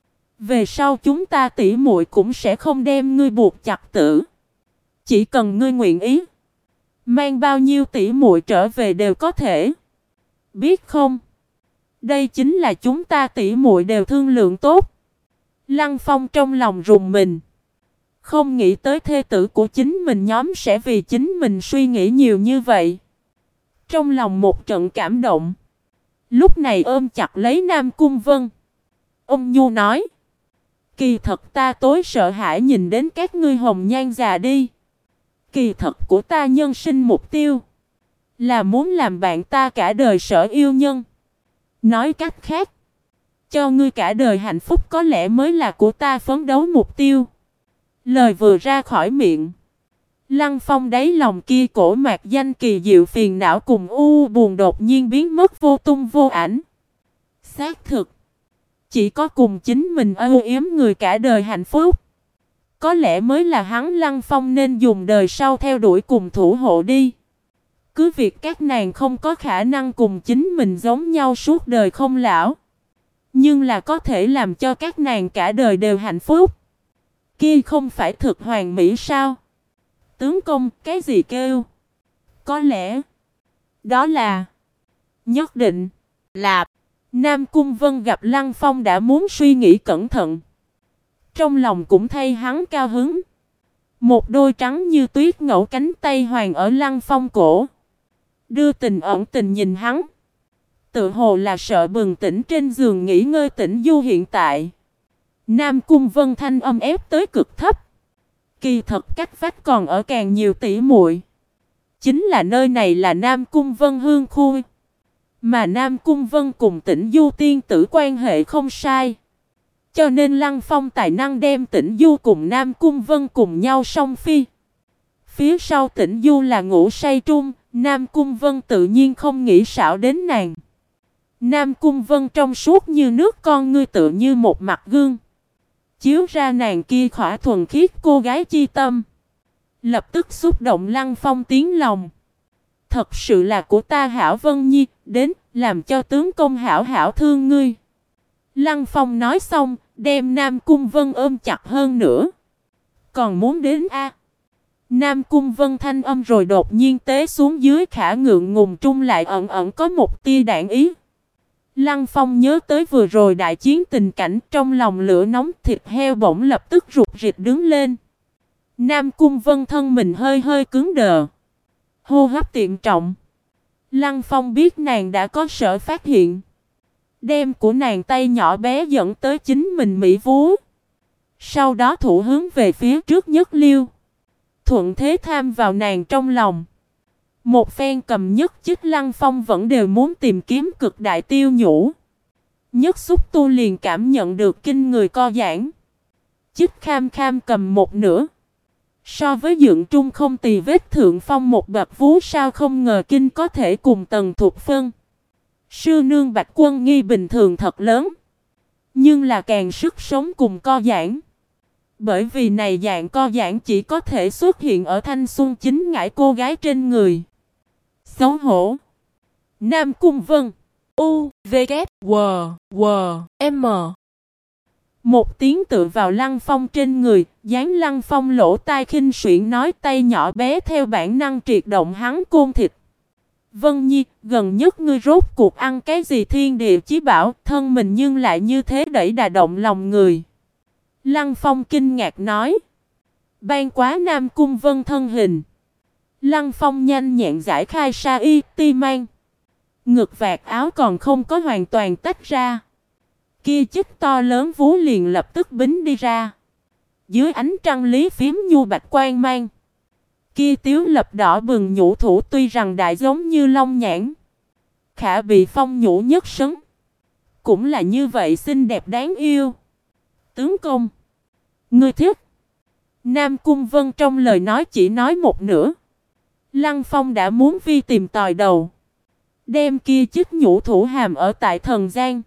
Về sau chúng ta tỉ muội cũng sẽ không đem ngươi buộc chặt tử. Chỉ cần ngươi nguyện ý. Mang bao nhiêu tỉ muội trở về đều có thể. Biết không? Đây chính là chúng ta tỉ muội đều thương lượng tốt. Lăng Phong trong lòng rùng mình. Không nghĩ tới thê tử của chính mình nhóm sẽ vì chính mình suy nghĩ nhiều như vậy. Trong lòng một trận cảm động. Lúc này ôm chặt lấy Nam Cung Vân. Ông Nhu nói. Kỳ thật ta tối sợ hãi nhìn đến các ngươi hồng nhan già đi. Kỳ thật của ta nhân sinh mục tiêu. Là muốn làm bạn ta cả đời sở yêu nhân. Nói cách khác. Cho ngươi cả đời hạnh phúc có lẽ mới là của ta phấn đấu mục tiêu. Lời vừa ra khỏi miệng. Lăng Phong đáy lòng kia cổ mạc danh kỳ diệu phiền não cùng buồn đột nhiên biến mất vô tung vô ảnh. Xác thực. Chỉ có cùng chính mình âu yếm người cả đời hạnh phúc. Có lẽ mới là hắn Lăng Phong nên dùng đời sau theo đuổi cùng thủ hộ đi. Cứ việc các nàng không có khả năng cùng chính mình giống nhau suốt đời không lão. Nhưng là có thể làm cho các nàng cả đời đều hạnh phúc. Kia không phải thực hoàn mỹ sao? Tướng công, cái gì kêu? Có lẽ, đó là, nhất định, là, Nam Cung Vân gặp Lăng Phong đã muốn suy nghĩ cẩn thận. Trong lòng cũng thay hắn cao hứng. Một đôi trắng như tuyết ngẫu cánh tay hoàng ở Lăng Phong cổ. Đưa tình ẩn tình nhìn hắn. Tự hồ là sợ bừng tỉnh trên giường nghỉ ngơi Tĩnh Du hiện tại. Nam Cung Vân thanh âm ép tới cực thấp. Kỳ thật cách vách còn ở càng nhiều tỷ muội. Chính là nơi này là Nam Cung Vân hương khu. Mà Nam Cung Vân cùng Tĩnh Du tiên tử quan hệ không sai. Cho nên Lăng Phong tài năng đem Tĩnh Du cùng Nam Cung Vân cùng nhau song phi. Phía sau Tĩnh Du là ngủ say trung, Nam Cung Vân tự nhiên không nghĩ xảo đến nàng. Nam Cung Vân trong suốt như nước, con ngươi tựa như một mặt gương, chiếu ra nàng kia khỏa thuần khiết cô gái chi tâm. Lập tức xúc động Lăng Phong tiếng lòng. Thật sự là của ta hảo Vân Nhi, đến làm cho tướng công hảo hảo thương ngươi. Lăng Phong nói xong, đem Nam Cung Vân ôm chặt hơn nữa. Còn muốn đến a? Nam Cung Vân thanh âm rồi đột nhiên té xuống dưới, khả ngượng ngùng trung lại ẩn ẩn có một tia đạn ý. Lăng Phong nhớ tới vừa rồi đại chiến tình cảnh, trong lòng lửa nóng, thịt heo bỗng lập tức rụt rịch đứng lên. Nam Cung Vân thân mình hơi hơi cứng đờ, hô hấp tiệm trọng. Lăng Phong biết nàng đã có sở phát hiện, đem của nàng tay nhỏ bé dẫn tới chính mình mỹ vú. Sau đó thủ hướng về phía trước nhất liêu, thuận thế tham vào nàng trong lòng. Một phen cầm nhất chích Lăng Phong vẫn đều muốn tìm kiếm cực đại tiêu nhũ. Nhất xúc tu liền cảm nhận được kinh người co giãn. Chích kham kham cầm một nửa. So với dựng trung không tì vết thượng phong một bậc vú, sao không ngờ kinh có thể cùng Tần Thục Phân. Sư nương Bạch Quân Nghi bình thường thật lớn, nhưng là càng sức sống cùng co giãn. Bởi vì này dạng co giãn chỉ có thể xuất hiện ở thanh xuân chính ngải cô gái trên người. Xấu hổ. Nam Cung Vân. U, V, K, W, W, M. Một tiếng tựa vào Lăng Phong trên người, dán Lăng Phong lỗ tai khinh xuyển nói, tay nhỏ bé theo bản năng triệt động hắn côn thịt. Vân Nhi, gần nhất ngươi rốt cuộc ăn cái gì thiên địa chí bảo, thân mình nhưng lại như thế đẩy đà động lòng người. Lăng Phong kinh ngạc nói. Ban quá Nam Cung Vân thân hình. Lăng Phong nhanh nhẹn giải khai sa y ti mang. Ngực vạt áo còn không có hoàn toàn tách ra. Kia chích to lớn vú liền lập tức bính đi ra. Dưới ánh trăng lý phím nhu bạch quang mang. Kia tiếu lập đỏ bừng nhũ thủ tuy rằng đại giống như long nhãn, khả bị phong nhũ nhất sấn. Cũng là như vậy xinh đẹp đáng yêu. Tướng công, ngươi thích. Nam Cung Vân trong lời nói chỉ nói một nửa. Lăng Phong đã muốn vi tìm tòi đầu, đem kia chích nhũ thủ hàm ở tại thần gian.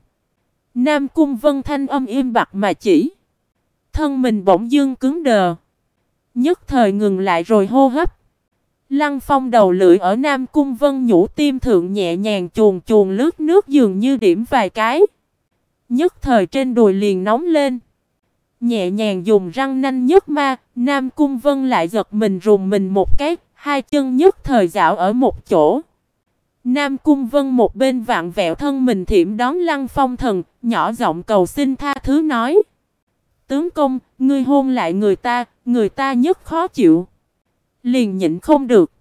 Nam Cung Vân thanh âm im bặt mà chỉ. Thân mình bỗng dưng cứng đờ, nhất thời ngừng lại rồi hô hấp. Lăng Phong đầu lưỡi ở Nam Cung Vân nhũ tim thượng nhẹ nhàng chuồn chuồn lướt nước, dường như điểm vài cái. Nhất thời trên đùi liền nóng lên. Nhẹ nhàng dùng răng nanh nhấc ma, Nam Cung Vân lại giật mình rùng mình một cái, hai chân nhất thời dạo ở một chỗ. Nam Cung Vân một bên vặn vẹo thân mình thiểm đón Lăng Phong thần, nhỏ giọng cầu xin tha thứ nói. Tướng công, ngươi hôn lại người ta nhất khó chịu. Liền nhịn không được.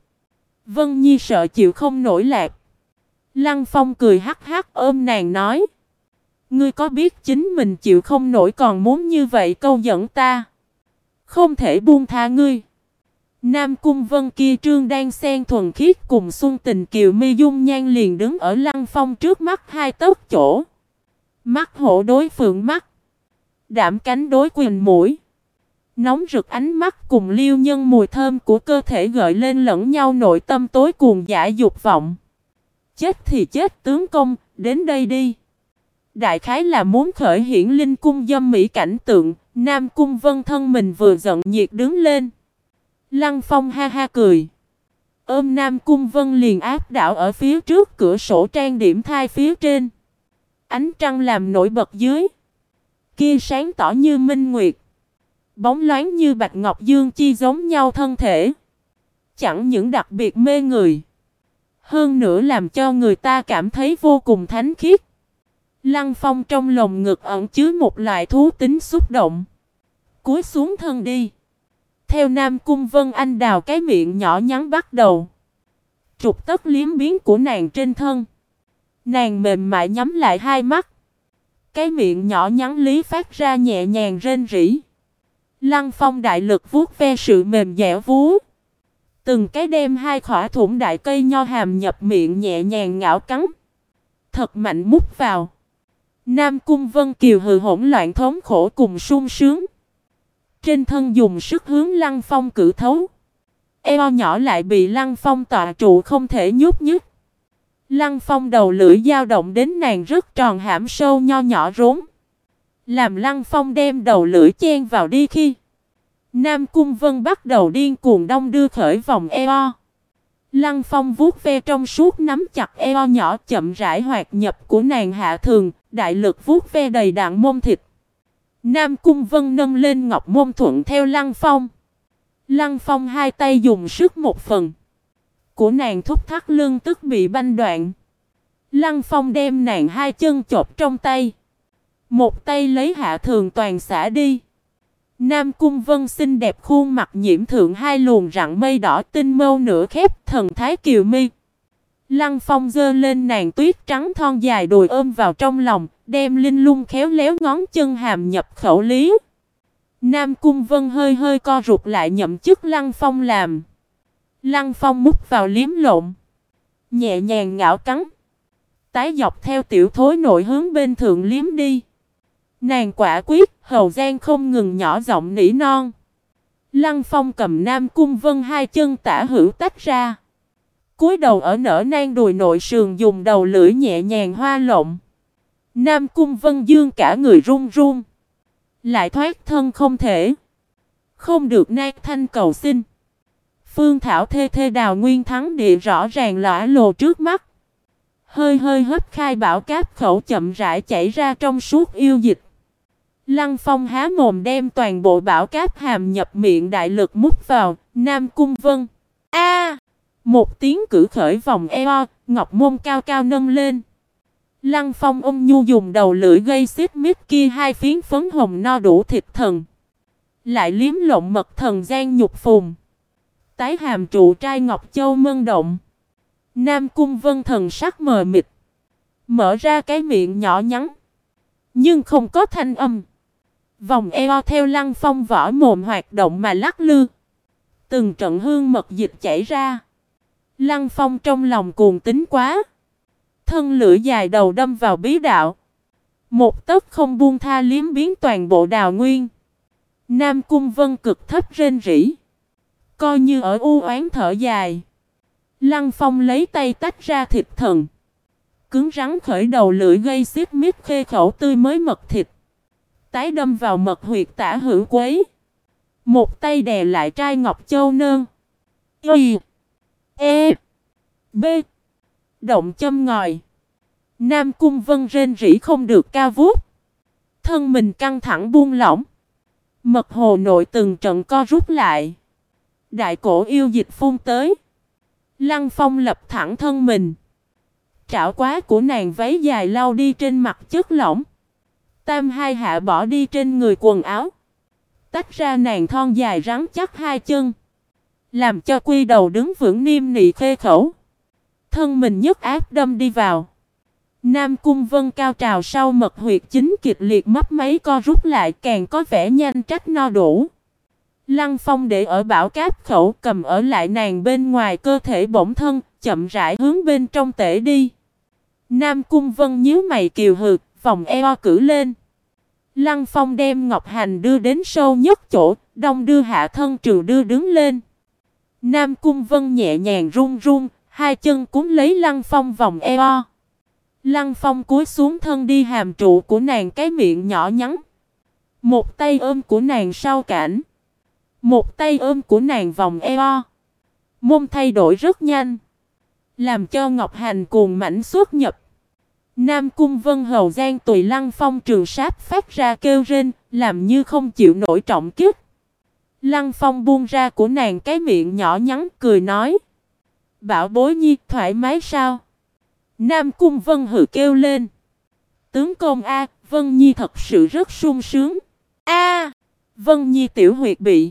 Vân Nhi sợ chịu không nổi lạc. Lăng Phong cười hắc hắc ôm nàng nói. Ngươi có biết chính mình chịu không nổi còn muốn như vậy câu dẫn ta? Không thể buông tha ngươi. Nam Cung Vân kia trương đang xen thuần khiết cùng xuân tình kiều mi dung nhan liền đứng ở Lăng Phong trước mắt hai tấc chỗ. Mắt hổ đối phượng mắt, đảm cánh đối quyền mũi. Nóng rực ánh mắt cùng liêu nhân mùi thơm của cơ thể gợi lên lẫn nhau nội tâm tối cuồng dã dục vọng. Chết thì chết tướng công, đến đây đi. Đại khái là muốn khởi hiển linh cung dâm mỹ cảnh tượng, Nam Cung Vân thân mình vừa giận nhiệt đứng lên. Lăng Phong ha ha cười, ôm Nam Cung Vân liền áp đảo ở phía trước cửa sổ trang điểm thai phía trên. Ánh trăng làm nổi bật dưới, kia sáng tỏ như minh nguyệt, bóng loáng như bạch ngọc dương chi giống nhau thân thể. Chẳng những đặc biệt mê người, hơn nữa làm cho người ta cảm thấy vô cùng thánh khiết. Lăng Phong trong lồng ngực ẩn chứa một loại thú tính xúc động, cúi xuống thân đi. Theo Nam Cung Vân Anh đào cái miệng nhỏ nhắn bắt đầu trục tất liếm biến của nàng trên thân. Nàng mềm mại nhắm lại hai mắt, cái miệng nhỏ nhắn lý phát ra nhẹ nhàng rên rỉ. Lăng Phong đại lực vuốt ve sự mềm dẻo vú, từng cái đem hai khỏa thủng đại cây nho hàm nhập miệng nhẹ nhàng ngạo cắn, thật mạnh mút vào. Nam Cung Vân Kiều hừ hỗn loạn thống khổ cùng sung sướng. Trên thân dùng sức hướng Lăng Phong cử thấu. Eo nhỏ lại bị Lăng Phong tọa trụ không thể nhúc nhích. Lăng Phong đầu lưỡi dao động đến nàng rất tròn hãm sâu nho nhỏ rốn. Làm Lăng Phong đem đầu lưỡi chen vào đi khi Nam Cung Vân bắt đầu điên cuồng đong đưa khởi vòng eo. Lăng Phong vuốt ve trong suốt nắm chặt eo nhỏ chậm rãi hoạt nhập của nàng hạ thường, đại lực vuốt ve đầy đặn mông thịt. Nam Cung Vân nâng lên ngọc môn thuận theo Lăng Phong. Lăng Phong hai tay dùng sức một phần của nàng thúc thắt lưng tức bị banh đoạn. Lăng Phong đem nàng hai chân chộp trong tay. Một tay lấy hạ thường toàn xả đi. Nam Cung Vân xinh đẹp khuôn mặt nhiễm thượng hai luồng rặng mây đỏ tinh mâu nửa khép thần thái kiều mi. Lăng Phong giơ lên nàng tuyết trắng thon dài đùi ôm vào trong lòng, đem linh lung khéo léo ngón chân hàm nhập khẩu lý. Nam Cung Vân hơi hơi co rụt lại nhậm chức Lăng Phong làm. Lăng Phong mút vào liếm lộn, nhẹ nhàng ngạo cắn, tái dọc theo tiểu thối nội hướng bên thượng liếm đi. Nàng quả quyết, hầu gian không ngừng nhỏ giọng nỉ non. Lăng Phong cầm Nam Cung Vân hai chân tả hữu tách ra, cúi đầu ở nở nang đùi nội sườn dùng đầu lưỡi nhẹ nhàng hoa lộng. Nam Cung Vân dương cả người run run, lại thoát thân không thể. Không được nát thanh cầu xin. Phương Thảo thê thê đào nguyên thắng địa rõ ràng lõa lồ trước mắt. Hơi hơi hấp khai bảo cáp khẩu chậm rãi chảy ra trong suốt yêu dịch. Lăng Phong há mồm đem toàn bộ bảo cáp hàm nhập miệng đại lực mút vào. Nam Cung Vân A, một tiếng cử khởi vòng eo, ngọc môn cao cao nâng lên. Lăng Phong ôm nhu dùng đầu lưỡi gây xít mít kia hai phiến phấn hồng no đủ thịt thần. Lại liếm lộn mật thần gian nhục phùng. Tái hàm trụ trai ngọc châu mân động. Nam Cung Vân thần sắc mờ mịt, mở ra cái miệng nhỏ nhắn, nhưng không có thanh âm. Vòng eo theo Lăng Phong vỏ mồm hoạt động mà lắc lư. Từng trận hương mật dịch chảy ra. Lăng Phong trong lòng cuồng tính quá. Thân lưỡi dài đầu đâm vào bí đạo. Một tấc không buông tha liếm biến toàn bộ đào nguyên. Nam Cung Vân cực thấp rên rỉ, coi như ở u oán thở dài. Lăng Phong lấy tay tách ra thịt thần, cứng rắn khởi đầu lưỡi gây xít mít khê khẩu tươi mới mật thịt. Tái đâm vào mật huyệt tả hữu quấy. Một tay đè lại trai ngọc châu nơn. Y E B động châm ngòi. Nam Cung Vân rên rỉ không được cao vút. Thân mình căng thẳng buông lỏng. Mật hồ nội từng trận co rút lại. Đại cổ yêu dịch phun tới. Lăng Phong lập thẳng thân mình. Trảo quá của nàng váy dài lau đi trên mặt chất lỏng. Tam hai hạ bỏ đi trên người quần áo. Tách ra nàng thon dài rắn chắc hai chân. Làm cho quy đầu đứng vững niêm nị khê khẩu. Thân mình nhấc áp đâm đi vào. Nam Cung Vân cao trào sau mật huyệt chính kịch liệt mấp máy co rút lại càng có vẻ nhanh trách no đủ. Lăng Phong để ở bảo cáp khẩu cầm ở lại nàng bên ngoài cơ thể bỗng thân, chậm rãi hướng bên trong tể đi. Nam Cung Vân nhíu mày kiều hừ, vòng eo cử lên. Lăng Phong đem ngọc hành đưa đến sâu nhất chỗ, đông đưa hạ thân trừ đưa đứng lên. Nam Cung Vân nhẹ nhàng run run, hai chân cúm lấy Lăng Phong vòng eo. Lăng Phong cúi xuống thân đi hàm trụ của nàng cái miệng nhỏ nhắn. Một tay ôm của nàng sau cản, một tay ôm của nàng vòng eo. Môn thay đổi rất nhanh, làm cho Ngọc Hành cuồng mãnh xuất nhập. Nam Cung Vân hầu gian tùy Lăng Phong trường sát phát ra kêu rên, làm như không chịu nổi trọng kích. Lăng Phong buông ra của nàng cái miệng nhỏ nhắn cười nói: Bảo bối nhi thoải mái sao? Nam Cung Vân hừ kêu lên: Tướng công A, Vân Nhi thật sự rất sung sướng. A, Vân Nhi tiểu huyệt bị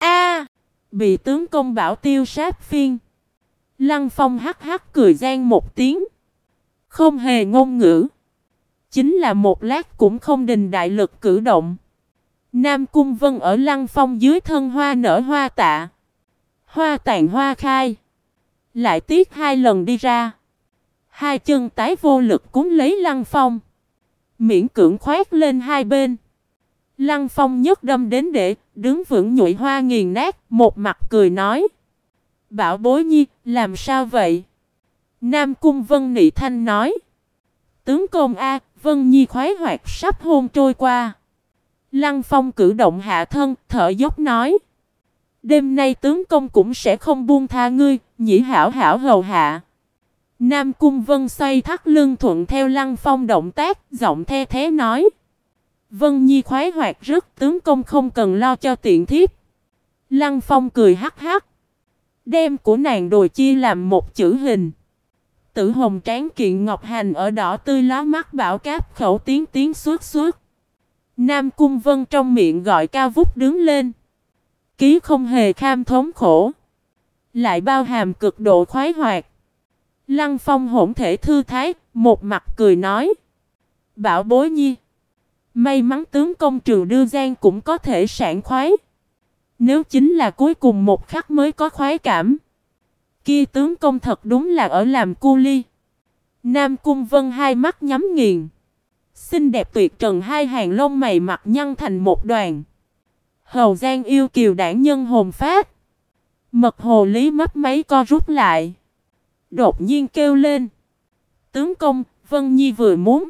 bị tướng công bảo tiêu sát phiên. Lăng Phong hắc hắc cười gian một tiếng, không hề ngôn ngữ, chính là một lát cũng không đình đại lực cử động. Nam Cung Vân ở Lăng Phong dưới thân hoa nở hoa tạ, hoa tàn hoa khai, lại tiếc hai lần đi ra. Hai chân tái vô lực cúm lấy Lăng Phong, miễn cưỡng khoét lên hai bên. Lăng Phong nhấc đâm đến để đứng vững nhụy hoa nghiền nát, một mặt cười nói: Bảo bối nhi, làm sao vậy? Nam Cung Vân nị thanh nói. Tướng công a, Vân Nhi khoái hoạt sắp hôn trôi qua. Lăng Phong cử động hạ thân, thở dốc nói. Đêm nay tướng công cũng sẽ không buông tha ngươi, nhĩ hảo hảo hầu hạ. Nam Cung Vân xoay thắt lưng thuận theo Lăng Phong động tác, giọng the thế nói. Vân Nhi khoái hoạt rất, tướng công không cần lo cho tiện thiếp. Lăng Phong cười hắc hắc. Đem của nàng đồi chia làm một chữ hình. Tử hồng tráng kiện ngọc hành ở đỏ tươi lóa mắt bảo cáp khẩu tiếng tiếng suốt suốt. Nam Cung Vân trong miệng gọi cao vút đứng lên. Ký không hề kham thống khổ. Lại bao hàm cực độ khoái hoạt. Lăng Phong hỗn thể thư thái, một mặt cười nói. Bảo bối Nhi. May mắn tướng công trừ đưa gian cũng có thể sảng khoái. Nếu chính là cuối cùng một khắc mới có khoái cảm. Kia tướng công thật đúng là ở làm cu ly. Nam Cung Vân hai mắt nhắm nghiền. Xinh đẹp tuyệt trần hai hàng lông mày mặt nhăn thành một đoàn. Hầu Giang yêu kiều đảng nhân hồn phát. Mật hồ lý mấp máy co rút lại. Đột nhiên kêu lên. Tướng công, Vân Nhi vừa muốn.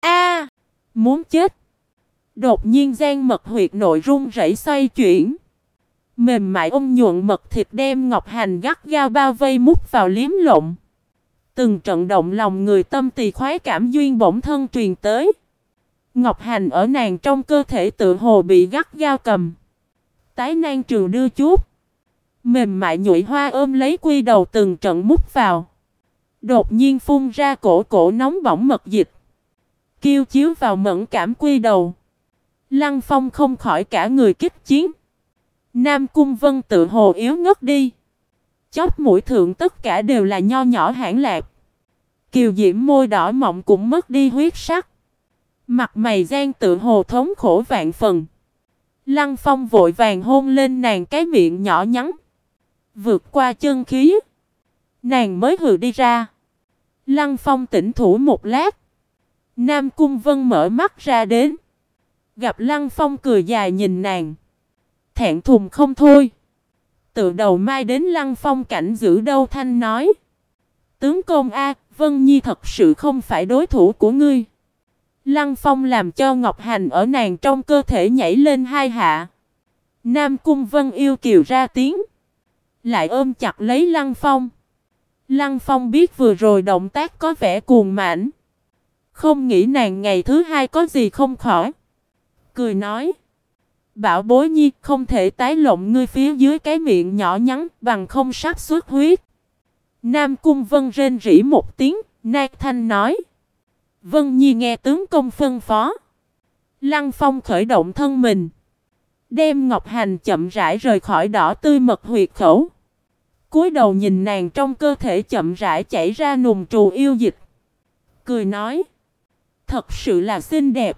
Muốn chết. Đột nhiên Giang mật huyệt nội run rẩy xoay chuyển. Mềm mại ôm nhuận mật thịt đem ngọc hành gắt gao bao vây mút vào liếm lộn. Từng trận động lòng người tâm tỳ khoái cảm duyên bỗng thân truyền tới. Ngọc hành ở nàng trong cơ thể tự hồ bị gắt gao cầm. Tái nan trừ đưa chút. Mềm mại nhụy hoa ôm lấy quy đầu từng trận mút vào. Đột nhiên phun ra cổ cổ nóng bỏng mật dịch. Kêu chiếu vào mẫn cảm quy đầu. Lăng Phong không khỏi cả người kích chiến. Nam Cung Vân tự hồ yếu ngất đi. Chóp mũi thượng tất cả đều là nho nhỏ hãn lạc. Kiều diễm môi đỏ mọng cũng mất đi huyết sắc. Mặt mày gian tự hồ thống khổ vạn phần. Lăng Phong vội vàng hôn lên nàng cái miệng nhỏ nhắn. Vượt qua chân khí. Nàng mới hừ đi ra. Lăng Phong tỉnh thủ một lát. Nam Cung Vân mở mắt ra đến. Gặp Lăng Phong cười dài nhìn nàng. Thẹn thùng không thôi. Từ đầu mai đến Lăng Phong cảnh giữ đâu thanh nói. Tướng công a, Vân Nhi thật sự không phải đối thủ của ngươi. Lăng Phong làm cho ngọc hành ở nàng trong cơ thể nhảy lên hai hạ. Nam Cung Vân yêu kiều ra tiếng. Lại ôm chặt lấy Lăng Phong. Lăng Phong biết vừa rồi động tác có vẻ cuồng mãnh. Không nghĩ nàng ngày thứ hai có gì không khỏi. Cười nói. Bảo bối Nhi không thể tái lộng ngươi phía dưới cái miệng nhỏ nhắn bằng không sắp xuất huyết. Nam Cung Vân rên rỉ một tiếng, nạt thanh nói. Vân Nhi nghe tướng công phân phó. Lăng Phong khởi động thân mình. Đem ngọc hành chậm rãi rời khỏi đỏ tươi mật huyệt khẩu. Cúi đầu nhìn nàng trong cơ thể chậm rãi chảy ra nùng trù yêu dịch. Cười nói. Thật sự là xinh đẹp.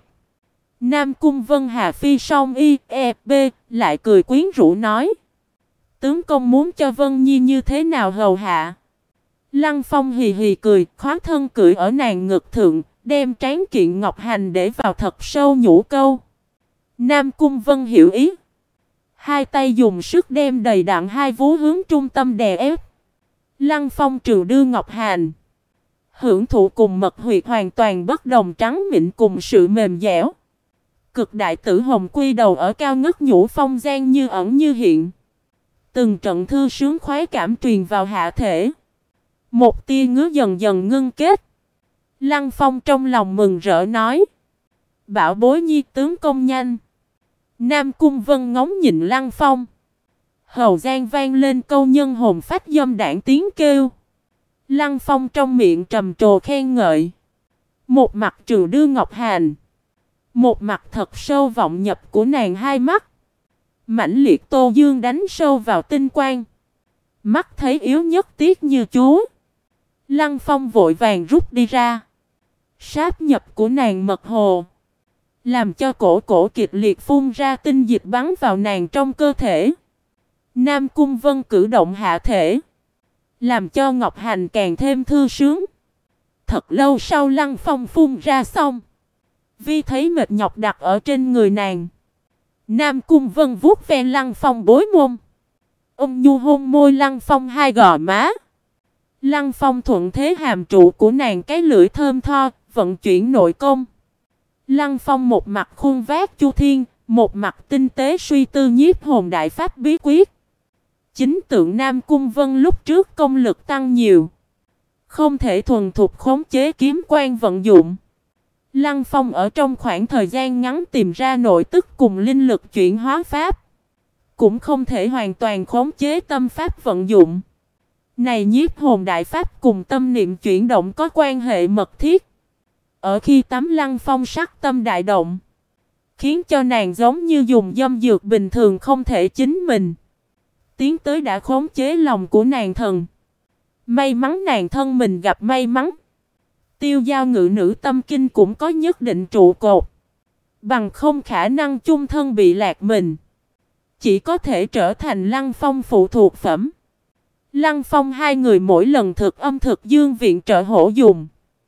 Nam Cung Vân Hà Phi song y, e, b, lại cười quyến rũ nói. Tướng công muốn cho Vân Nhi như thế nào hầu hạ? Lăng Phong hì hì cười, khóa thân cưỡi ở nàng ngực thượng, đem tráng kiện ngọc hành để vào thật sâu nhũ câu. Nam Cung Vân hiểu ý. Hai tay dùng sức đem đầy đặn hai vú hướng trung tâm đè ép. Lăng Phong trừ đưa ngọc hành. Hưởng thụ cùng mật huyệt hoàn toàn bất đồng trắng mịn cùng sự mềm dẻo. Cực đại tử hồng quy đầu ở cao ngất nhũ phong gian như ẩn như hiện. Từng trận thư sướng khoái cảm truyền vào hạ thể. Một tia ngứa dần dần ngưng kết. Lăng Phong trong lòng mừng rỡ nói. Bảo bối Nhi tướng công nhanh. Nam Cung Vân ngóng nhìn Lăng Phong. Hầu gian vang lên câu nhân hồn phách dâm đảng tiếng kêu. Lăng Phong trong miệng trầm trồ khen ngợi. Một mặt trừ đưa ngọc hành. Một mặt thật sâu vọng nhập của nàng hai mắt. Mãnh liệt tô dương đánh sâu vào tinh quang. Mắt thấy yếu nhất tiếc như chúa. Lăng Phong vội vàng rút đi ra. Sáp nhập của nàng mật hồ. Làm cho cổ kịch liệt phun ra tinh dịch bắn vào nàng trong cơ thể. Nam Cung Vân cử động hạ thể. Làm cho Ngọc Hành càng thêm thư sướng. Thật lâu sau Lăng Phong phun ra xong. Vi thấy mệt nhọc đặt ở trên người nàng. Nam Cung Vân vuốt ve Lăng Phong bối mông. Ông nhu hôn môi Lăng Phong hai gò má. Lăng Phong thuận thế hàm trụ của nàng cái lưỡi thơm tho, vận chuyển nội công. Lăng Phong một mặt khuôn vác chu thiên, một mặt tinh tế suy tư nhiếp hồn đại pháp bí quyết. Chính tượng Nam Cung Vân lúc trước công lực tăng nhiều, không thể thuần thục khống chế kiếm quan vận dụng. Lăng Phong ở trong khoảng thời gian ngắn tìm ra nội tức cùng linh lực chuyển hóa pháp, cũng không thể hoàn toàn khống chế tâm pháp vận dụng. Này nhiếp hồn đại pháp cùng tâm niệm chuyển động có quan hệ mật thiết. Ở khi tắm Lăng Phong sắc tâm đại động, khiến cho nàng giống như dùng dâm dược bình thường không thể chính mình. Tiến tới đã khống chế lòng của nàng thần. May mắn nàng thân mình gặp may mắn. Tiêu giao ngự nữ tâm kinh cũng có nhất định trụ cột. Bằng không khả năng chung thân bị lạc mình. Chỉ có thể trở thành Lăng Phong phụ thuộc phẩm. Lăng Phong hai người mỗi lần thực âm thực dương viện trợ hỗ dùng.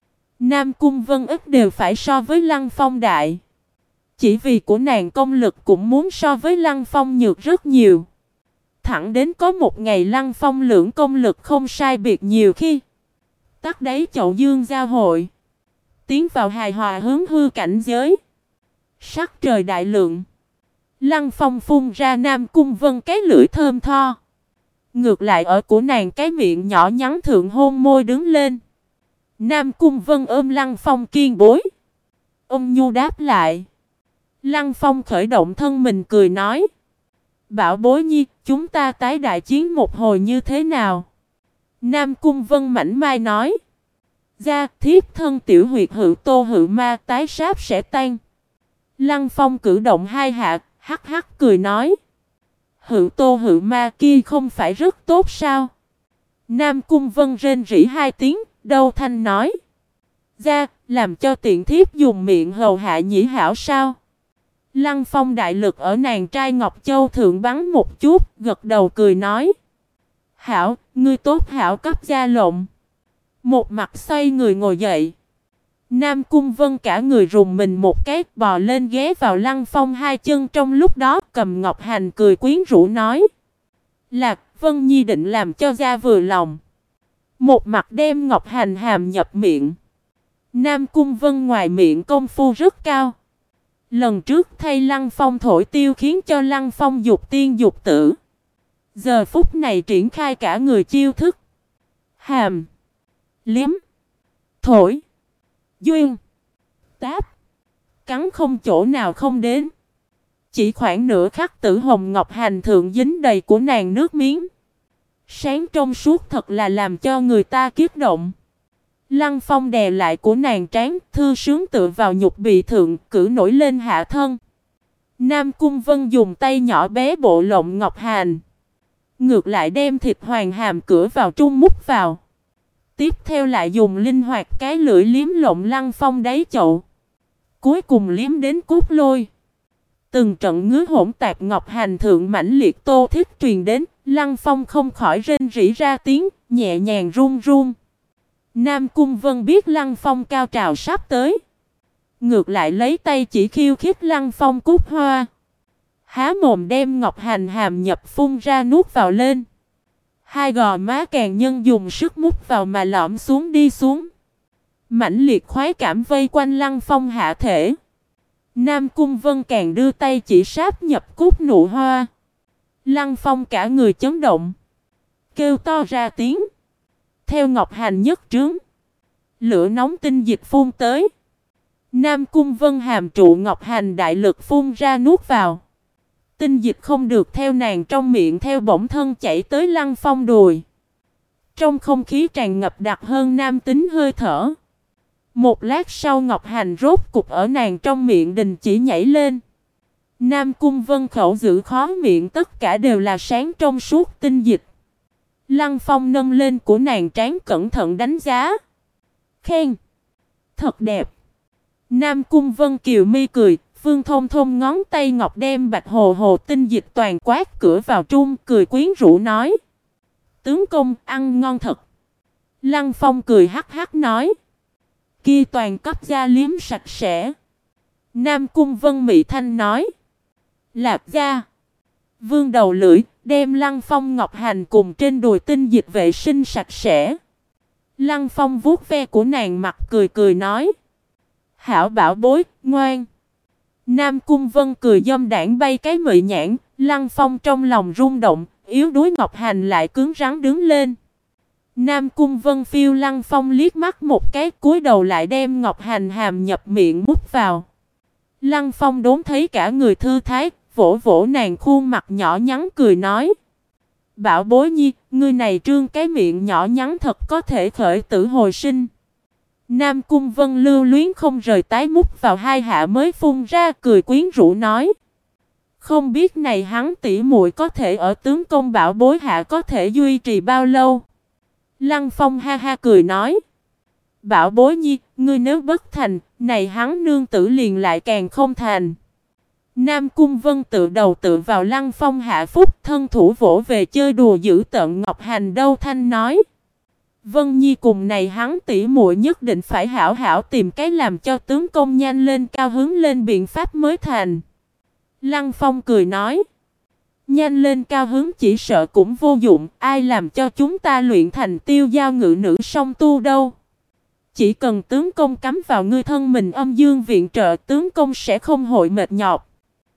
Nam Cung Vân ít đều phải so với Lăng Phong đại. Chỉ vì của nàng công lực cũng muốn so với Lăng Phong nhược rất nhiều. Thẳng đến có một ngày Lăng Phong lượng công lực không sai biệt nhiều khi tắc đáy chậu dương giao hội, tiến vào hài hòa hướng hư cảnh giới. Sắc trời đại lượng, Lăng Phong phun ra Nam Cung Vân cái lưỡi thơm tho. Ngược lại ở của nàng cái miệng nhỏ nhắn thượng hôn môi đứng lên. Nam Cung Vân ôm Lăng Phong kiên bối. Ông nhu đáp lại. Lăng Phong khởi động thân mình cười nói: Bảo bối nhi, chúng ta tái đại chiến một hồi như thế nào? Nam Cung Vân mảnh mai nói: Gia thiếp thân tiểu huyệt hữu tô hữu ma tái sáp sẽ tan. Lăng Phong cử động hai hạ, hắc hắc cười nói: Hữu tô hữu ma kia không phải rất tốt sao? Nam Cung Vân rên rỉ hai tiếng, đâu thanh nói: Gia, làm cho tiện thiếp dùng miệng hầu hạ nhĩ hảo sao? Lăng Phong đại lực ở nàng trai Ngọc Châu thượng bắn một chút, gật đầu cười nói: Hảo, ngươi tốt hảo cấp gia lộn. Một mặt xoay người ngồi dậy. Nam Cung Vân cả người rùng mình một cái, bò lên ghé vào Lăng Phong hai chân, trong lúc đó cầm Ngọc Hành cười quyến rũ nói: Lạc Vân Nhi định làm cho gia vừa lòng. Một mặt đem Ngọc Hành hàm nhập miệng. Nam Cung Vân ngoài miệng công phu rất cao. Lần trước thay Lăng Phong thổi tiêu khiến cho Lăng Phong dục tiên dục tử. Giờ phút này triển khai cả người chiêu thức. Hàm, liếm, thổi, duyên, táp, cắn không chỗ nào không đến. Chỉ khoảng nửa khắc Tử Hồng Ngọc Hành thượng dính đầy của nàng nước miếng. Sáng trong suốt thật là làm cho người ta kiếp động. Lăng Phong đè lại của nàng trán, thư sướng tựa vào nhục bị thượng, cử nổi lên hạ thân. Nam Cung Vân dùng tay nhỏ bé bộ lộng Ngọc Hành. Ngược lại đem thịt hoàng hàm cửa vào trung mút vào. Tiếp theo lại dùng linh hoạt cái lưỡi liếm lộng Lăng Phong đáy chậu. Cuối cùng liếm đến cốt lôi. Từng trận ngứa hỗn tạp Ngọc Hành thượng mãnh liệt tô thích truyền đến. Lăng Phong không khỏi rên rỉ ra tiếng, nhẹ nhàng run run. Nam Cung Vân biết Lăng Phong cao trào sắp tới. Ngược lại lấy tay chỉ khiêu khích Lăng Phong cúc hoa. Há mồm đem Ngọc Hành hàm nhập phun ra nuốt vào lên. Hai gò má càng nhân dùng sức mút vào mà lõm xuống đi xuống. Mãnh liệt khoái cảm vây quanh Lăng Phong hạ thể. Nam Cung Vân càng đưa tay chỉ sáp nhập cúc nụ hoa. Lăng Phong cả người chấn động, kêu to ra tiếng. Theo Ngọc Hành nhất trướng, lửa nóng tinh dịch phun tới. Nam Cung Vân hàm trụ Ngọc Hành đại lực phun ra nuốt vào. Tinh dịch không được theo nàng trong miệng theo bổng thân chảy tới Lăng Phong đùi. Trong không khí tràn ngập đặc hơn nam tính hơi thở. Một lát sau Ngọc Hành rốt cục ở nàng trong miệng đình chỉ nhảy lên. Nam Cung Vân khẩu giữ khó miệng tất cả đều là sáng trong suốt tinh dịch. Lăng Phong nâng lên của nàng trán cẩn thận đánh giá. Khen: Thật đẹp. Nam Cung Vân kiều mi cười, Phương Thông Thông ngón tay ngọc đem bạch hồ hồ tinh dịch toàn quát cửa vào trung, cười quyến rũ nói: Tướng công ăn ngon thật. Lăng Phong cười hắc hắc nói: Kia toàn cấp gia liếm sạch sẽ. Nam Cung Vân mị thanh nói: Lạc gia. Vương đầu lưỡi, đem Lăng Phong Ngọc Hành cùng trên đùi tinh dịch vệ sinh sạch sẽ. Lăng Phong vuốt ve của nàng mặt cười cười nói. Hảo bảo bối, ngoan. Nam Cung Vân cười dâm đảng bay cái mị nhãn, Lăng Phong trong lòng rung động, yếu đuối Ngọc Hành lại cứng rắn đứng lên. Nam Cung Vân phiêu Lăng Phong liếc mắt một cái, cúi đầu lại đem Ngọc Hành hàm nhập miệng mút vào. Lăng Phong đốn thấy cả người thư thái, vỗ vỗ nàng khuôn mặt nhỏ nhắn cười nói. Bảo bối nhi, ngươi này trương cái miệng nhỏ nhắn thật có thể khởi tử hồi sinh. Nam Cung Vân lưu luyến không rời tái mút vào hai hạ mới phun ra cười quyến rũ nói. Không biết này hắn tỷ muội có thể ở tướng công bảo bối hạ có thể duy trì bao lâu. Lăng Phong ha ha cười nói. Bảo bối nhi, ngươi nếu bất thành, này hắn nương tử liền lại càng không thành. Nam Cung Vân tự đầu tự vào Lăng Phong hạ phúc, thân thủ vỗ về chơi đùa giữ tận Ngọc Hành đâu thanh nói. Vân Nhi cùng này hắn tỷ muội nhất định phải hảo hảo tìm cái làm cho tướng công nhanh lên cao hứng lên biện pháp mới thành. Lăng Phong cười nói. Nhanh lên cao hứng chỉ sợ cũng vô dụng, ai làm cho chúng ta luyện thành tiêu giao ngự nữ song tu đâu. Chỉ cần tướng công cắm vào ngươi thân mình âm dương viện trợ, tướng công sẽ không hội mệt nhọc.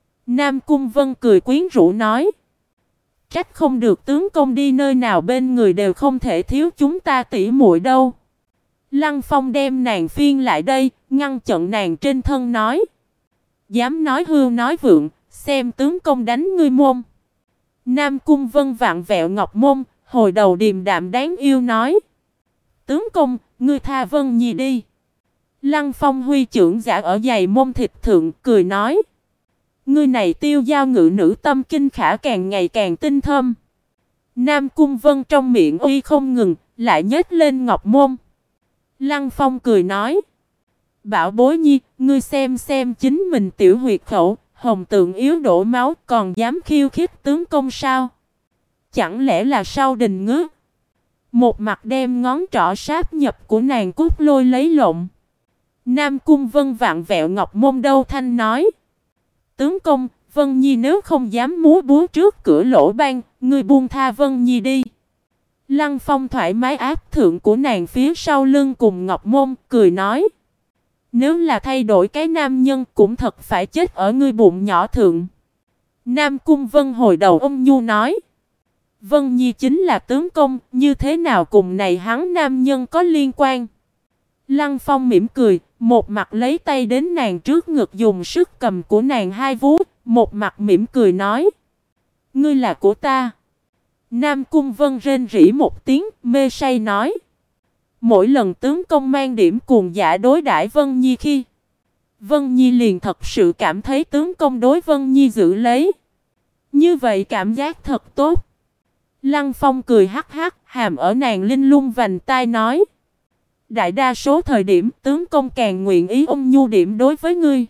Nam Cung Vân cười quyến rũ nói. Trách không được tướng công đi nơi nào bên người đều không thể thiếu chúng ta tỉ muội đâu. Lăng Phong đem nàng phiên lại đây, ngăn chặn nàng trên thân nói. Dám nói hưu nói vượng, xem tướng công đánh ngươi môn. Nam Cung Vân vặn vẹo ngọc môn, hồi đầu điềm đạm đáng yêu nói. Tướng công, ngươi tha Vân Nhi đi. Lăng Phong huy trưởng giả ở giày môn thịt thượng, cười nói. Ngươi này tiêu giao ngự nữ tâm kinh khả càng ngày càng tinh thâm. Nam Cung Vân trong miệng uy không ngừng, lại nhếch lên ngọc môn. Lăng Phong cười nói. Bảo bối nhi, ngươi xem chính mình tiểu huyệt khẩu, hồng tượng yếu đổ máu còn dám khiêu khích tướng công sao? Chẳng lẽ là sau đình ngứa? Một mặt đem ngón trỏ sáp nhập của nàng cút lôi lấy lộn. Nam Cung Vân vặn vẹo ngọc môn đâu thanh nói. Tướng công, Vân Nhi nếu không dám múa búa trước cửa lỗ ban, ngươi buông tha Vân Nhi đi. Lăng Phong thoải mái áp thượng của nàng phía sau lưng cùng ngọc môn, cười nói. Nếu là thay đổi cái nam nhân cũng thật phải chết ở ngươi bụng nhỏ thượng. Nam Cung Vân hồi đầu ôm nhu nói. Vân Nhi chính là tướng công, như thế nào cùng này hắn nam nhân có liên quan? Lăng Phong mỉm cười, một mặt lấy tay đến nàng trước ngực dùng sức cầm của nàng hai vú, một mặt mỉm cười nói. Ngươi là của ta. Nam Cung Vân rên rỉ một tiếng, mê say nói. Mỗi lần tướng công mang điểm cuồng dã đối đãi Vân Nhi khi Vân Nhi liền thật sự cảm thấy tướng công đối Vân Nhi giữ lấy. Như vậy cảm giác thật tốt. Lăng Phong cười hắc hắc, hàm ở nàng linh lung vành tai nói. Đại đa số thời điểm tướng công càng nguyện ý ôm nhu điểm đối với ngươi.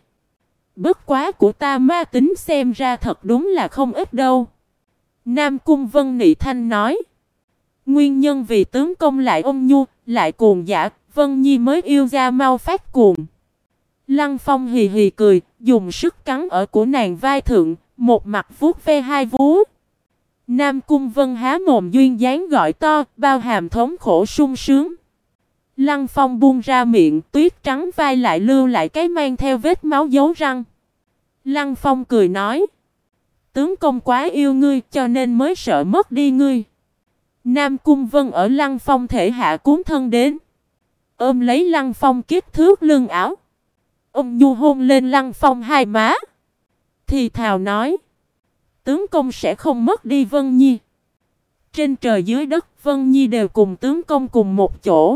Bất quá của ta ma tính xem ra thật đúng là không ít đâu. Nam Cung Vân nị thanh nói. Nguyên nhân vì tướng công lại ôm nhu, lại cuồng dã, Vân Nhi mới yêu ra mau phát cuồng. Lăng Phong hì hì cười, dùng sức cắn ở của nàng vai thượng, một mặt vuốt ve hai vú. Nam Cung Vân há mồm duyên dáng gọi to, bao hàm thống khổ sung sướng. Lăng Phong buông ra miệng, tuyết trắng vai lại lưu lại cái mang theo vết máu dấu răng. Lăng Phong cười nói. Tướng công quá yêu ngươi cho nên mới sợ mất đi ngươi. Nam Cung Vân ở Lăng Phong thể hạ cuốn thân đến. Ôm lấy Lăng Phong kích thước lưng áo. Ôm nhu hôn lên Lăng Phong hai má. Thì thào nói. Tướng công sẽ không mất đi Vân Nhi. Trên trời dưới đất Vân Nhi đều cùng tướng công cùng một chỗ.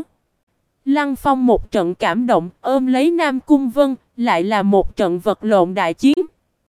Lăng Phong một trận cảm động ôm lấy Nam Cung Vân. Lại là một trận vật lộn đại chiến.